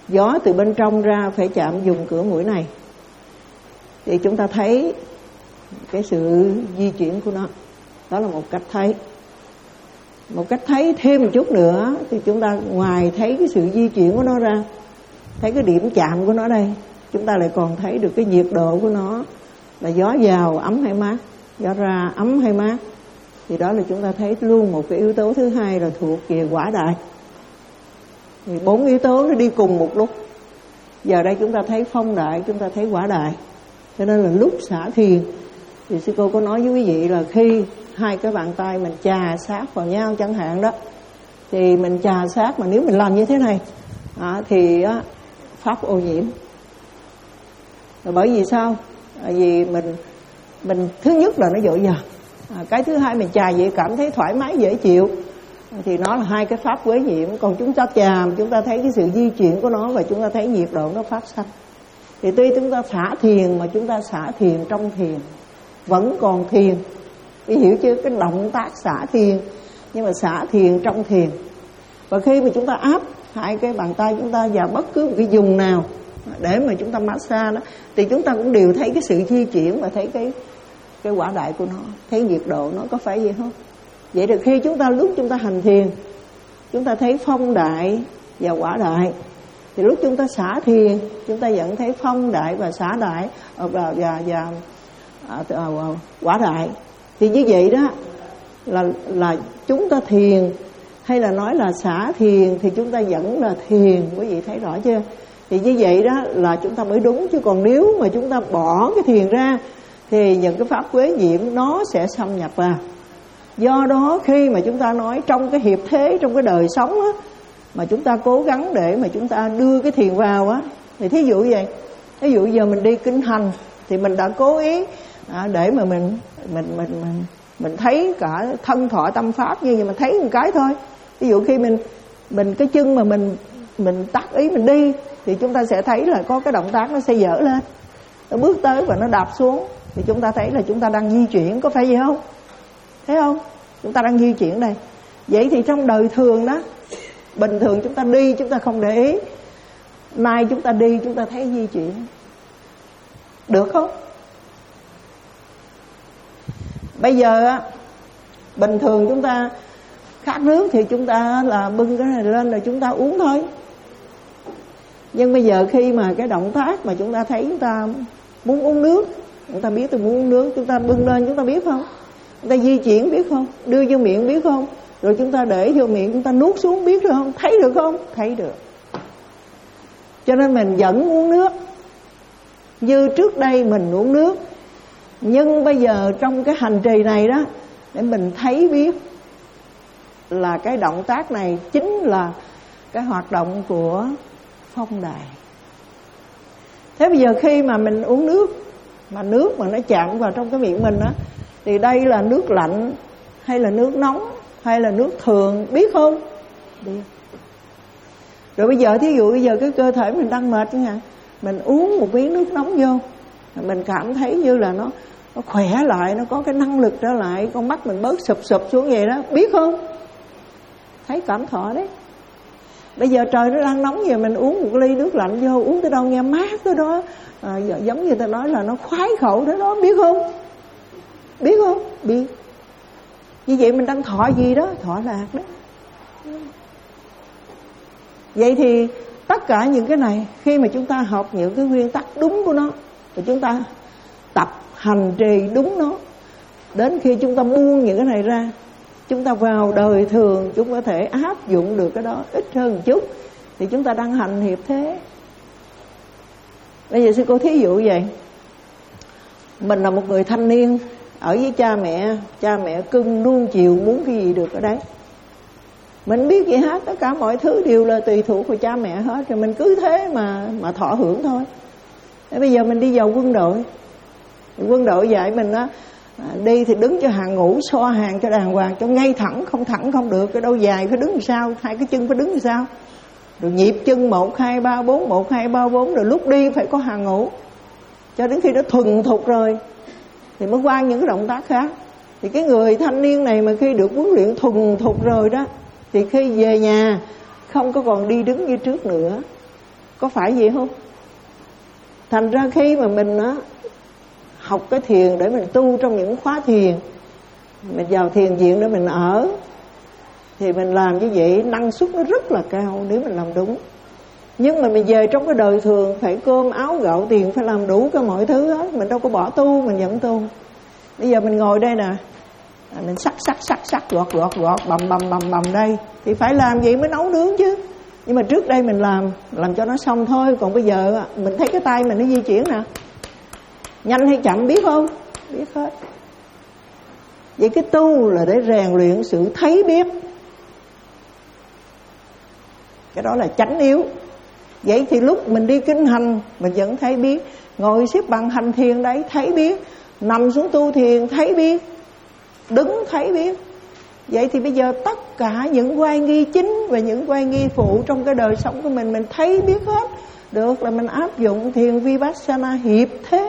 Speaker 2: Gió từ bên trong ra phải chạm dùng cửa mũi này, thì chúng ta thấy cái sự di chuyển của nó. Đó là một cách thấy. Một cách thấy thêm một chút nữa thì chúng ta ngoài thấy cái sự di chuyển của nó ra, thấy cái điểm chạm của nó đây, chúng ta lại còn thấy được cái nhiệt độ của nó, là gió vào ấm hay mát, gió ra ấm hay mát. Thì đó là chúng ta thấy luôn một cái yếu tố thứ hai là thuộc về quả đại. Thì bốn yếu tố nó đi cùng một lúc. Giờ đây chúng ta thấy phong đại, chúng ta thấy quả đại. Cho nên là lúc xả thiền thì sư cô có nói với quý vị là khi hai cái bàn tay mình chà sát vào nhau chẳng hạn đó, thì mình chà sát mà nếu mình làm như thế này à, thì á, pháp ô nhiễm. Là bởi vì sao? À, vì mình mình thứ nhất là nó dội dàng, à, cái thứ hai mình chà vậy cảm thấy thoải mái dễ chịu, à, thì nó là hai cái pháp quấy nhiễm. Còn chúng ta chà chúng ta thấy cái sự di chuyển của nó và chúng ta thấy nhiệt độ nó phát sanh. Thì tuy chúng ta xả thiền mà chúng ta xả thiền trong thiền, vẫn còn thiền, vì hiểu chưa? Cái động tác xả thiền nhưng mà xả thiền trong thiền. Và khi mà chúng ta áp hai cái bàn tay chúng ta vào bất cứ một cái vùng nào để mà chúng ta massage đó, thì chúng ta cũng đều thấy cái sự di chuyển và thấy cái cái quả đại của nó, thấy nhiệt độ nó, có phải vậy không? Vậy thì khi chúng ta lúc chúng ta hành thiền, chúng ta thấy phong đại và quả đại, thì lúc chúng ta xả thiền chúng ta vẫn thấy phong đại và xả đại và và, và, và à, à, quả đại. Thì như vậy đó là là chúng ta thiền, hay là nói là xả thiền thì chúng ta vẫn là thiền, quý vị thấy rõ chưa? Thì như vậy đó là chúng ta mới đúng. Chứ còn nếu mà chúng ta bỏ cái thiền ra thì những cái pháp quế nhiễm nó sẽ xâm nhập vào. Do đó khi mà chúng ta nói trong cái hiệp thế, trong cái đời sống á, mà chúng ta cố gắng để mà chúng ta đưa cái thiền vào á, thì thí dụ vậy, thí dụ giờ mình đi kinh hành thì mình đã cố ý à, để mà mình mình mình mình mình thấy cả thân thọ tâm pháp, như vậy mà thấy một cái thôi. Ví dụ khi mình mình cái chân mà mình mình tác ý mình đi thì chúng ta sẽ thấy là có cái động tác nó sẽ dở lên, nó bước tới và nó đạp xuống, thì chúng ta thấy là chúng ta đang di chuyển, có phải vậy không? Thấy không? Chúng ta đang di chuyển đây. Vậy thì trong đời thường đó, bình thường chúng ta đi chúng ta không để ý, nay chúng ta đi chúng ta thấy di chuyển, được không? Bây giờ á, bình thường chúng ta khát nước thì chúng ta là bưng cái này lên rồi chúng ta uống thôi. Nhưng bây giờ khi mà cái động tác mà chúng ta thấy chúng ta muốn uống nước, chúng ta biết tôi muốn uống nước, chúng ta bưng lên chúng ta biết không? Chúng ta di chuyển biết không? Đưa vô miệng biết không? Rồi chúng ta để vô miệng chúng ta nuốt xuống biết được không? Thấy được không? Thấy được. Cho nên mình vẫn uống nước như trước đây mình uống nước. Nhưng bây giờ trong cái hành trì này đó, để mình thấy biết là cái động tác này chính là cái hoạt động của phong đại. Thế bây giờ khi mà mình uống nước, mà nước mà nó chạm vào trong cái miệng mình á, thì đây là nước lạnh hay là nước nóng hay là nước thường, biết không? Biết. Rồi bây giờ thí dụ bây giờ cái cơ thể mình đang mệt chẳng hạn, mình uống một miếng nước nóng vô, mình cảm thấy như là nó nó khỏe lại, nó có cái năng lực trở lại, con mắt mình bớt sụp sụp xuống vậy đó, biết không? Thấy cảm thọ đấy. Bây giờ trời nó đang nóng giờ mình uống một ly nước lạnh vô, uống tới đâu nghe mát tới đó, à, giống như ta nói là nó khoái khẩu tới đó, biết không? Biết không? Biết. Như vậy mình đang thọ gì đó? Thọ lạc đấy. Vậy thì tất cả những cái này, khi mà chúng ta học những cái nguyên tắc đúng của nó, và chúng ta tập hành trì đúng nó, đến khi chúng ta buông những cái này ra, chúng ta vào đời thường chúng có thể áp dụng được cái đó ít hơn một chút, thì chúng ta đang hành hiệp thế. Bây giờ sư cô thí dụ vậy, mình là một người thanh niên ở với cha mẹ, cha mẹ cưng nuông chiều muốn cái gì được ở đấy, mình biết gì hết, tất cả mọi thứ đều là tùy thuộc vào cha mẹ hết, rồi mình cứ thế mà mà thọ hưởng thôi. Thế bây giờ mình đi vào quân đội, quân đội dạy mình á, đi thì đứng cho hàng ngũ, so hàng cho đàng hoàng, cho ngay thẳng, không thẳng không được, cái đâu dài phải đứng làm sao, hai cái chân phải đứng làm sao, rồi nhịp chân một hai ba bốn, một hai ba bốn, rồi lúc đi phải có hàng ngũ, cho đến khi nó thuần thục rồi thì mới qua những cái động tác khác. Thì cái người thanh niên này mà khi được huấn luyện thuần thục rồi đó, thì khi về nhà không có còn đi đứng như trước nữa, Có phải vậy không? Thành ra khi mà mình á, học cái thiền để mình tu trong những khóa thiền, mình vào thiền viện để mình ở, thì mình làm như vậy năng suất nó rất là cao nếu mình làm đúng. Nhưng mà mình về trong cái đời thường, phải cơm áo gạo tiền, phải làm đủ cả mọi thứ hết. Mình đâu có bỏ tu, mình vẫn tu. Bây giờ mình ngồi đây nè, mình sắc sắc sắc sắc gọt gọt gọt bầm bầm bầm bầm đây, thì phải làm vậy mới nấu nướng chứ. Nhưng mà trước đây mình làm làm cho nó xong thôi. Còn bây giờ mình thấy cái tay mình nó di chuyển nè, nhanh hay chậm biết không? Biết hết. Vậy cái tu là để rèn luyện sự thấy biết. Cái đó là chánh yếu. Vậy thì lúc mình đi kinh hành mình vẫn thấy biết, ngồi xếp bằng hành thiền đấy thấy biết, nằm xuống tu thiền thấy biết, đứng thấy biết. Vậy thì bây giờ tất cả những oai nghi chính và những oai nghi phụ trong cái đời sống của mình, mình thấy biết hết được là mình áp dụng thiền Vipassana hiệp thế.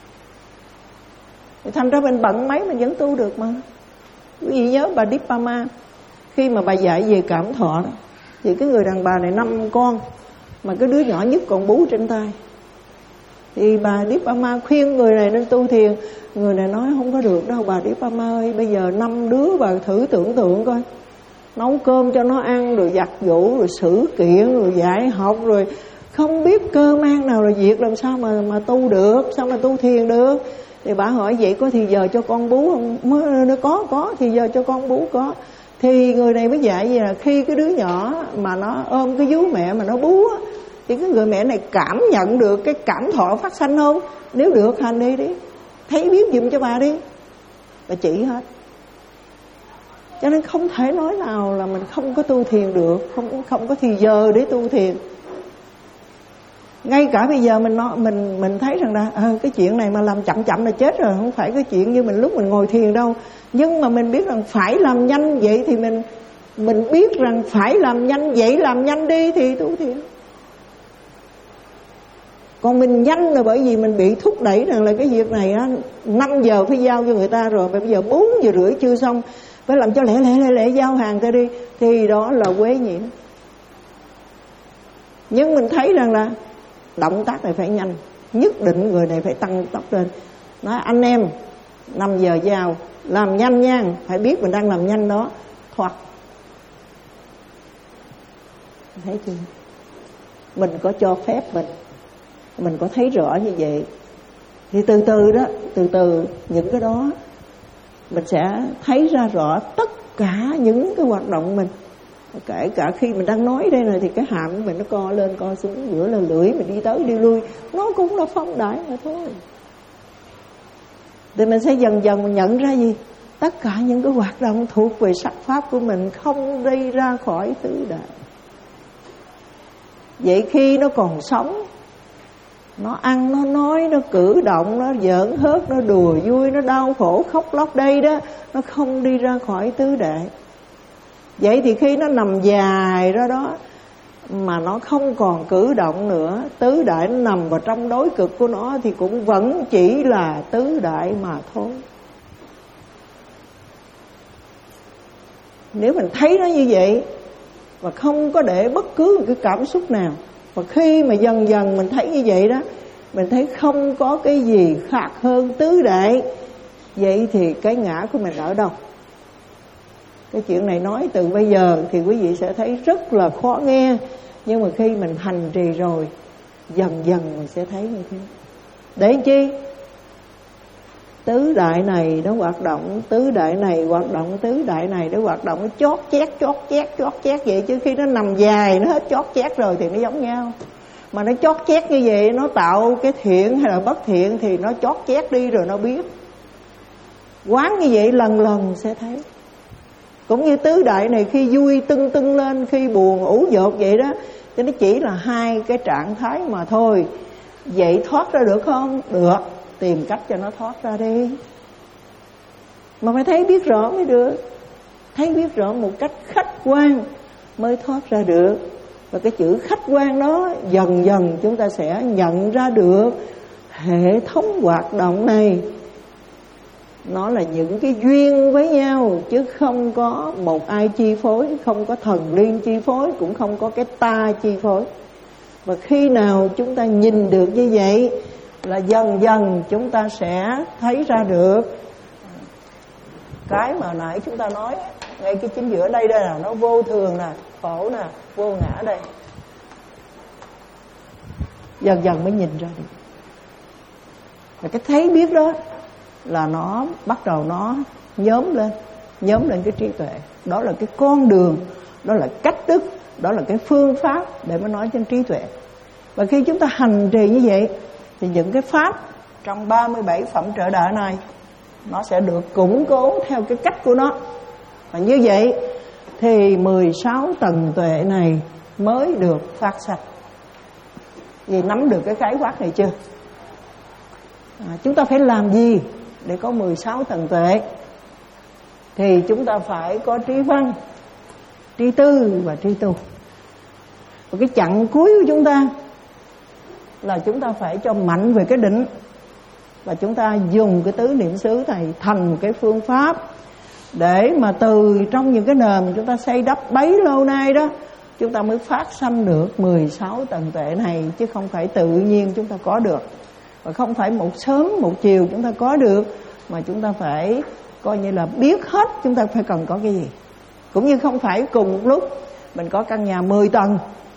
Speaker 2: Thì thành ra mình bận mấy mình vẫn tu được mà. Quý vị nhớ bà Dippama, khi mà bà dạy về cảm thọ đó, thì cái người đàn bà này năm con, mà cái đứa nhỏ nhất còn bú trên tay. Thì bà Dippama khuyên người này nên tu thiền. Người này nói không có được đâu bà Dippama ơi, bây giờ năm đứa bà thử tưởng tượng coi, nấu cơm cho nó ăn, rồi giặt giũ, rồi xử kiện, rồi dạy học, rồi không biết cơ mang nào là việc, làm sao mà mà tu được, sao mà tu thiền được. Thì bà hỏi vậy có thì giờ cho con bú không? Nó có, có, thì giờ cho con bú có. Thì người này mới dạy vậy là khi cái đứa nhỏ mà nó ôm cái vú mẹ mà nó bú á, thì cái người mẹ này cảm nhận được cái cảm thọ phát sanh không? Nếu được hành đi đi, thấy biết giùm cho bà đi, bà chỉ hết. Cho nên không thể nói nào là mình không có tu thiền được, không không có thì giờ để tu thiền. Ngay cả bây giờ mình mình mình thấy rằng là à, cái chuyện này mà làm chậm chậm là chết rồi, không phải cái chuyện như mình lúc mình ngồi thiền đâu. Nhưng mà mình biết rằng phải làm nhanh vậy thì mình mình biết rằng phải làm nhanh vậy, làm nhanh đi thì tu thiền. Còn mình nhanh là bởi vì mình bị thúc đẩy rằng là cái việc này á, năm giờ phải giao cho người ta rồi, bây giờ bốn giờ rưỡi chưa xong, phải làm cho lẹ lẹ lẹ lẹ giao hàng ta đi, thì đó là quế nhiễm. Nhưng mình thấy rằng là động tác này phải nhanh, nhất định người này phải tăng tốc lên. Nói anh em năm giờ giao, làm nhanh nha, phải biết mình đang làm nhanh đó, thoát. Thấy chưa? Mình có cho phép mình, mình có thấy rõ như vậy, thì từ từ đó, từ từ những cái đó mình sẽ thấy ra rõ tất cả những cái hoạt động mình. Kể cả khi mình đang nói đây này thì cái hàm của mình nó co lên co xuống, giữa là lưỡi mình đi tới đi lui, nó cũng là phong đại mà thôi. Thì mình sẽ dần dần mình nhận ra gì? Tất cả những cái hoạt động thuộc về sắc pháp của mình không đi ra khỏi tứ đại. Vậy khi nó còn sống, nó ăn, nó nói, nó cử động, nó giỡn hớt, nó đùa vui, nó đau khổ, khóc lóc đây đó, nó không đi ra khỏi tứ đại. Vậy thì khi nó nằm dài ra đó mà nó không còn cử động nữa, tứ đại nó nằm vào trong đối cực của nó, thì cũng vẫn chỉ là tứ đại mà thôi. Nếu mình thấy nó như vậy và không có để bất cứ một cái cảm xúc nào, và khi mà dần dần mình thấy như vậy đó, mình thấy không có cái gì khác hơn tứ đại, vậy thì cái ngã của mình ở đâu? Cái chuyện này nói từ bây giờ thì quý vị sẽ thấy rất là khó nghe, nhưng mà khi mình hành trì rồi, dần dần mình sẽ thấy như thế. Để chi? Tứ đại này nó hoạt động, tứ đại này hoạt động, tứ đại này nó hoạt động, nó chót chét, chót chét, chót chét vậy. Chứ khi nó nằm dài, nó hết chót chét rồi thì nó giống nhau. Mà nó chót chét như vậy, nó tạo cái thiện hay là bất thiện thì nó chót chét đi rồi nó biết. Quán như vậy lần lần sẽ thấy. Cũng như tứ đại này khi vui tưng tưng lên, khi buồn ủ dột vậy đó, thì nó chỉ là hai cái trạng thái mà thôi. Vậy thoát ra được không? Được, tìm cách cho nó thoát ra đi. Mà phải thấy biết rõ mới được. Thấy biết rõ một cách khách quan mới thoát ra được. Và cái chữ khách quan đó dần dần chúng ta sẽ nhận ra được hệ thống hoạt động này nó là những cái duyên với nhau, chứ không có một ai chi phối, không có thần liên chi phối, cũng không có cái ta chi phối. Và khi nào chúng ta nhìn được như vậy là dần dần chúng ta sẽ thấy ra được cái mà nãy chúng ta nói, ngay cái chính giữa đây đây là nó vô thường nè, khổ nè, vô ngã đây. Dần dần mới nhìn ra được. Và cái thấy biết đó là nó bắt đầu nó nhóm lên, nhóm lên cái trí tuệ. Đó là cái con đường, đó là cách thức, đó là cái phương pháp để mà nói trên trí tuệ. Và khi chúng ta hành trì như vậy thì những cái pháp trong ba mươi bảy phẩm trợ đạo này nó sẽ được củng cố theo cái cách của nó. Và như vậy thì mười sáu tầng tuệ này mới được phát sanh. Vì nắm được cái khái quát này chưa? À, chúng ta phải làm gì để có mười sáu tầng tuệ? Thì chúng ta phải có trí văn, trí tư và trí tu. Và cái chặng cuối của chúng ta là chúng ta phải cho mạnh về cái định. Và chúng ta dùng cái tứ niệm xứ này thành một cái phương pháp để mà từ trong những cái nền chúng ta xây đắp bấy lâu nay đó, chúng ta mới phát sanh được mười sáu tầng tuệ này, chứ không phải tự nhiên chúng ta có được. Và không phải một sớm một chiều chúng ta có được, mà chúng ta phải coi như là biết hết chúng ta phải cần có cái gì. Cũng như không phải cùng một lúc mình có căn nhà mười tầng,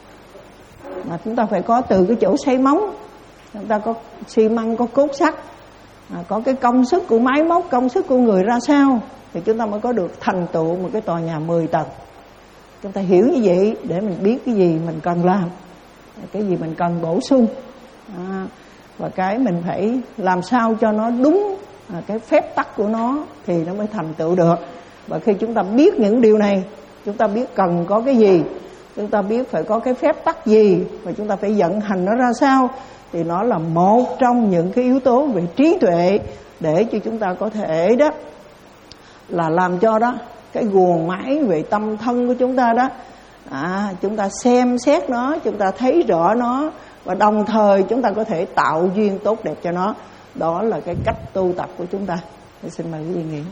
Speaker 2: mà chúng ta phải có từ cái chỗ xây móng, chúng ta có xi măng, có cốt sắt, à, có cái công sức của máy móc, công sức của người ra sao thì chúng ta mới có được thành tựu một cái tòa nhà mười tầng. Chúng ta hiểu như vậy để mình biết cái gì mình cần làm, cái gì mình cần bổ sung, à, và cái mình phải làm sao cho nó đúng à, cái phép tắc của nó thì nó mới thành tựu được. Và khi chúng ta biết những điều này, chúng ta biết cần có cái gì, chúng ta biết phải có cái phép tắc gì, và chúng ta phải vận hành nó ra sao, thì nó là một trong những cái yếu tố về trí tuệ để cho chúng ta có thể đó là làm cho đó cái guồng máy về tâm thân của chúng ta đó, à, chúng ta xem xét nó, chúng ta thấy rõ nó, và đồng thời chúng ta có thể tạo duyên tốt đẹp cho nó. Đó là cái cách tu tập của chúng ta. Tôi xin mời quý vị nghĩ.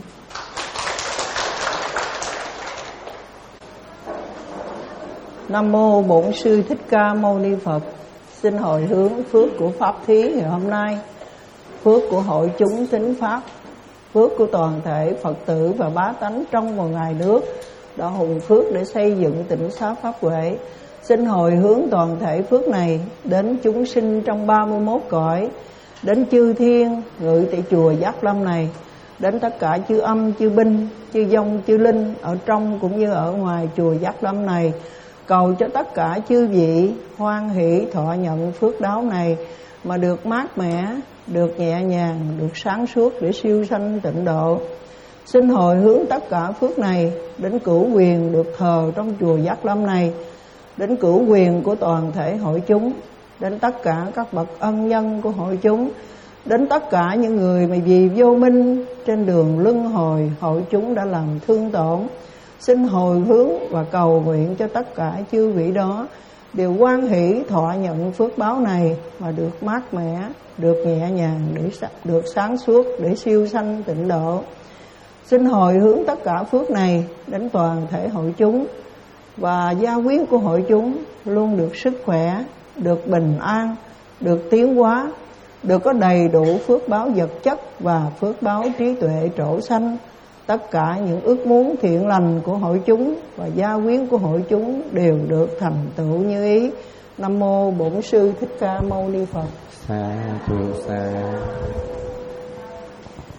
Speaker 2: Nam mô Bổn Sư Thích Ca Mâu Ni Phật. Xin hồi hướng phước của pháp thí ngày hôm nay, phước của hội chúng tín pháp, phước của toàn thể Phật tử và bá tánh trong và ngoài nước đã hùng phước để xây dựng tịnh xá pháp huệ. Xin hồi hướng toàn thể phước này đến chúng sinh trong ba mươi mốt cõi, đến chư thiên ngự tại chùa Giác Lâm này, đến tất cả chư âm, chư binh, chư vong, chư linh ở trong cũng như ở ngoài chùa Giác Lâm này. Cầu cho tất cả chư vị hoan hỷ thọ nhận phước đáo này mà được mát mẻ, được nhẹ nhàng, được sáng suốt để siêu sanh tịnh độ. Xin hồi hướng tất cả phước này đến cửu quyền được thờ trong chùa Giác Lâm này, đến cửu quyền của toàn thể hội chúng, đến tất cả các bậc ân nhân của hội chúng, đến tất cả những người mà vì vô minh trên đường luân hồi hội chúng đã làm thương tổn. Xin hồi hướng và cầu nguyện cho tất cả chư vị đó đều hoan hỷ thọ nhận phước báo này mà được mát mẻ, được nhẹ nhàng, để được sáng suốt để siêu sanh tịnh độ. Xin hồi hướng tất cả phước này đến toàn thể hội chúng, và gia quyến của hội chúng luôn được sức khỏe, được bình an, được tiến hóa, được có đầy đủ phước báo vật chất và phước báo trí tuệ trổ sanh. Tất cả những ước muốn thiện lành của hội chúng và gia quyến của hội chúng đều được thành tựu như ý. Nam mô Bổn Sư Thích Ca Mâu Ni Phật.
Speaker 3: Sa thu sa.